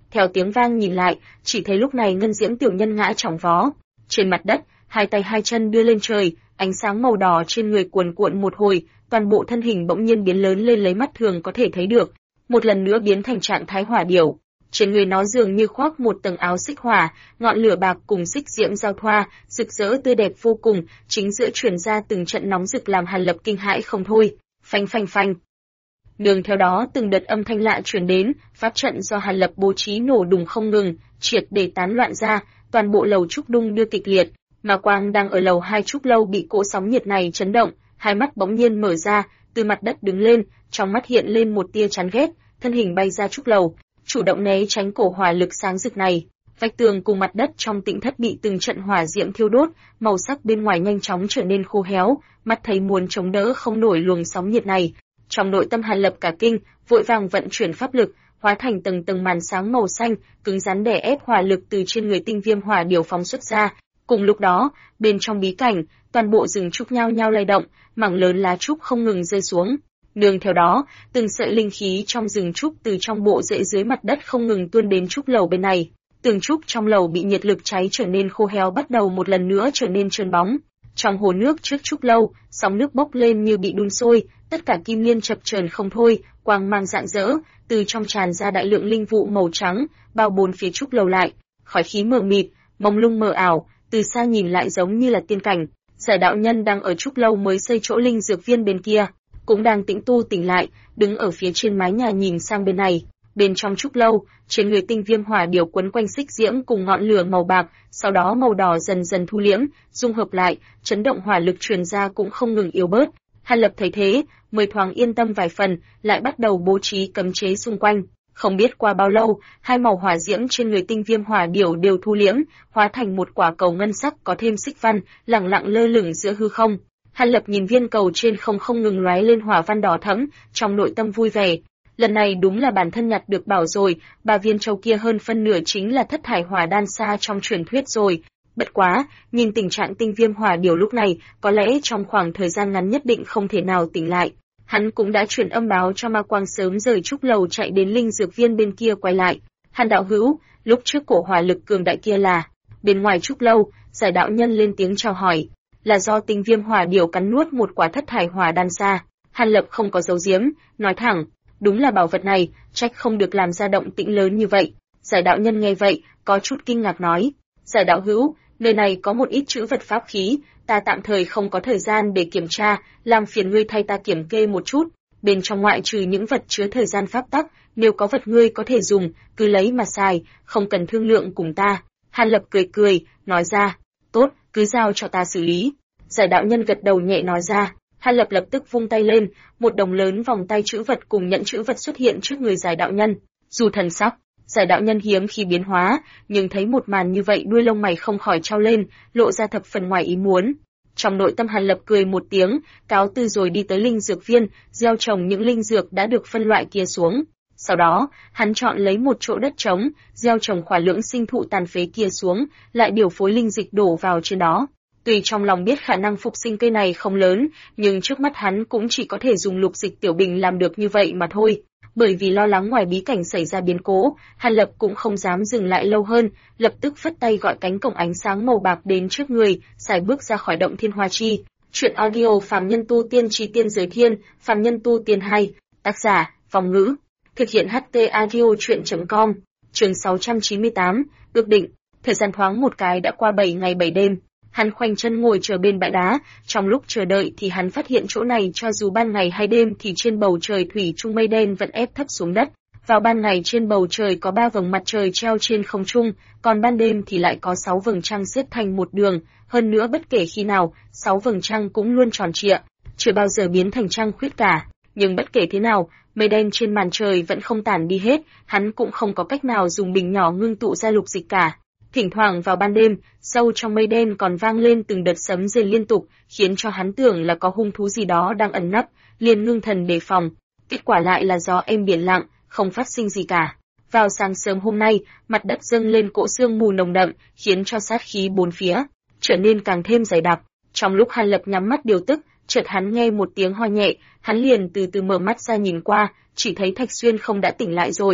Theo tiếng vang nhìn lại, chỉ thấy lúc này Ngân Diễm tiểu nhân ngã chỏng vó trên mặt đất, hai tay hai chân đưa lên trời, ánh sáng màu đỏ trên người cuồn cuộn một hồi, toàn bộ thân hình bỗng nhiên biến lớn lên lấy mắt thường có thể thấy được, một lần nữa biến thành trạng thái hỏa điểu. Trên người nó dường như khoác một tầng áo xích hỏa, ngọn lửa bạc cùng xích diễm giao thoa, rực rỡ tươi đẹp vô cùng, chính giữa truyền ra từng trận nóng rực làm Hàn Lập kinh hãi không thôi. Phanh phanh phanh. Nương theo đó từng đợt âm thanh lạ truyền đến, pháp trận do Hàn Lập bố trí nổ đùng không ngừng, triệt để tán loạn ra, toàn bộ lầu trúc đung đưa kịch liệt, mà Quang đang ở lầu 2 trúc lâu bị cỗ sóng nhiệt này chấn động, hai mắt bỗng nhiên mở ra, từ mặt đất đứng lên, trong mắt hiện lên một tia chán ghét, thân hình bay ra trúc lầu, chủ động né tránh cổ hỏa lực sáng rực này. Vách tường cùng mặt đất trong tĩnh thất bị từng trận hỏa diễm thiêu đốt, màu sắc bên ngoài nhanh chóng trở nên khô héo, mắt thấy muốn chống đỡ không nổi luồng sóng nhiệt này. Trong nội tâm Hàn Lập cả kinh, vội vàng vận chuyển pháp lực, hóa thành tầng tầng màn sáng màu xanh, cứng rắn đè ép hỏa lực từ trên người tinh viêm hỏa điểu phóng xuất ra. Cùng lúc đó, bên trong bí cảnh, toàn bộ rừng trúc nhao nhao lay động, mảng lớn lá trúc không ngừng rơi xuống. Nương theo đó, từng sợi linh khí trong rừng trúc từ trong bộ rễ dưới mặt đất không ngừng tuôn đến trúc lầu bên này. Tường trúc trong lầu bị nhiệt lực cháy trở nên khô héo bắt đầu một lần nữa trở nên trơn bóng. Trong hồ nước trước trúc lâu, sóng nước bốc lên như bị đun sôi, tất cả kim liên chập chờn không thôi, quang mang rạng rỡ, từ trong tràn ra đại lượng linh vụ màu trắng, bao bốn phía trúc lầu lại, khói khí mờ mịt, mông lung mờ ảo, từ xa nhìn lại giống như là tiên cảnh. Giải đạo nhân đang ở trúc lâu mới xây chỗ linh dược viên bên kia, cũng đang tĩnh tu tỉnh lại, đứng ở phía trên mái nhà nhìn sang bên này. Bên trong trúc lâu, trên người tinh viêm hỏa điểu quấn quanh xích diễm cùng ngọn lửa màu bạc, sau đó màu đỏ dần dần thu liễm, dung hợp lại, chấn động hỏa lực truyền ra cũng không ngừng yếu bớt. Hàn Lập thấy thế, mới thoáng yên tâm vài phần, lại bắt đầu bố trí cấm chế xung quanh. Không biết qua bao lâu, hai màu hỏa diễm trên người tinh viêm hỏa điểu đều thu liễm, hóa thành một quả cầu ngân sắc có thêm xích văn, lẳng lặng lơ lửng giữa hư không. Hàn Lập nhìn viên cầu trên không ngừng lóe lên hỏa văn đỏ thẫm, trong nội tâm vui vẻ. Lần này đúng là bản thân nhặt được bảo rồi, ba viên châu kia hơn phân nửa chính là thất thải hỏa đan xa trong truyền thuyết rồi. Bất quá, nhìn tình trạng tinh viêm hỏa điểu lúc này, có lẽ trong khoảng thời gian ngắn nhất định không thể nào tỉnh lại. Hắn cũng đã truyền âm báo cho Ma Quang sớm rời trúc lầu chạy đến linh dược viên bên kia quay lại. Hàn đạo hữu, lúc trước cổ hỏa lực cường đại kia là... Bên ngoài trúc lâu, Giải đạo nhân lên tiếng chào hỏi. Là do tinh viêm hỏa điểu cắn nuốt một quả thất thải hỏa đan xa. Hàn Lập không có giấu giếm, nói thẳng. Đúng là bảo vật này, trách không được làm ra động tĩnh lớn như vậy. Giải đạo nhân nghe vậy, có chút kinh ngạc nói. Giải đạo hữu, nơi này có một ít trữ vật pháp khí, ta tạm thời không có thời gian để kiểm tra, làm phiền ngươi thay ta kiểm kê một chút. Bên trong ngoại trừ những vật chứa thời gian pháp tắc, nếu có vật ngươi có thể dùng, cứ lấy mà xài, không cần thương lượng cùng ta. Hàn Lập cười, nói ra. Tốt, cứ giao cho ta xử lý. Giải đạo nhân gật đầu nhẹ nói ra. Hàn Lập lập tức vung tay lên, một đồng lớn vòng tay trữ vật cùng nhận trữ vật xuất hiện trước người Giải đạo nhân. Dù thần sắc, Giải đạo nhân hiếm khi biến hóa, nhưng thấy một màn như vậy đuôi lông mày không khỏi trao lên, lộ ra thập phần ngoài ý muốn. Trong nội tâm Hàn Lập cười một tiếng, cáo từ rồi đi tới linh dược viên, gieo trồng những linh dược đã được phân loại kia xuống. Sau đó, hắn chọn lấy một chỗ đất trống, gieo trồng khỏa lưỡng sinh thụ tàn phế kia xuống, lại điều phối linh dịch đổ vào trên đó. Tuy trong lòng biết khả năng phục sinh cây này không lớn, nhưng trước mắt hắn cũng chỉ có thể dùng lục dịch tiểu bình làm được như vậy mà thôi. Bởi vì lo lắng ngoài bí cảnh xảy ra biến cố, Hàn Lập cũng không dám dừng lại lâu hơn, lập tức phất tay gọi cánh cổng ánh sáng màu bạc đến trước người, sải bước ra khỏi động Thiên Hoa Chi. Chuyện audio Phàm Nhân Tu Tiên Chi Tiên Giới Thiên, Phàm Nhân Tu Tiên 2, tác giả, Vong Ngữ, thực hiện HT audio chuyện.com, chương 698, ước định. Thời gian thoáng một cái đã qua 7 ngày 7 đêm. Hắn khoanh chân ngồi chờ bên bãi đá, trong lúc chờ đợi thì hắn phát hiện chỗ này cho dù ban ngày hay đêm thì trên bầu trời thủy chung mây đen vẫn ép thấp xuống đất. Vào ban ngày trên bầu trời có 3 vầng mặt trời treo trên không trung, còn ban đêm thì lại có 6 vầng trăng xếp thành một đường, hơn nữa bất kể khi nào, 6 vầng trăng cũng luôn tròn trịa, chưa bao giờ biến thành trăng khuyết cả. Nhưng bất kể thế nào, mây đen trên màn trời vẫn không tản đi hết, hắn cũng không có cách nào dùng bình nhỏ ngưng tụ ra lục dịch cả. Thỉnh thoảng vào ban đêm, sâu trong mây đen còn vang lên từng đợt sấm rền liên tục, khiến cho hắn tưởng là có hung thú gì đó đang ẩn nấp, liền ngưng thần đề phòng. Kết quả lại là gió êm biển lặng, không phát sinh gì cả. Vào sáng sớm hôm nay, mặt đất dâng lên cỗ sương mù nồng đậm, khiến cho sát khí bốn phía trở nên càng thêm dày đặc. Trong lúc Hàn Lập nhắm mắt điều tức, chợt hắn nghe một tiếng ho nhẹ, hắn liền từ từ mở mắt ra nhìn qua, chỉ thấy Thạch Xuyên không đã tỉnh lại rồi.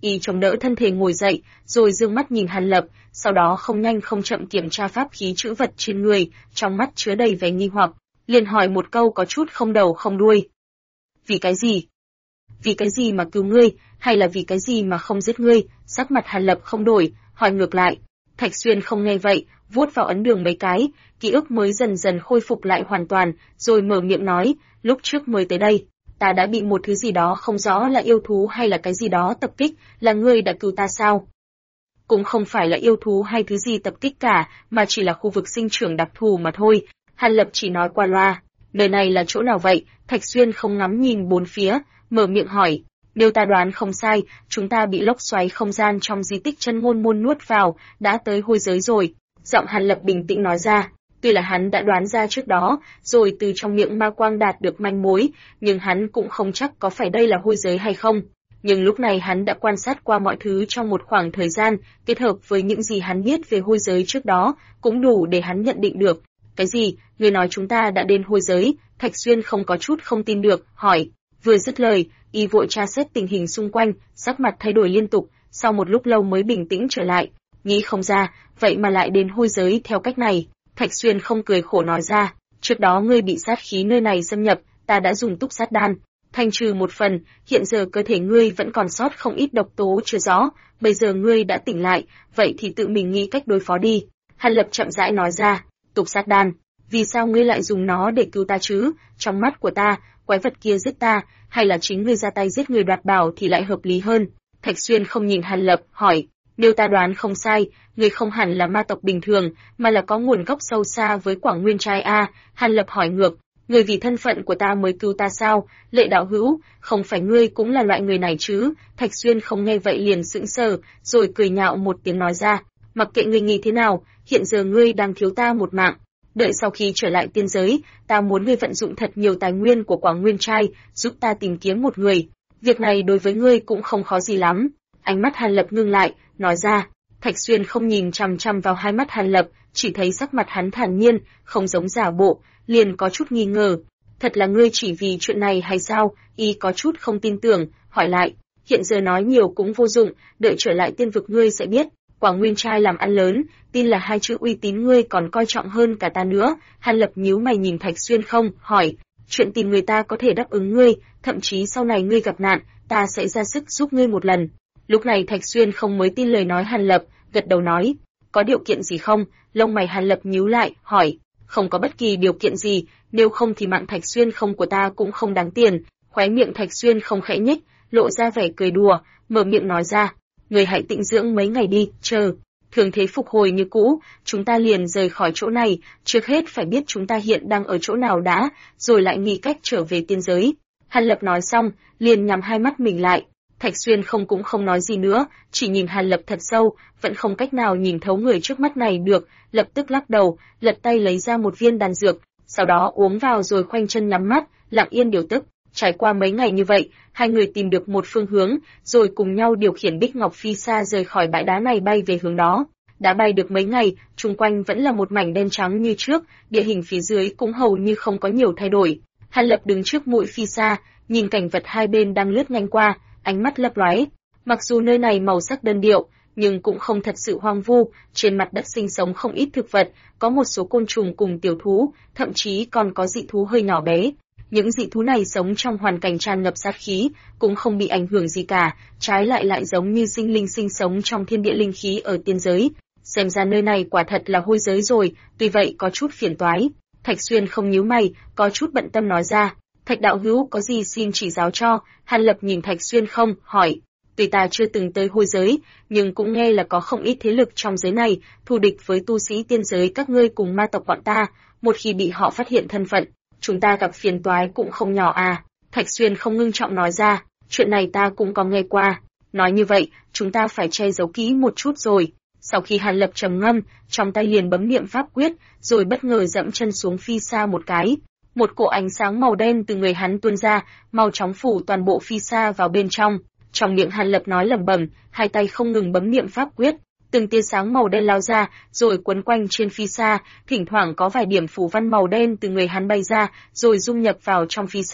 Y chống đỡ thân thể ngồi dậy, rồi dương mắt nhìn Hàn Lập, sau đó không nhanh không chậm kiểm tra pháp khí chữ vật trên người, trong mắt chứa đầy vẻ nghi hoặc, liền hỏi một câu có chút không đầu không đuôi. Vì cái gì? Vì cái gì mà cứu ngươi, hay là vì cái gì mà không giết ngươi? Sắc mặt Hàn Lập không đổi, hỏi ngược lại. Thạch Xuyên không nghe vậy, vuốt vào ấn đường mấy cái, ký ức mới dần dần khôi phục lại hoàn toàn, rồi mở miệng nói, lúc trước mới tới đây, ta đã bị một thứ gì đó không rõ là yêu thú hay là cái gì đó tập kích, là ngươi đã cứu ta sao? Cũng không phải là yêu thú hay thứ gì tập kích cả, mà chỉ là khu vực sinh trưởng đặc thù mà thôi. Hàn Lập chỉ nói qua loa. Nơi này là chỗ nào vậy? Thạch Xuyên không ngắm nhìn bốn phía, mở miệng hỏi. Nếu ta đoán không sai, chúng ta bị lốc xoáy không gian trong di tích chân ngôn môn nuốt vào, đã tới hôi giới rồi. Giọng Hàn Lập bình tĩnh nói ra. Tuy là hắn đã đoán ra trước đó, rồi từ trong miệng ma quang đạt được manh mối, nhưng hắn cũng không chắc có phải đây là hôi giới hay không. Nhưng lúc này hắn đã quan sát qua mọi thứ trong một khoảng thời gian, kết hợp với những gì hắn biết về hôi giới trước đó, cũng đủ để hắn nhận định được. Cái gì? Người nói chúng ta đã đến hôi giới? Thạch Xuyên không có chút không tin được, hỏi. Vừa dứt lời, y vội tra xét tình hình xung quanh, sắc mặt thay đổi liên tục, sau một lúc lâu mới bình tĩnh trở lại. Nghĩ không ra, vậy mà lại đến hôi giới theo cách này. Thạch Xuyên không cười khổ nói ra, trước đó ngươi bị sát khí nơi này xâm nhập, ta đã dùng túc sát đan, thanh trừ một phần, hiện giờ cơ thể ngươi vẫn còn sót không ít độc tố chưa rõ, bây giờ ngươi đã tỉnh lại, vậy thì tự mình nghĩ cách đối phó đi. Hàn Lập chậm rãi nói ra, túc sát đan, vì sao ngươi lại dùng nó để cứu ta chứ? Trong mắt của ta, quái vật kia giết ta, hay là chính ngươi ra tay giết người đoạt bảo thì lại hợp lý hơn. Thạch Xuyên không nhìn Hàn Lập, hỏi, nếu ta đoán không sai, ngươi không hẳn là ma tộc bình thường, mà là có nguồn gốc sâu xa với Quảng Nguyên trai a. Hàn Lập hỏi ngược, ngươi vì thân phận của ta mới cứu ta sao? Lệ đạo hữu, không phải ngươi cũng là loại người này chứ? Thạch Xuyên không nghe vậy liền sững sờ, rồi cười nhạo một tiếng nói ra, mặc kệ ngươi nghĩ thế nào, hiện giờ ngươi đang thiếu ta một mạng. Đợi sau khi trở lại tiên giới, ta muốn ngươi vận dụng thật nhiều tài nguyên của Quảng Nguyên trai, giúp ta tìm kiếm một người. Việc này đối với ngươi cũng không khó gì lắm. Ánh mắt Hàn Lập ngưng lại, nói ra. Thạch Xuyên không nhìn chằm chằm vào hai mắt Hàn Lập, chỉ thấy sắc mặt hắn thản nhiên, không giống giả bộ, liền có chút nghi ngờ. Thật là ngươi chỉ vì chuyện này hay sao? Y có chút không tin tưởng, hỏi lại. Hiện giờ nói nhiều cũng vô dụng, đợi trở lại tiên vực ngươi sẽ biết. Quảng Nguyên trai làm ăn lớn, tin là hai chữ uy tín ngươi còn coi trọng hơn cả ta nữa. Hàn Lập nhíu mày nhìn Thạch Xuyên không, hỏi. Chuyện tìm người ta có thể đáp ứng ngươi, thậm chí sau này ngươi gặp nạn, ta sẽ ra sức giúp ngươi một lần. Lúc này Thạch Xuyên không mới tin lời nói Hàn Lập, gật đầu nói, có điều kiện gì không? Lông mày Hàn Lập nhíu lại, hỏi, không có bất kỳ điều kiện gì, nếu không thì mạng Thạch Xuyên không của ta cũng không đáng tiền. Khóe miệng Thạch Xuyên không khẽ nhếch, lộ ra vẻ cười đùa, mở miệng nói ra, người hãy tĩnh dưỡng mấy ngày đi, chờ thường thế phục hồi như cũ, chúng ta liền rời khỏi chỗ này, trước hết phải biết chúng ta hiện đang ở chỗ nào đã, rồi lại nghĩ cách trở về tiên giới. Hàn Lập nói xong, liền nhắm hai mắt mình lại. Thạch Xuyên không cũng không nói gì nữa, chỉ nhìn Hàn Lập thật sâu, vẫn không cách nào nhìn thấu người trước mắt này được, lập tức lắc đầu, lật tay lấy ra một viên đan dược, sau đó uống vào rồi khoanh chân nhắm mắt, lặng yên điều tức. Trải qua mấy ngày như vậy, hai người tìm được một phương hướng, rồi cùng nhau điều khiển Bích Ngọc Phi Sa rời khỏi bãi đá này bay về hướng đó. Đã bay được mấy ngày, chung quanh vẫn là một mảnh đen trắng như trước, địa hình phía dưới cũng hầu như không có nhiều thay đổi. Hàn Lập đứng trước mũi Phi Sa, nhìn cảnh vật hai bên đang lướt nhanh qua, ánh mắt lấp lóe. Mặc dù nơi này màu sắc đơn điệu, nhưng cũng không thật sự hoang vu, trên mặt đất sinh sống không ít thực vật, có một số côn trùng cùng tiểu thú, thậm chí còn có dị thú hơi nhỏ bé. Những dị thú này sống trong hoàn cảnh tràn ngập sát khí, cũng không bị ảnh hưởng gì cả, trái lại lại giống như sinh linh sinh sống trong thiên địa linh khí ở tiên giới. Xem ra nơi này quả thật là hôi giới rồi, tuy vậy có chút phiền toái. Thạch Xuyên không nhíu mày, có chút bận tâm nói ra. Thạch đạo hữu có gì xin chỉ giáo cho? Hàn Lập nhìn Thạch Xuyên không, hỏi. Tuy ta chưa từng tới hôi giới, nhưng cũng nghe là có không ít thế lực trong giới này, thù địch với tu sĩ tiên giới các ngươi cùng ma tộc bọn ta, một khi bị họ phát hiện thân phận, chúng ta gặp phiền toái cũng không nhỏ à. Thạch Xuyên không ngưng trọng nói ra, chuyện này ta cũng có nghe qua. Nói như vậy, chúng ta phải che giấu kỹ một chút rồi. Sau khi Hàn Lập trầm ngâm, trong tay liền bấm niệm pháp quyết, rồi bất ngờ dẫm chân xuống Phi Sa một cái. Một cỗ ánh sáng màu đen từ người hắn tuôn ra, mau chóng phủ toàn bộ Phi Sa vào bên trong. Trong miệng Hàn Lập nói lẩm bẩm, hai tay không ngừng bấm niệm pháp quyết, từng tia sáng màu đen lao ra, rồi quấn quanh trên Phi Sa, thỉnh thoảng có vài điểm phù văn màu đen từ người hắn bay ra, rồi dung nhập vào trong Phi Sa.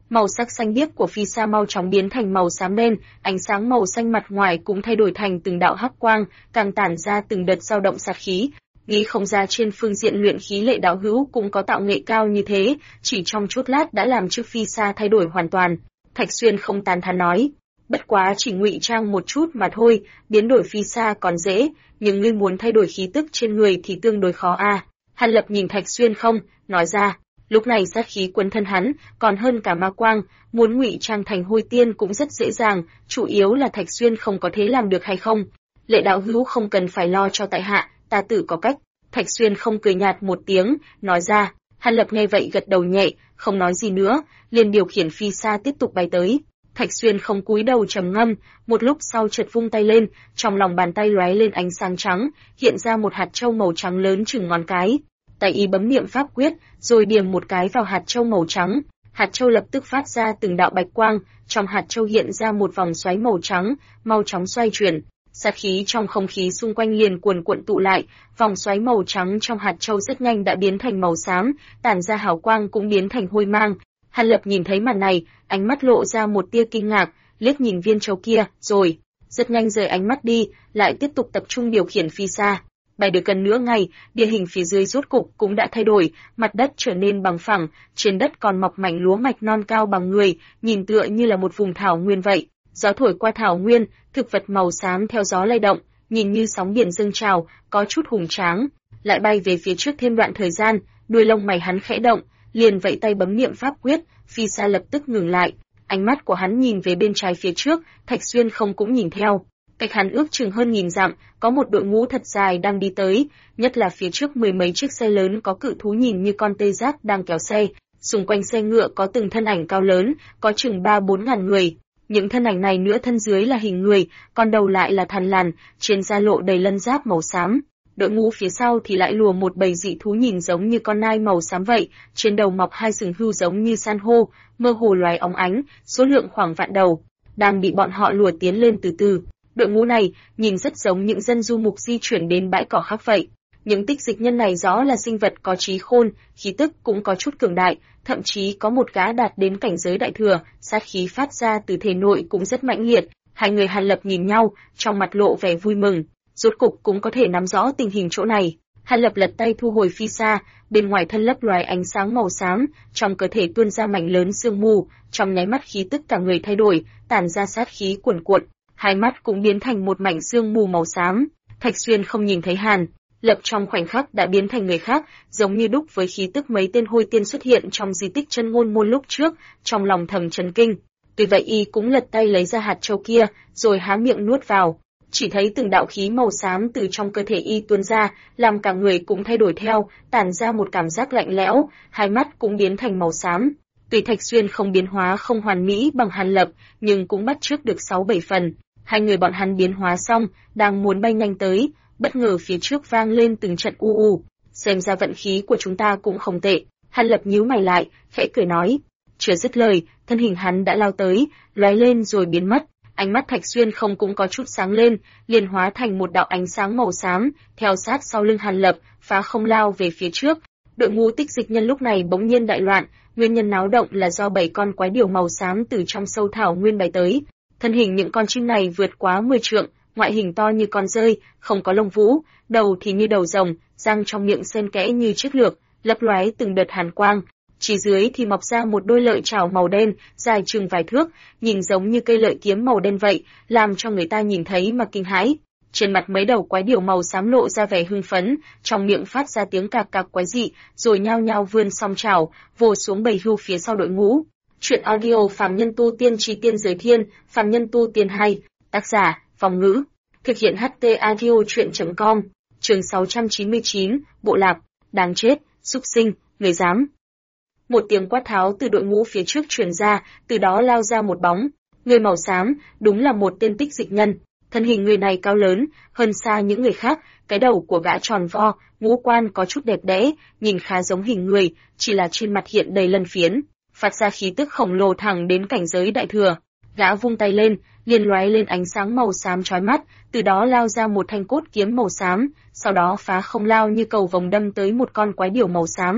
Màu sắc xanh biếc của phi sa mau chóng biến thành màu xám đen, ánh sáng màu xanh mặt ngoài cũng thay đổi thành từng đạo hắc quang, càng tản ra từng đợt dao động sát khí. Nghĩ không ra trên phương diện luyện khí Lệ đạo hữu cũng có tạo nghệ cao như thế, chỉ trong chốc lát đã làm cho phi sa thay đổi hoàn toàn. Thạch Xuyên không tán thán nói, bất quá chỉ ngụy trang một chút mà thôi, biến đổi phi sa còn dễ, nhưng ngươi muốn thay đổi khí tức trên người thì tương đối khó a. Hàn Lập nhìn Thạch Xuyên không, nói ra, lúc này sát khí quấn thân hắn, còn hơn cả ma quang, muốn ngụy trang thành hôi tiên cũng rất dễ dàng, chủ yếu là Thạch Xuyên không có thế làm được hay không. Lệ đạo hữu không cần phải lo cho tại hạ, ta tự có cách. Thạch Xuyên không cười nhạt một tiếng, nói ra. Hàn Lập nghe vậy gật đầu nhẹ, không nói gì nữa, liền điều khiển phi sa tiếp tục bay tới. Thạch Xuyên không cúi đầu trầm ngâm, một lúc sau chợt vung tay lên, trong lòng bàn tay lóe lên ánh sáng trắng, hiện ra một hạt châu màu trắng lớn chừng ngón cái. Tay y bấm niệm pháp quyết, rồi điểm một cái vào hạt châu màu trắng. Hạt châu lập tức phát ra từng đạo bạch quang, trong hạt châu hiện ra một vòng xoáy màu trắng, mau chóng xoay chuyển. Sát khí trong không khí xung quanh liền cuồn cuộn tụ lại, vòng xoáy màu trắng trong hạt châu rất nhanh đã biến thành màu xám, tản ra hào quang cũng biến thành hôi mang. Hàn Lập nhìn thấy màn này, ánh mắt lộ ra một tia kinh ngạc, liếc nhìn viên châu kia, rồi rất nhanh rời ánh mắt đi, lại tiếp tục tập trung điều khiển phi sa. Bay được gần nửa ngày, địa hình phía dưới rốt cục cũng đã thay đổi, mặt đất trở nên bằng phẳng, trên đất còn mọc mảnh lúa mạch non cao bằng người, nhìn tựa như là một vùng thảo nguyên vậy. Gió thổi qua thảo nguyên, thực vật màu xám theo gió lay động, nhìn như sóng biển dâng trào, có chút hùng tráng. Lại bay về phía trước thêm đoạn thời gian, đuôi lông mày hắn khẽ động, liền vẫy tay bấm niệm pháp quyết, phi sa lập tức ngừng lại. Ánh mắt của hắn nhìn về bên trái phía trước, Thạch Xuyên không cũng nhìn theo. Cách hắn ước chừng hơn 1000 dặm, có một đội ngũ thật dài đang đi tới, nhất là phía trước mười mấy chiếc xe lớn có cự thú nhìn như con tê giác đang kéo xe. Xung quanh xe ngựa có từng thân ảnh cao lớn, có chừng 3-4 ngàn người. Những thân ảnh này nửa thân dưới là hình người, còn đầu lại là thằn lằn, trên da lộ đầy lân giáp màu xám. Đội ngũ phía sau thì lại lùa một bầy dị thú nhìn giống như con nai màu xám vậy, trên đầu mọc hai sừng hươu giống như san hô, mơ hồ loài óng ánh, số lượng khoảng vạn đầu, đang bị bọn họ lùa tiến lên từ từ. Đội ngũ này nhìn rất giống những dân du mục di chuyển đến bãi cỏ khác vậy. Những tích dịch nhân này rõ là sinh vật có trí khôn, khí tức cũng có chút cường đại, thậm chí có một gã đạt đến cảnh giới đại thừa, sát khí phát ra từ thể nội cũng rất mãnh liệt. Hai người Hàn Lập nhìn nhau, trong mặt lộ vẻ vui mừng, rốt cục cũng có thể nắm rõ tình hình chỗ này. Hàn Lập lật tay thu hồi phi sa, bên ngoài thân lấp loài ánh sáng màu xám, trong cơ thể tuôn ra mảnh lớn sương mù, trong nháy mắt khí tức cả người thay đổi, tản ra sát khí cuồn cuộn, hai mắt cũng biến thành một mảnh sương mù màu xám. Thạch Xuyên không nhìn thấy Hàn Lập trong khoảnh khắc đã biến thành người khác, giống như đúc với khí tức mấy tên hôi tiên xuất hiện trong di tích Chân Ngôn môn lúc trước, trong lòng thầm chấn kinh. Tuy vậy y cũng lật tay lấy ra hạt châu kia, rồi há miệng nuốt vào. Chỉ thấy từng đạo khí màu xám từ trong cơ thể y tuôn ra, làm cả người cũng thay đổi theo, tản ra một cảm giác lạnh lẽo, hai mắt cũng biến thành màu xám. Tuy Thạch Xuyên không biến hóa không hoàn mỹ bằng Hàn Lập, nhưng cũng bắt chước được 6-7 phần. Hai người bọn hắn biến hóa xong, đang muốn bay nhanh tới, bất ngờ phía trước vang lên từng trận u u. Xem ra vận khí của chúng ta cũng không tệ. Hàn Lập nhíu mày lại, khẽ cười nói. Chưa dứt lời, thân hình hắn đã lao tới, lóe lên rồi biến mất. Ánh mắt Thạch Xuyên không cũng có chút sáng lên, liền hóa thành một đạo ánh sáng màu xám, theo sát sau lưng Hàn Lập, phá không lao về phía trước. Đội ngũ tích dịch nhân lúc này bỗng nhiên đại loạn, nguyên nhân náo động là do 7 con quái điểu màu xám từ trong sâu thảo nguyên bay tới. Thân hình những con chim này vượt quá 10 trượng, ngoại hình to như con dơi, không có lông vũ, đầu thì như đầu rồng, răng trong miệng xen kẽ như chiếc lược, lấp lóe từng đợt hàn quang. Chỉ dưới thì mọc ra một đôi lợi chảo màu đen, dài chừng vài thước, nhìn giống như cây lợi kiếm màu đen vậy, làm cho người ta nhìn thấy mà kinh hãi. Trên mặt mấy đầu quái điểu màu xám lộ ra vẻ hưng phấn, trong miệng phát ra tiếng cạc cạc quái dị, rồi nhao nhao vươn song chảo, vồ xuống bầy hươu phía sau đội ngũ. Truyện audio Phàm Nhân Tu Tiên Chi Tiên Giới Thiên, Phàm Nhân Tu Tiên 2, tác giả, Phong Ngữ, thực hiện HT Audio Truyện.com, chương 699, Bộ Lạc, đáng chết, súc sinh, người dám. Một tiếng quát tháo từ đội ngũ phía trước truyền ra, từ đó lao ra một bóng, người màu xám, đúng là một tên tích dịch nhân. Thân hình người này cao lớn, hơn xa những người khác, cái đầu của gã tròn vo, ngũ quan có chút đẹp đẽ, nhìn khá giống hình người, chỉ là trên mặt hiện đầy lân phiến, phát ra khí tức khổng lồ thẳng đến cảnh giới đại thừa. Gã vung tay lên, liền lóe lên ánh sáng màu xám chói mắt, từ đó lao ra một thanh cốt kiếm màu xám, sau đó phá không lao như cầu vồng đâm tới một con quái điểu màu xám.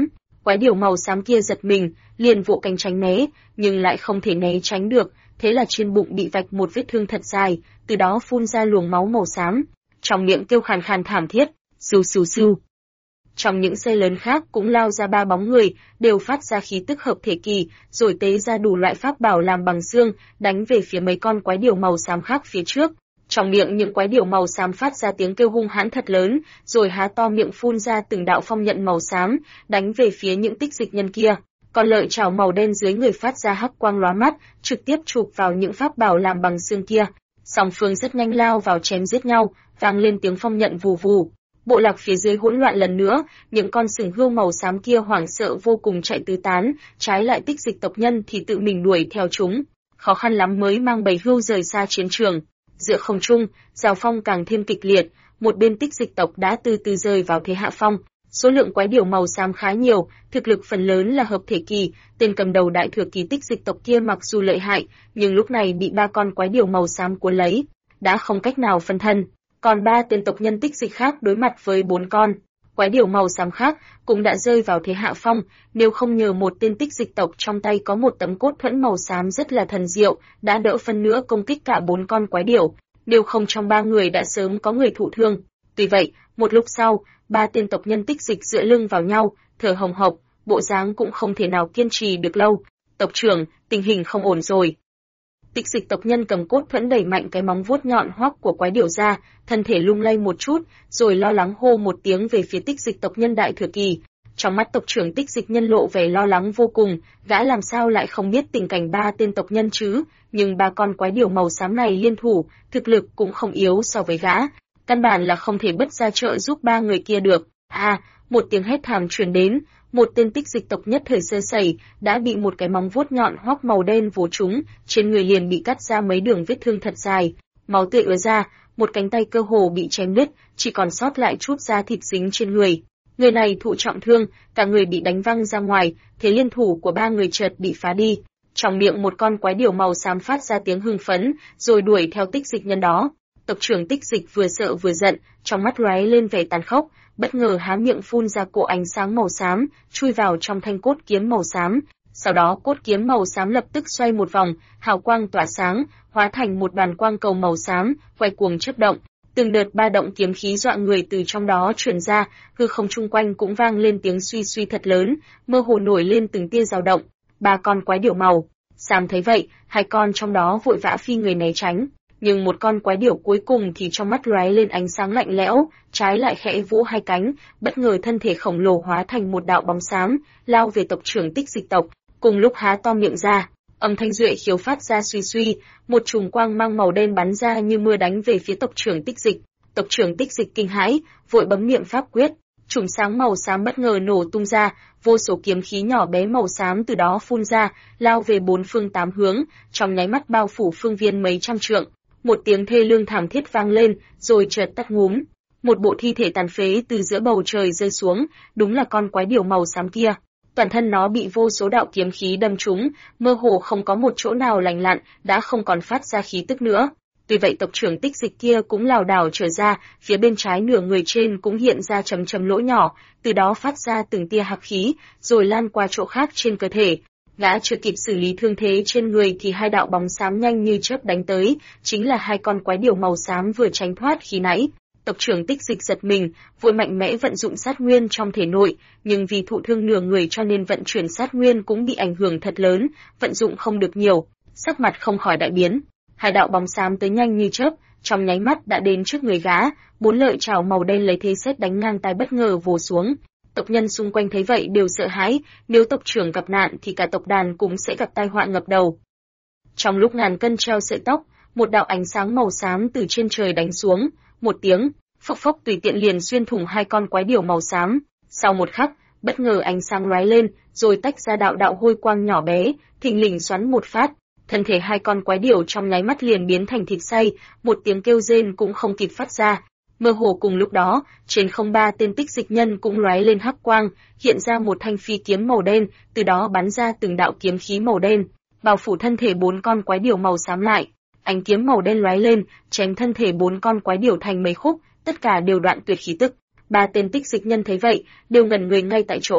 Quái điểu màu xám kia giật mình, liền vỗ cánh tránh né, nhưng lại không thể né tránh được, thế là trên bụng bị vạch một vết thương thật dài, từ đó phun ra luồng máu màu xám, trong miệng kêu khàn khàn thảm thiết, sù sù sù. Trong những xe lớn khác cũng lao ra 3 bóng người, đều phát ra khí tức hợp thể kỳ, rồi tế ra đủ loại pháp bảo làm bằng xương, đánh về phía mấy con quái điểu màu xám khác phía trước. Trong miệng những quái điểu màu xám phát ra tiếng kêu hung hãn thật lớn, rồi há to miệng phun ra từng đạo phong nhận màu xám, đánh về phía những tích dịch nhân kia. Còn lợi chảo màu đen dưới người phát ra hắc quang lóa mắt, trực tiếp chụp vào những pháp bảo làm bằng xương kia. Song phương rất nhanh lao vào chém giết nhau, vang lên tiếng phong nhận vù vù. Bộ lạc phía dưới hỗn loạn lần nữa, những con sừng hươu màu xám kia hoảng sợ vô cùng chạy tứ tán, trái lại tích dịch tộc nhân thì tự mình đuổi theo chúng. Khó khăn lắm mới mang bầy hươu rời xa chiến trường. Giữa không trung, giao phong càng thêm kịch liệt, một bên tích dịch tộc đã từ từ rơi vào thế hạ phong. Số lượng quái điểu màu xám khá nhiều, thực lực phần lớn là hợp thể kỳ, tên cầm đầu đại thừa kỳ tích dịch tộc kia mặc dù lợi hại, nhưng lúc này bị 3 con quái điểu màu xám cuốn lấy, đã không cách nào phân thân. Còn 3 tên tộc nhân tích dịch khác đối mặt với 4 con quái điểu màu xám khác cũng đã rơi vào thế hạ phong, nếu không nhờ một tên tích dịch tộc trong tay có một tấm cốt thuẫn màu xám rất là thần diệu, đã đỡ phân nữa công kích cả 4 con quái điểu, nếu không trong 3 người đã sớm có người thụ thương. Tuy vậy, một lúc sau, 3 tên tộc nhân tích dịch dựa lưng vào nhau, thở hồng hộc, bộ dáng cũng không thể nào kiên trì được lâu. Tộc trưởng, tình hình không ổn rồi. Tích dịch tộc nhân cầm cốt thuẫn đẩy mạnh cái móng vuốt nhọn hoắc của quái điểu ra, thân thể lung lay một chút, rồi lo lắng hô một tiếng về phía tích dịch tộc nhân đại thừa kỳ. Trong mắt tộc trưởng tích dịch nhân lộ vẻ lo lắng vô cùng, gã làm sao lại không biết tình cảnh 3 tên tộc nhân chứ, nhưng 3 con quái điểu màu xám này liên thủ, thực lực cũng không yếu so với gã, căn bản là không thể bất ra trợ giúp 3 người kia được. Một tiếng hét thảm truyền đến, một tên tích dịch tộc nhất thời sơ sẩy, đã bị một cái móng vuốt nhọn hoắc màu đen vồ trúng, trên người liền bị cắt ra mấy đường vết thương thật dài, máu tươi ứa ra, một cánh tay cơ hồ bị chém đứt, chỉ còn sót lại chút da thịt dính trên người. Người này thụ trọng thương, cả người bị đánh văng ra ngoài, thế liên thủ của 3 người chợt bị phá đi. Trong miệng một con quái điểu màu xám phát ra tiếng hưng phấn, rồi đuổi theo tích dịch nhân đó. Tộc trưởng tích dịch vừa sợ vừa giận, trong mắt lóe lên vẻ tàn khốc, bất ngờ há miệng phun ra cỗ ánh sáng màu xám, chui vào trong thanh cốt kiếm màu xám. Sau đó cốt kiếm màu xám lập tức xoay một vòng, hào quang tỏa sáng, hóa thành một đoàn quang cầu màu xám, quay cuồng chớp động. Từng đợt ba động kiếm khí dọa người từ trong đó truyền ra, hư không chung quanh cũng vang lên tiếng suy suy thật lớn, mơ hồ nổi lên từng tia dao động. 3 con quái điểu màu xám thấy vậy, 2 con trong đó vội vã phi người né tránh. Nhưng một con quái điểu cuối cùng thì trong mắt lóe lên ánh sáng lạnh lẽo, trái lại khẽ vỗ 2 cánh, bất ngờ thân thể khổng lồ hóa thành một đạo bóng xám, lao về tộc trưởng tích dịch tộc, cùng lúc há to miệng ra, âm thanh duệ khiếu phát ra suy suy, một chùm quang mang màu đen bắn ra như mưa đánh về phía tộc trưởng tích dịch. Tộc trưởng tích dịch kinh hãi, vội bấm niệm pháp quyết, chùm sáng màu xám bất ngờ nổ tung ra, vô số kiếm khí nhỏ bé màu xám từ đó phun ra, lao về 4 phương 8 hướng, trong nháy mắt bao phủ phương viên mấy trăm trượng. Một tiếng thê lương thảm thiết vang lên, rồi chợt tắt ngúm. Một bộ thi thể tàn phế từ giữa bầu trời rơi xuống, đúng là con quái điểu màu xám kia. Toàn thân nó bị vô số đạo kiếm khí đâm trúng, mơ hồ không có một chỗ nào lành lặn, đã không còn phát ra khí tức nữa. Tuy vậy tộc trưởng tích dịch kia cũng lảo đảo trở ra, phía bên trái nửa người trên cũng hiện ra chấm chấm lỗ nhỏ, từ đó phát ra từng tia hắc khí, rồi lan qua chỗ khác trên cơ thể. Gã chưa kịp xử lý thương thế trên người thì 2 đạo bóng xám nhanh như chớp đánh tới, chính là 2 con quái điểu màu xám vừa tránh thoát khi nãy. Tộc trưởng tích dịch giật mình, vội mạnh mẽ vận dụng sát nguyên trong thể nội, nhưng vì thụ thương nửa người cho nên vận chuyển sát nguyên cũng bị ảnh hưởng thật lớn, vận dụng không được nhiều, sắc mặt không khỏi đại biến. 2 đạo bóng xám tới nhanh như chớp, trong nháy mắt đã đến trước người gã, 4 lợi chảo màu đen lấy thế sét đánh ngang tai bất ngờ vồ xuống. Tộc nhân xung quanh thấy vậy đều sợ hãi, nếu tộc trưởng gặp nạn thì cả tộc đàn cũng sẽ gặp tai họa ngập đầu. Trong lúc ngàn cân treo sợi tóc, một đạo ánh sáng màu xám từ trên trời đánh xuống, một tiếng, phốc phốc tùy tiện liền xuyên thủng 2 con quái điểu màu xám. Sau một khắc, bất ngờ ánh sáng lóe lên, rồi tách ra đạo đạo hôi quang nhỏ bé, thình lình xoắn một phát, thân thể 2 con quái điểu trong nháy mắt liền biến thành thịt xay, một tiếng kêu rên cũng không kịp phát ra. Mơ hồ cùng lúc đó, trên không 3 tên tích dịch nhân cũng lóe lên hắc quang, hiện ra một thanh phi kiếm màu đen, từ đó bắn ra từng đạo kiếm khí màu đen, bao phủ thân thể 4 con quái điểu màu xám lại. Ánh kiếm màu đen lóe lên, chém thân thể 4 con quái điểu thành mấy khúc, tất cả đều đoạn tuyệt khí tức. 3 tên tích dịch nhân thấy vậy, đều ngẩn người ngay tại chỗ.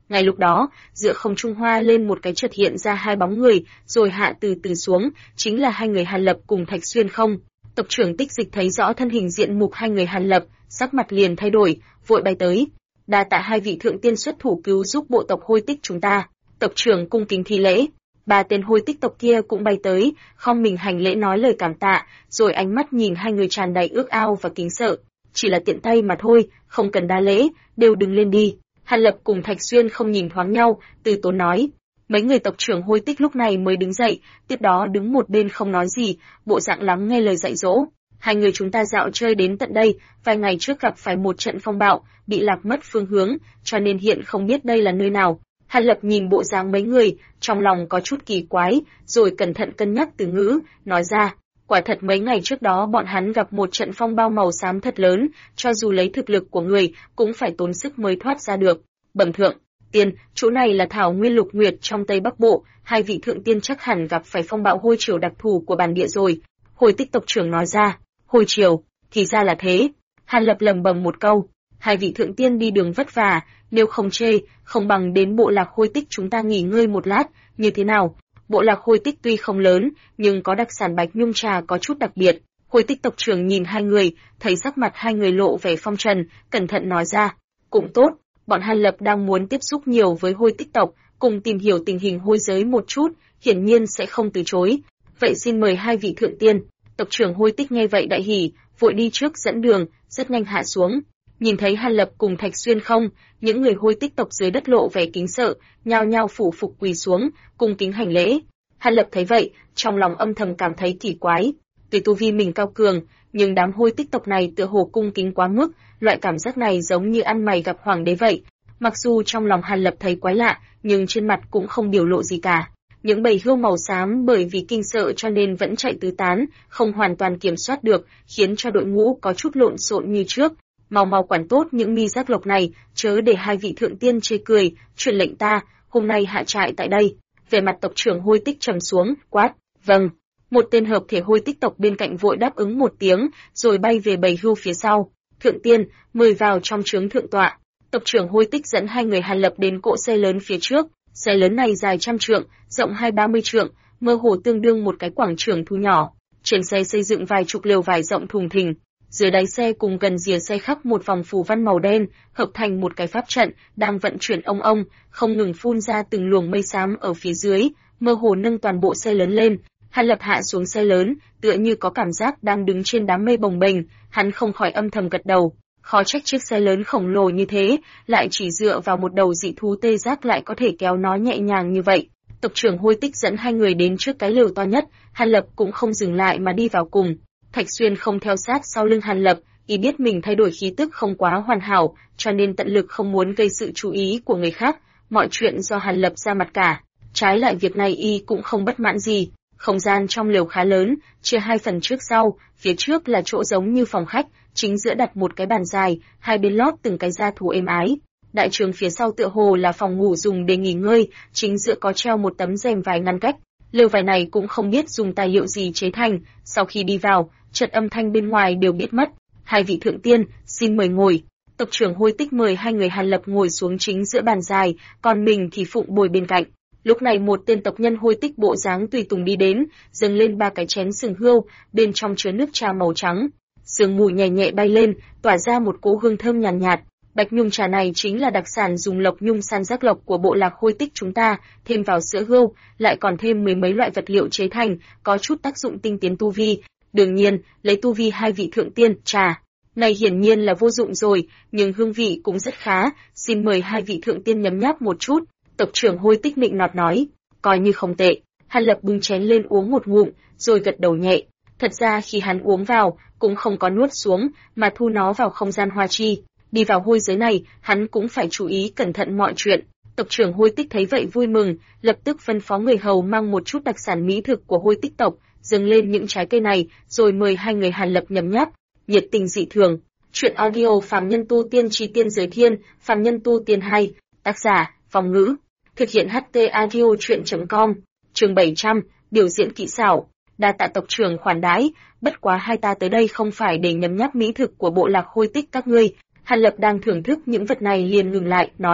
Ngay lúc đó, giữa không trung hoa lên một cái chợt hiện ra hai bóng người, rồi hạ từ từ xuống, chính là hai người Hàn Lập cùng Thạch Xuyên không. Tộc trưởng Tích Dịch thấy rõ thân hình diện mục hai người Hàn Lập, sắc mặt liền thay đổi, vội bay tới. Đa tạ hai vị thượng tiên xuất thủ cứu giúp bộ tộc Hôi Tích chúng ta. Tộc trưởng cung kính thi lễ. Ba tên Hôi Tích tộc kia cũng bay tới, khom mình hành lễ nói lời cảm tạ, rồi ánh mắt nhìn hai người tràn đầy ước ao và kính sợ. Chỉ là tiện tay mà thôi, không cần đa lễ, đều đứng lên đi. Hàn Lập cùng Thạch Xuyên không nhìn thoáng nhau, từ tốn nói. Mấy người tộc trưởng Hôi Tích lúc này mới đứng dậy, tiếp đó đứng một bên không nói gì, bộ dạng lắng nghe lời dạy dỗ. Hai người chúng ta dạo chơi đến tận đây, vài ngày trước gặp phải một trận phong bạo, bị lạc mất phương hướng, cho nên hiện không biết đây là nơi nào. Hàn Lập nhìn bộ dáng mấy người, trong lòng có chút kỳ quái, rồi cẩn thận cân nhắc từ ngữ, nói ra. Quả thật mấy ngày trước đó bọn hắn gặp một trận phong bão màu xám thật lớn, cho dù lấy thực lực của người, cũng phải tốn sức mới thoát ra được. Bẩm thượng tiên, chỗ này là Thảo Nguyên Lục Nguyệt trong Tây Bắc Bộ, hai vị thượng tiên chắc hẳn gặp phải phong bão hôi triều đặc thù của bản địa rồi. Hồi Tích tộc trưởng nói ra. Hôi triều, thì ra là thế. Hàn Lập lẩm bẩm một câu. Hai vị thượng tiên đi đường vất vả, nếu không chê, không bằng đến bộ lạc Hôi Tích chúng ta nghỉ ngơi một lát, như thế nào? Bộ lạc Hôi Tích tuy không lớn, nhưng có đặc sản bạch nhung trà có chút đặc biệt. Hôi Tích tộc trưởng nhìn hai người, thấy sắc mặt hai người lộ vẻ phong trần, cẩn thận nói ra. Cũng tốt, bọn Hàn Lập đang muốn tiếp xúc nhiều với Hôi Tích tộc, cùng tìm hiểu tình hình hôi giới một chút, hiển nhiên sẽ không từ chối. Vậy xin mời hai vị thượng tiên. Tộc trưởng Hôi Tích nghe vậy đại hỉ, vội đi trước dẫn đường, rất nhanh hạ xuống. Nhìn thấy Hàn Lập cùng Thạch Xuyên không, những người Hôi Tích tộc dưới đất lộ vẻ kính sợ, nhao nhao phủ phục quỳ xuống, cung kính hành lễ. Hàn Lập thấy vậy, trong lòng âm thầm cảm thấy kỳ quái. Tuy tu vi mình cao cường, nhưng đám Hôi Tích tộc này tựa hồ cung kính quá mức, loại cảm giác này giống như ăn mày gặp hoàng đế vậy. Mặc dù trong lòng Hàn Lập thấy quái lạ, nhưng trên mặt cũng không biểu lộ gì cả. Những bầy hươu màu xám bởi vì kinh sợ cho nên vẫn chạy tứ tán, không hoàn toàn kiểm soát được, khiến cho đội ngũ có chút lộn xộn như trước. Mau mau quản tốt những mi giác lộc này, chớ để hai vị thượng tiên chê cười, truyền lệnh ta, hôm nay hạ trại tại đây. Về mặt tộc trưởng Hôi Tích trầm xuống, quát, vâng. Một tên hợp thể Hôi Tích tộc bên cạnh vội đáp ứng một tiếng, rồi bay về bầy hươu phía sau. Thượng tiên, mời vào trong trướng thượng tọa. Tộc trưởng Hôi Tích dẫn hai người Hàn Lập đến cỗ xe lớn phía trước. Xe lớn này dài 100 trượng, rộng 20-30 trượng, mơ hồ tương đương một cái quảng trường thu nhỏ. Trên xe xây dựng vài chục lều vải rộng thùng thình. Dưới đáy xe cùng gần rìa xe khắc một vòng phù văn màu đen, hợp thành một cái pháp trận, đang vận chuyển ông, không ngừng phun ra từng luồng mây xám ở phía dưới, mơ hồ nâng toàn bộ xe lớn lên. Hàn Lập hạ xuống xe lớn, tựa như có cảm giác đang đứng trên đám mây bồng bềnh, hắn không khỏi âm thầm gật đầu. Khó trách chiếc xe lớn khổng lồ như thế, lại chỉ dựa vào một đầu dị thú tê giác lại có thể kéo nó nhẹ nhàng như vậy. Tộc trưởng Hôi Tích dẫn hai người đến trước cái lều to nhất, Hàn Lập cũng không dừng lại mà đi vào cùng. Thạch Xuyên không theo sát sau lưng Hàn Lập, y biết mình thay đổi khí tức không quá hoàn hảo, cho nên tận lực không muốn gây sự chú ý của người khác, mọi chuyện do Hàn Lập ra mặt cả. Trái lại việc này y cũng không bất mãn gì. Không gian trong lều khá lớn, chia hai phần trước sau, phía trước là chỗ giống như phòng khách, chính giữa đặt một cái bàn dài, hai bên lót từng cái da thú êm ái. Đại trường phía sau tựa hồ là phòng ngủ dùng để nghỉ ngơi, chính giữa có treo một tấm rèm vải ngăn cách. Lều vải này cũng không biết dùng tài liệu gì chế thành, sau khi đi vào, chợt âm thanh bên ngoài đều biết mất. Hai vị thượng tiên, xin mời ngồi. Tộc trưởng Hôi Tích mời hai người Hàn Lập ngồi xuống chính giữa bàn dài, còn mình thì phụng bồi bên cạnh. Lúc này một tên tộc nhân Hôi Tích bộ dáng tùy tùng đi đến, dâng lên ba cái chén sừng hươu, bên trong chứa nước trà màu trắng. Sương mùi nhẹ nhẹ bay lên, tỏa ra một cỗ hương thơm nhàn nhạt. Bạch nhung trà này chính là đặc sản dùng lộc nhung san giác lộc của bộ lạc Hôi Tích chúng ta, thêm vào sữa hươu, lại còn thêm mười mấy loại vật liệu chế thành, có chút tác dụng tinh tiến tu vi. Đương nhiên, lấy tu vi hai vị thượng tiên, trà này hiển nhiên là vô dụng rồi, nhưng hương vị cũng rất khá, xin mời hai vị thượng tiên nhấm nháp một chút. Tộc trưởng Hôi Tích nịnh nọt nói, coi như không tệ. Hàn Lập bưng chén lên uống một ngụm, rồi gật đầu nhẹ. Thật ra khi hắn uống vào, cũng không có nuốt xuống, mà thu nó vào không gian hoa chi. Đi vào hôi giới này, hắn cũng phải chú ý cẩn thận mọi chuyện. Tộc trưởng Hôi Tích thấy vậy vui mừng, lập tức phân phó người hầu mang một chút đặc sản mỹ thực của Hôi Tích tộc, dâng lên những trái cây này, rồi mời hai người Hàn Lập nhấm nháp. Nhiệt tình dị thường. Chuyện audio Phàm Nhân Tu Tiên Chí Tiên Giới Thiên, Phàm Nhân Tu Tiên hay. Tác giả, Phong Ngữ. Thực hiện HT Audio Chuyện.com. Chương 700, biểu diễn kỹ xảo. Đa tạ tộc trưởng khoản đãi, bất quá hai ta tới đây không phải để nhấm nháp mỹ thực của bộ lạc Hôi Tích các ngươi. Hàn Lập đang thưởng thức những vật này liền ngừng lại, nói,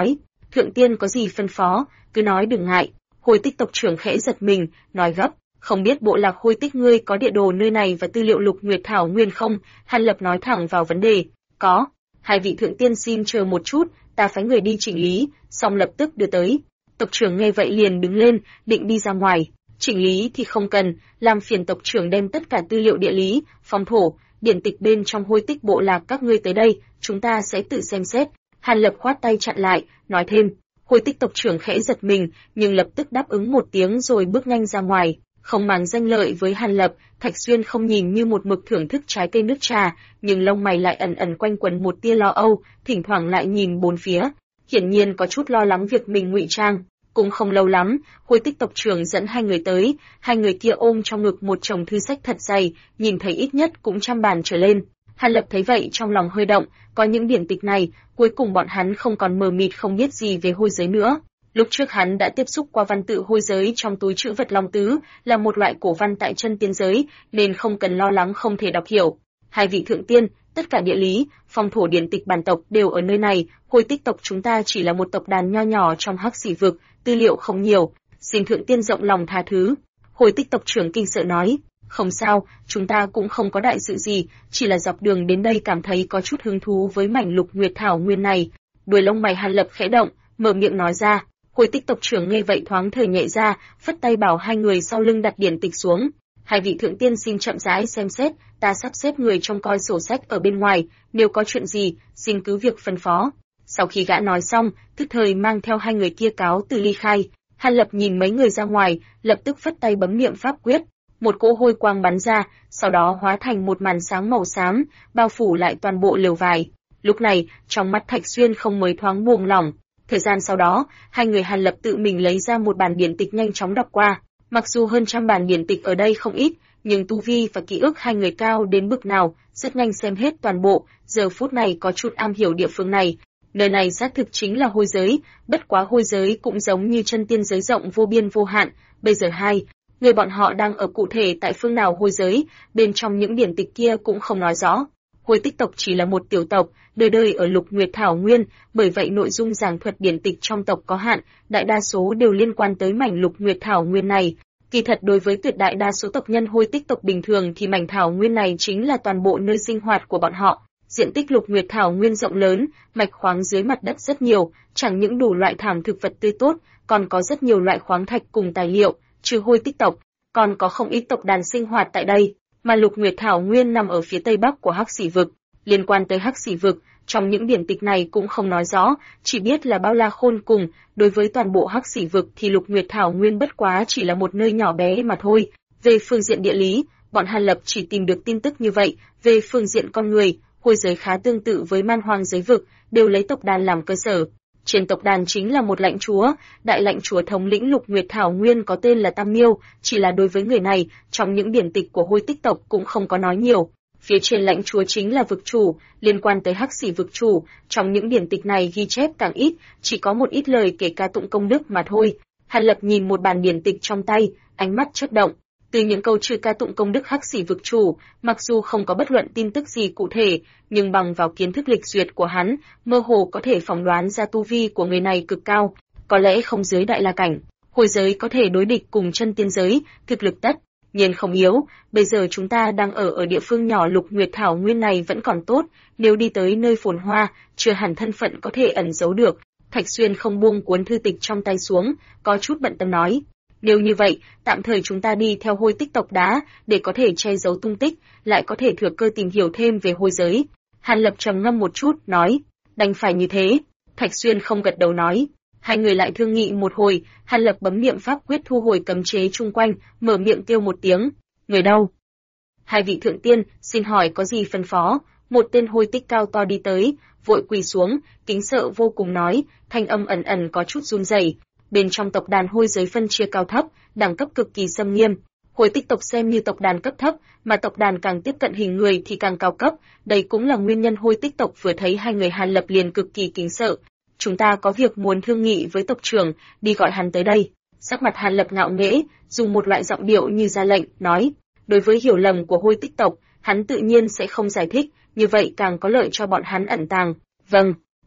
Thượng tiên có gì phân phó, cứ nói đừng ngại. Hôi Tích tộc trưởng khẽ giật mình, nói gấp, không biết bộ lạc Hôi Tích ngươi có địa đồ nơi này và tư liệu Lục Nguyệt Thảo Nguyên không? Hàn Lập nói thẳng vào vấn đề, có. Hai vị thượng tiên xin chờ một chút, ta phái người đi chỉnh lý, xong lập tức đưa tới. Tộc trưởng nghe vậy liền đứng lên, định đi ra ngoài. Chỉnh lý thì không cần, làm phiền tộc trưởng đem tất cả tư liệu địa lý, phong thổ, điển tịch bên trong Hôi Tích bộ lạc các ngươi tới đây, chúng ta sẽ tự xem xét. Hàn Lập khoát tay chặn lại, nói thêm. Hôi Tích tộc trưởng khẽ giật mình, nhưng lập tức đáp ứng một tiếng rồi bước nhanh ra ngoài. Không màng danh lợi với Hàn Lập, Thạch Xuyên không nhìn như một mực thưởng thức trái cây nước trà, nhưng lông mày lại ẩn ẩn quanh quẩn một tia lo âu, thỉnh thoảng lại nhìn bốn phía, hiển nhiên có chút lo lắng việc mình ngụy trang. Cũng không lâu lắm, Hôi Tích tộc trưởng dẫn hai người tới, hai người kia ôm trong ngực một chồng thư sách thật dày, nhìn thấy ít nhất cũng 100 bản trở lên. Hàn Lập thấy vậy trong lòng hơi động, có những điển tịch này, cuối cùng bọn hắn không còn mờ mịt không biết gì về hôi giới nữa. Lúc trước hắn đã tiếp xúc qua văn tự hôi giới trong túi trữ vật Long Tứ, là một loại cổ văn tại chân tiên giới, nên không cần lo lắng không thể đọc hiểu. Hai vị thượng tiên, tất cả địa lý, phong thổ điển tịch bản tộc đều ở nơi này, Hôi Tích tộc chúng ta chỉ là một tộc đàn nho nhỏ trong Hắc Xỉ vực, tư liệu không nhiều, xin thượng tiên rộng lòng tha thứ. Hôi Tích tộc trưởng kinh sợ nói, không sao, chúng ta cũng không có đại sự gì, chỉ là dọc đường đến đây cảm thấy có chút hứng thú với mảnh Lục Nguyệt Thảo Nguyên này. Đuôi lông mày Hàn Lập khẽ động, mở miệng nói ra. Hôi Tích tộc trưởng nghe vậy thoáng thời nhẹ ra, phất tay bảo hai người sau lưng đặt điển tịch xuống. Hai vị thượng tiên xin chậm rãi xem xét, ta sắp xếp người trông coi sổ sách ở bên ngoài, nếu có chuyện gì, xin cứ việc phân phó. Sau khi gã nói xong, tức thời mang theo hai người kia cáo từ ly khai. Hàn Lập nhìn mấy người ra ngoài, lập tức phất tay bấm niệm pháp quyết, một cỗ hôi quang bắn ra, sau đó hóa thành một màn sáng màu xám, bao phủ lại toàn bộ lều vải. Lúc này, trong mắt Thạch Xuyên không mới thoáng buông lỏng. Thời gian sau đó, hai người Hàn Lập tự mình lấy ra một bản điển tịch nhanh chóng đọc qua. Mặc dù hơn 100 bản điển tịch ở đây không ít, nhưng tu vi và ký ức hai người cao đến bực nào, rất nhanh xem hết toàn bộ, giờ phút này có chút am hiểu địa phương này. Nơi này xác thực chính là hôi giới, bất quá hôi giới cũng giống như chân tiên giới rộng vô biên vô hạn, bây giờ hai người bọn họ đang ở cụ thể tại phương nào hôi giới, bên trong những điển tịch kia cũng không nói rõ. Hôi Tích tộc chỉ là một tiểu tộc, đời đời ở Lục Nguyệt Thảo Nguyên, bởi vậy nội dung giảng thuật điển tịch trong tộc có hạn, đại đa số đều liên quan tới mảnh Lục Nguyệt Thảo Nguyên này. Kỳ thật đối với tuyệt đại đa số tộc nhân Hôi Tích tộc bình thường thì mảnh thảo nguyên này chính là toàn bộ nơi sinh hoạt của bọn họ. Diện tích Lục Nguyệt Thảo Nguyên rộng lớn, mạch khoáng dưới mặt đất rất nhiều, chẳng những đủ loại thảm thực vật tươi tốt, còn có rất nhiều loại khoáng thạch cùng tài liệu, trừ Hôi Tích tộc, còn có không ít tộc đàn sinh hoạt tại đây. Mà Lục Nguyệt Thảo Nguyên nằm ở phía tây bắc của Hắc Xỉ vực. Liên quan tới Hắc Xỉ vực, trong những điển tịch này cũng không nói rõ, chỉ biết là bao la khôn cùng, đối với toàn bộ Hắc Xỉ vực thì Lục Nguyệt Thảo Nguyên bất quá chỉ là một nơi nhỏ bé mà thôi. Về phương diện địa lý, bọn Hàn Lập chỉ tìm được tin tức như vậy, về phương diện con người, hôi giới khá tương tự với man hoang giới vực, đều lấy tộc đàn làm cơ sở. Trên tộc đàn chính là một lãnh chúa, đại lãnh chúa thống lĩnh Lục Nguyệt Thảo Nguyên có tên là Tam Miêu, chỉ là đối với người này, trong những điển tịch của Hôi Tích tộc cũng không có nói nhiều. Phía trên lãnh chúa chính là vực chủ, liên quan tới Hắc Xỉ vực chủ, trong những điển tịch này ghi chép càng ít, chỉ có một ít lời kể ca tụng công đức mà thôi. Hàn Lập nhìn một bản điển tịch trong tay, ánh mắt chớp động. Từ những câu chữ ca tụng công đức Hắc Xỉ vực chủ, mặc dù không có bất luận tin tức gì cụ thể, nhưng bằng vào kiến thức lịch duyệt của hắn, mơ hồ có thể phỏng đoán ra tu vi của người này cực cao, có lẽ không dưới đại la cảnh. Hôi giới có thể đối địch cùng chân tiên giới, thực lực tất nhiên không yếu. Bây giờ chúng ta đang ở địa phương nhỏ Lục Nguyệt Thảo Nguyên này vẫn còn tốt, nếu đi tới nơi phồn hoa, chưa hẳn thân phận có thể ẩn giấu được. Thạch Xuyên không buông cuốn thư tịch trong tay xuống, có chút bận tâm nói. Nếu như vậy, tạm thời chúng ta đi theo Hôi Tích tộc đã, để có thể che giấu tung tích, lại có thể thừa cơ tìm hiểu thêm về hôi giới. Hàn Lập trầm ngâm một chút, nói, đành phải như thế. Thạch Xuyên không gật đầu nói. Hai người lại thương nghị một hồi, Hàn Lập bấm niệm pháp quyết thu hồi cấm chế chung quanh, mở miệng kêu một tiếng, người đâu? Hai vị thượng tiên, xin hỏi có gì phân phó? Một tên Hôi Tích cao to đi tới, vội quỳ xuống, kính sợ vô cùng nói, thanh âm ẩn ẩn có chút run rẩy. Bên trong tộc đàn hôi giới phân chia cao thấp, đẳng cấp cực kỳ xâm nghiêm. Hôi Tích tộc xem như tộc đàn cấp thấp, mà tộc đàn càng tiếp cận hình người thì càng cao cấp, đây cũng là nguyên nhân Hôi Tích tộc vừa thấy hai người Hàn Lập liền cực kỳ kính sợ. Chúng ta có việc muốn thương nghị với tộc trưởng, đi gọi hắn tới đây. Sắc mặt Hàn Lập ngạo nghễ, dùng một loại giọng điệu như ra lệnh, nói, đối với hiểu lầm của Hôi Tích tộc, hắn tự nhiên sẽ không giải thích, như vậy càng có lợi cho bọn hắn ẩn tàng. Vâng.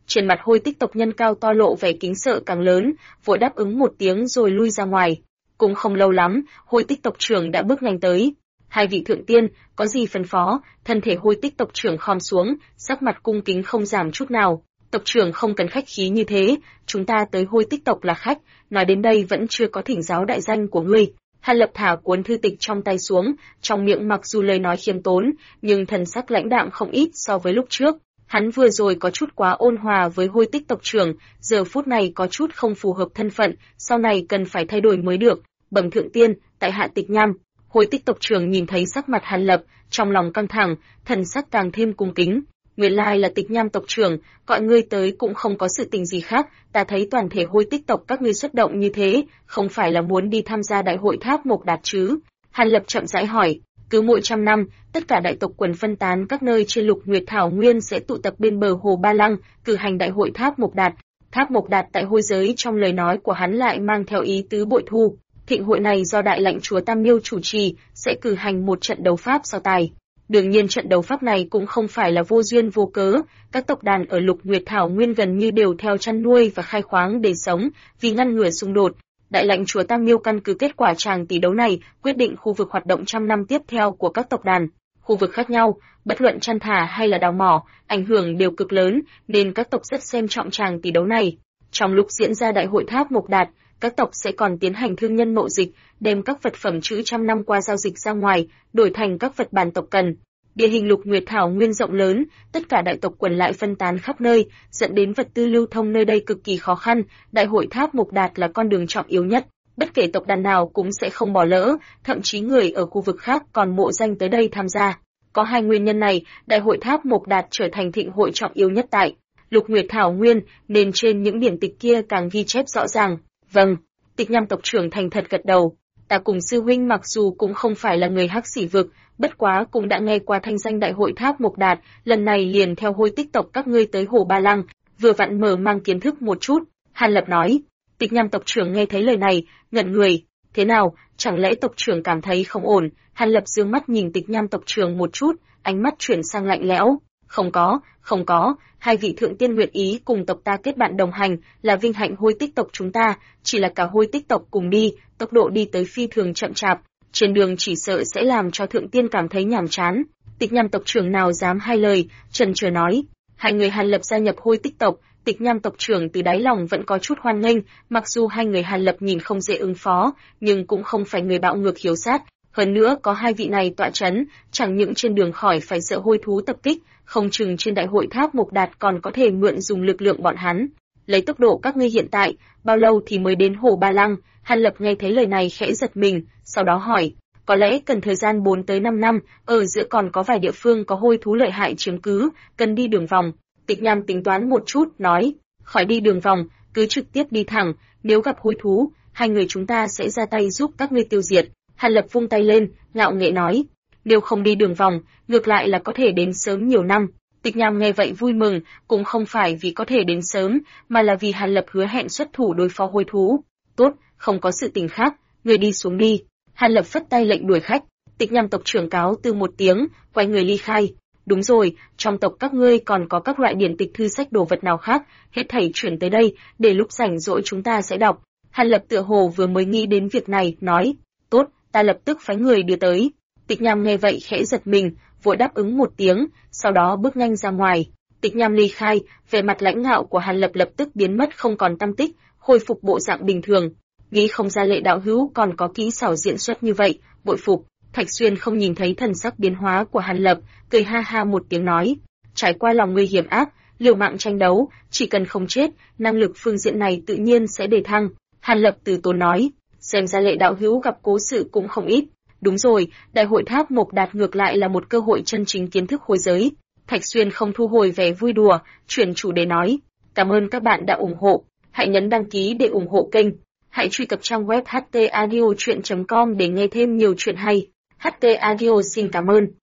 Trên mặt Hôi Tích tộc nhân cao to lộ vẻ kính sợ càng lớn, vội đáp ứng một tiếng rồi lui ra ngoài. Cũng không lâu lắm, Hôi Tích tộc trưởng đã bước nhanh tới. Hai vị thượng tiên, có gì phân phó? Thân thể Hôi Tích tộc trưởng khom xuống, sắc mặt cung kính không giảm chút nào. Tộc trưởng không cần khách khí như thế, chúng ta tới Hôi Tích tộc là khách, nói đến đây vẫn chưa có thỉnh giáo đại danh của ngươi. Hàn Lập thả cuốn thư tịch trong tay xuống, trong miệng mặc dù lời nói khiêm tốn, nhưng thần sắc lãnh đạm không ít so với lúc trước. Hắn vừa rồi có chút quá ôn hòa với Hôi Tích tộc trưởng, giờ phút này có chút không phù hợp thân phận, sau này cần phải thay đổi mới được. Bẩm thượng tiên, tại hạ Tịch Nham. Hôi Tích tộc trưởng nhìn thấy sắc mặt Hàn Lập, trong lòng căng thẳng, thần sắc càng thêm cung kính. Nguyên lai là Tịch Nham tộc trưởng, gọi ngươi tới cũng không có sự tình gì khác, ta thấy toàn thể Hôi Tích tộc các ngươi xuất động như thế, không phải là muốn đi tham gia đại hội Tháp Mộc Đạt chứ? Hàn Lập chậm rãi hỏi. Cứ mỗi 100 năm, tất cả đại tộc quần phân tán các nơi trên Lục Nguyệt Thảo Nguyên sẽ tụ tập bên bờ hồ Ba Lăng, cử hành đại hội Tháp Mộc Đạt. Tháp Mộc Đạt tại hôi giới trong lời nói của hắn lại mang theo ý tứ bội thu. Thịnh hội này do đại lãnh chúa Tam Miêu chủ trì, sẽ cử hành một trận đấu pháp so tài. Đương nhiên trận đấu pháp này cũng không phải là vô duyên vô cớ, các tộc đàn ở Lục Nguyệt Thảo Nguyên gần như đều theo chăn nuôi và khai khoáng để sống, vì ngăn ngừa xung đột. Đại lãnh chúa Tam Miêu căn cứ kết quả tràng tỷ đấu này, quyết định khu vực hoạt động trăm năm tiếp theo của các tộc đàn. Khu vực khác nhau, bất luận chăn thả hay là đào mỏ, ảnh hưởng đều cực lớn, nên các tộc rất xem trọng tràng tỷ đấu này. Trong lúc diễn ra đại hội Tháp Mộc Đạt, các tộc sẽ còn tiến hành thương nhân mậu dịch, đem các vật phẩm trữ trăm năm qua giao dịch ra ngoài, đổi thành các vật bản tộc cần. Địa hình Lục Nguyệt Thảo Nguyên rộng lớn, tất cả đại tộc quần lại phân tán khắp nơi, dẫn đến vật tư lưu thông nơi đây cực kỳ khó khăn, đại hội Tháp Mộc Đạt là con đường trọng yếu nhất. Bất kể tộc đàn nào cũng sẽ không bỏ lỡ, thậm chí người ở khu vực khác còn mộ danh tới đây tham gia. Có hai nguyên nhân này, đại hội Tháp Mộc Đạt trở thành thịnh hội trọng yếu nhất tại Lục Nguyệt Thảo Nguyên, nên trên những điển tịch kia càng ghi chép rõ ràng. Vâng, Tịch Nham tộc trưởng thành thật gật đầu. Ta cùng sư huynh mặc dù cũng không phải là người Hắc Xỉ vực, bất quá cũng đã nghe qua thanh danh đại hội Tháp Mộc Đạt, lần này liền theo Hôi Tích tộc các ngươi tới Hồ Ba Lăng, vừa vặn mở mang kiến thức một chút. Hàn Lập nói. Tịch Nham tộc trưởng nghe thấy lời này, ngẩn người. Thế nào, chẳng lẽ tộc trưởng cảm thấy không ổn? Hàn Lập dương mắt nhìn Tịch Nham tộc trưởng một chút, ánh mắt chuyển sang lạnh lẽo. Không có, hai vị thượng tiên nguyện ý cùng tộc ta kết bạn đồng hành, là vinh hạnh Hôi Tích tộc chúng ta, chỉ là cả Hôi Tích tộc cùng đi, tốc độ đi tới phi thường chậm chạp, trên đường chỉ sợ sẽ làm cho thượng tiên cảm thấy nhàm chán. Tịch Nham tộc trưởng nào dám hai lời, chần chờ nói. Hai người Hàn Lập gia nhập Hôi Tích tộc, Tịch Nham tộc trưởng từ đáy lòng vẫn có chút hoan nghênh, mặc dù hai người Hàn Lập nhìn không dễ ứng phó, nhưng cũng không phải người bạo ngược hiếu sát. Hơn nữa có hai vị này tọa chấn, chẳng những trên đường khỏi phải sợ hôi thú tập kích, không chừng trên đại hội Tháp Mộc Đạt còn có thể mượn dùng lực lượng bọn hắn. Lấy tốc độ các ngươi hiện tại, bao lâu thì mới đến Hồ Ba Lăng? Hàn Lập nghe thấy lời này khẽ giật mình, sau đó hỏi, có lẽ cần thời gian 4 tới 5 năm, ở giữa còn có vài địa phương có hôi thú lợi hại chiếm cứ, cần đi đường vòng. Tịch Nham tính toán một chút, nói, khỏi đi đường vòng, cứ trực tiếp đi thẳng, nếu gặp hôi thú, hai người chúng ta sẽ ra tay giúp các ngươi tiêu diệt. Hàn Lập vung tay lên, ngạo nghễ nói, nếu không đi đường vòng, ngược lại là có thể đến sớm nhiều năm. Tịch Nham nghe vậy vui mừng, cũng không phải vì có thể đến sớm, mà là vì Hàn Lập hứa hẹn xuất thủ đối phó hôi thú. Tốt, không có sự tình khác, người đi xuống đi. Hàn Lập phất tay lệnh đuổi khách. Tịch Nham tộc trưởng cáo từ một tiếng, quay người ly khai. Đúng rồi, trong tộc các ngươi còn có các loại điển tịch thư sách đồ vật nào khác, hết thảy chuyển tới đây, để lúc rảnh rỗi chúng ta sẽ đọc. Hàn Lập tựa hồ vừa mới nghĩ đến việc này, nói, tốt, ta lập tức phái người đưa tới. Tịch Nham nghe vậy khẽ giật mình, vội đáp ứng một tiếng, sau đó bước nhanh ra ngoài. Tịch Nham ly khai, vẻ mặt lãnh ngạo của Hàn Lập lập tức biến mất không còn tăm tích, khôi phục bộ dạng bình thường. Nghĩ không ra Lệ đạo hữu còn có kỹ xảo diễn xuất như vậy, bội phục. Thạch Xuyên không nhìn thấy thần sắc biến hóa của Hàn Lập, cười ha ha một tiếng nói, trải qua lòng nguy hiểm ác, liều mạng tranh đấu, chỉ cần không chết, năng lực phương diện này tự nhiên sẽ đề thăng. Hàn Lập từ tốn nói, xem ra Lệ đạo hữu gặp cố sự cũng không ít. Đúng rồi, đại hội Tháp Mộc Đạt ngược lại là một cơ hội chân chính kiến thức hôi giới. Thạch Xuyên không thu hồi vẻ vui đùa, chuyển chủ đề nói, cảm ơn các bạn đã ủng hộ, hãy nhấn đăng ký để ủng hộ kênh. Hãy truy cập trang web htaudio.com để nghe thêm nhiều chuyện hay. HT Audio xin cảm ơn.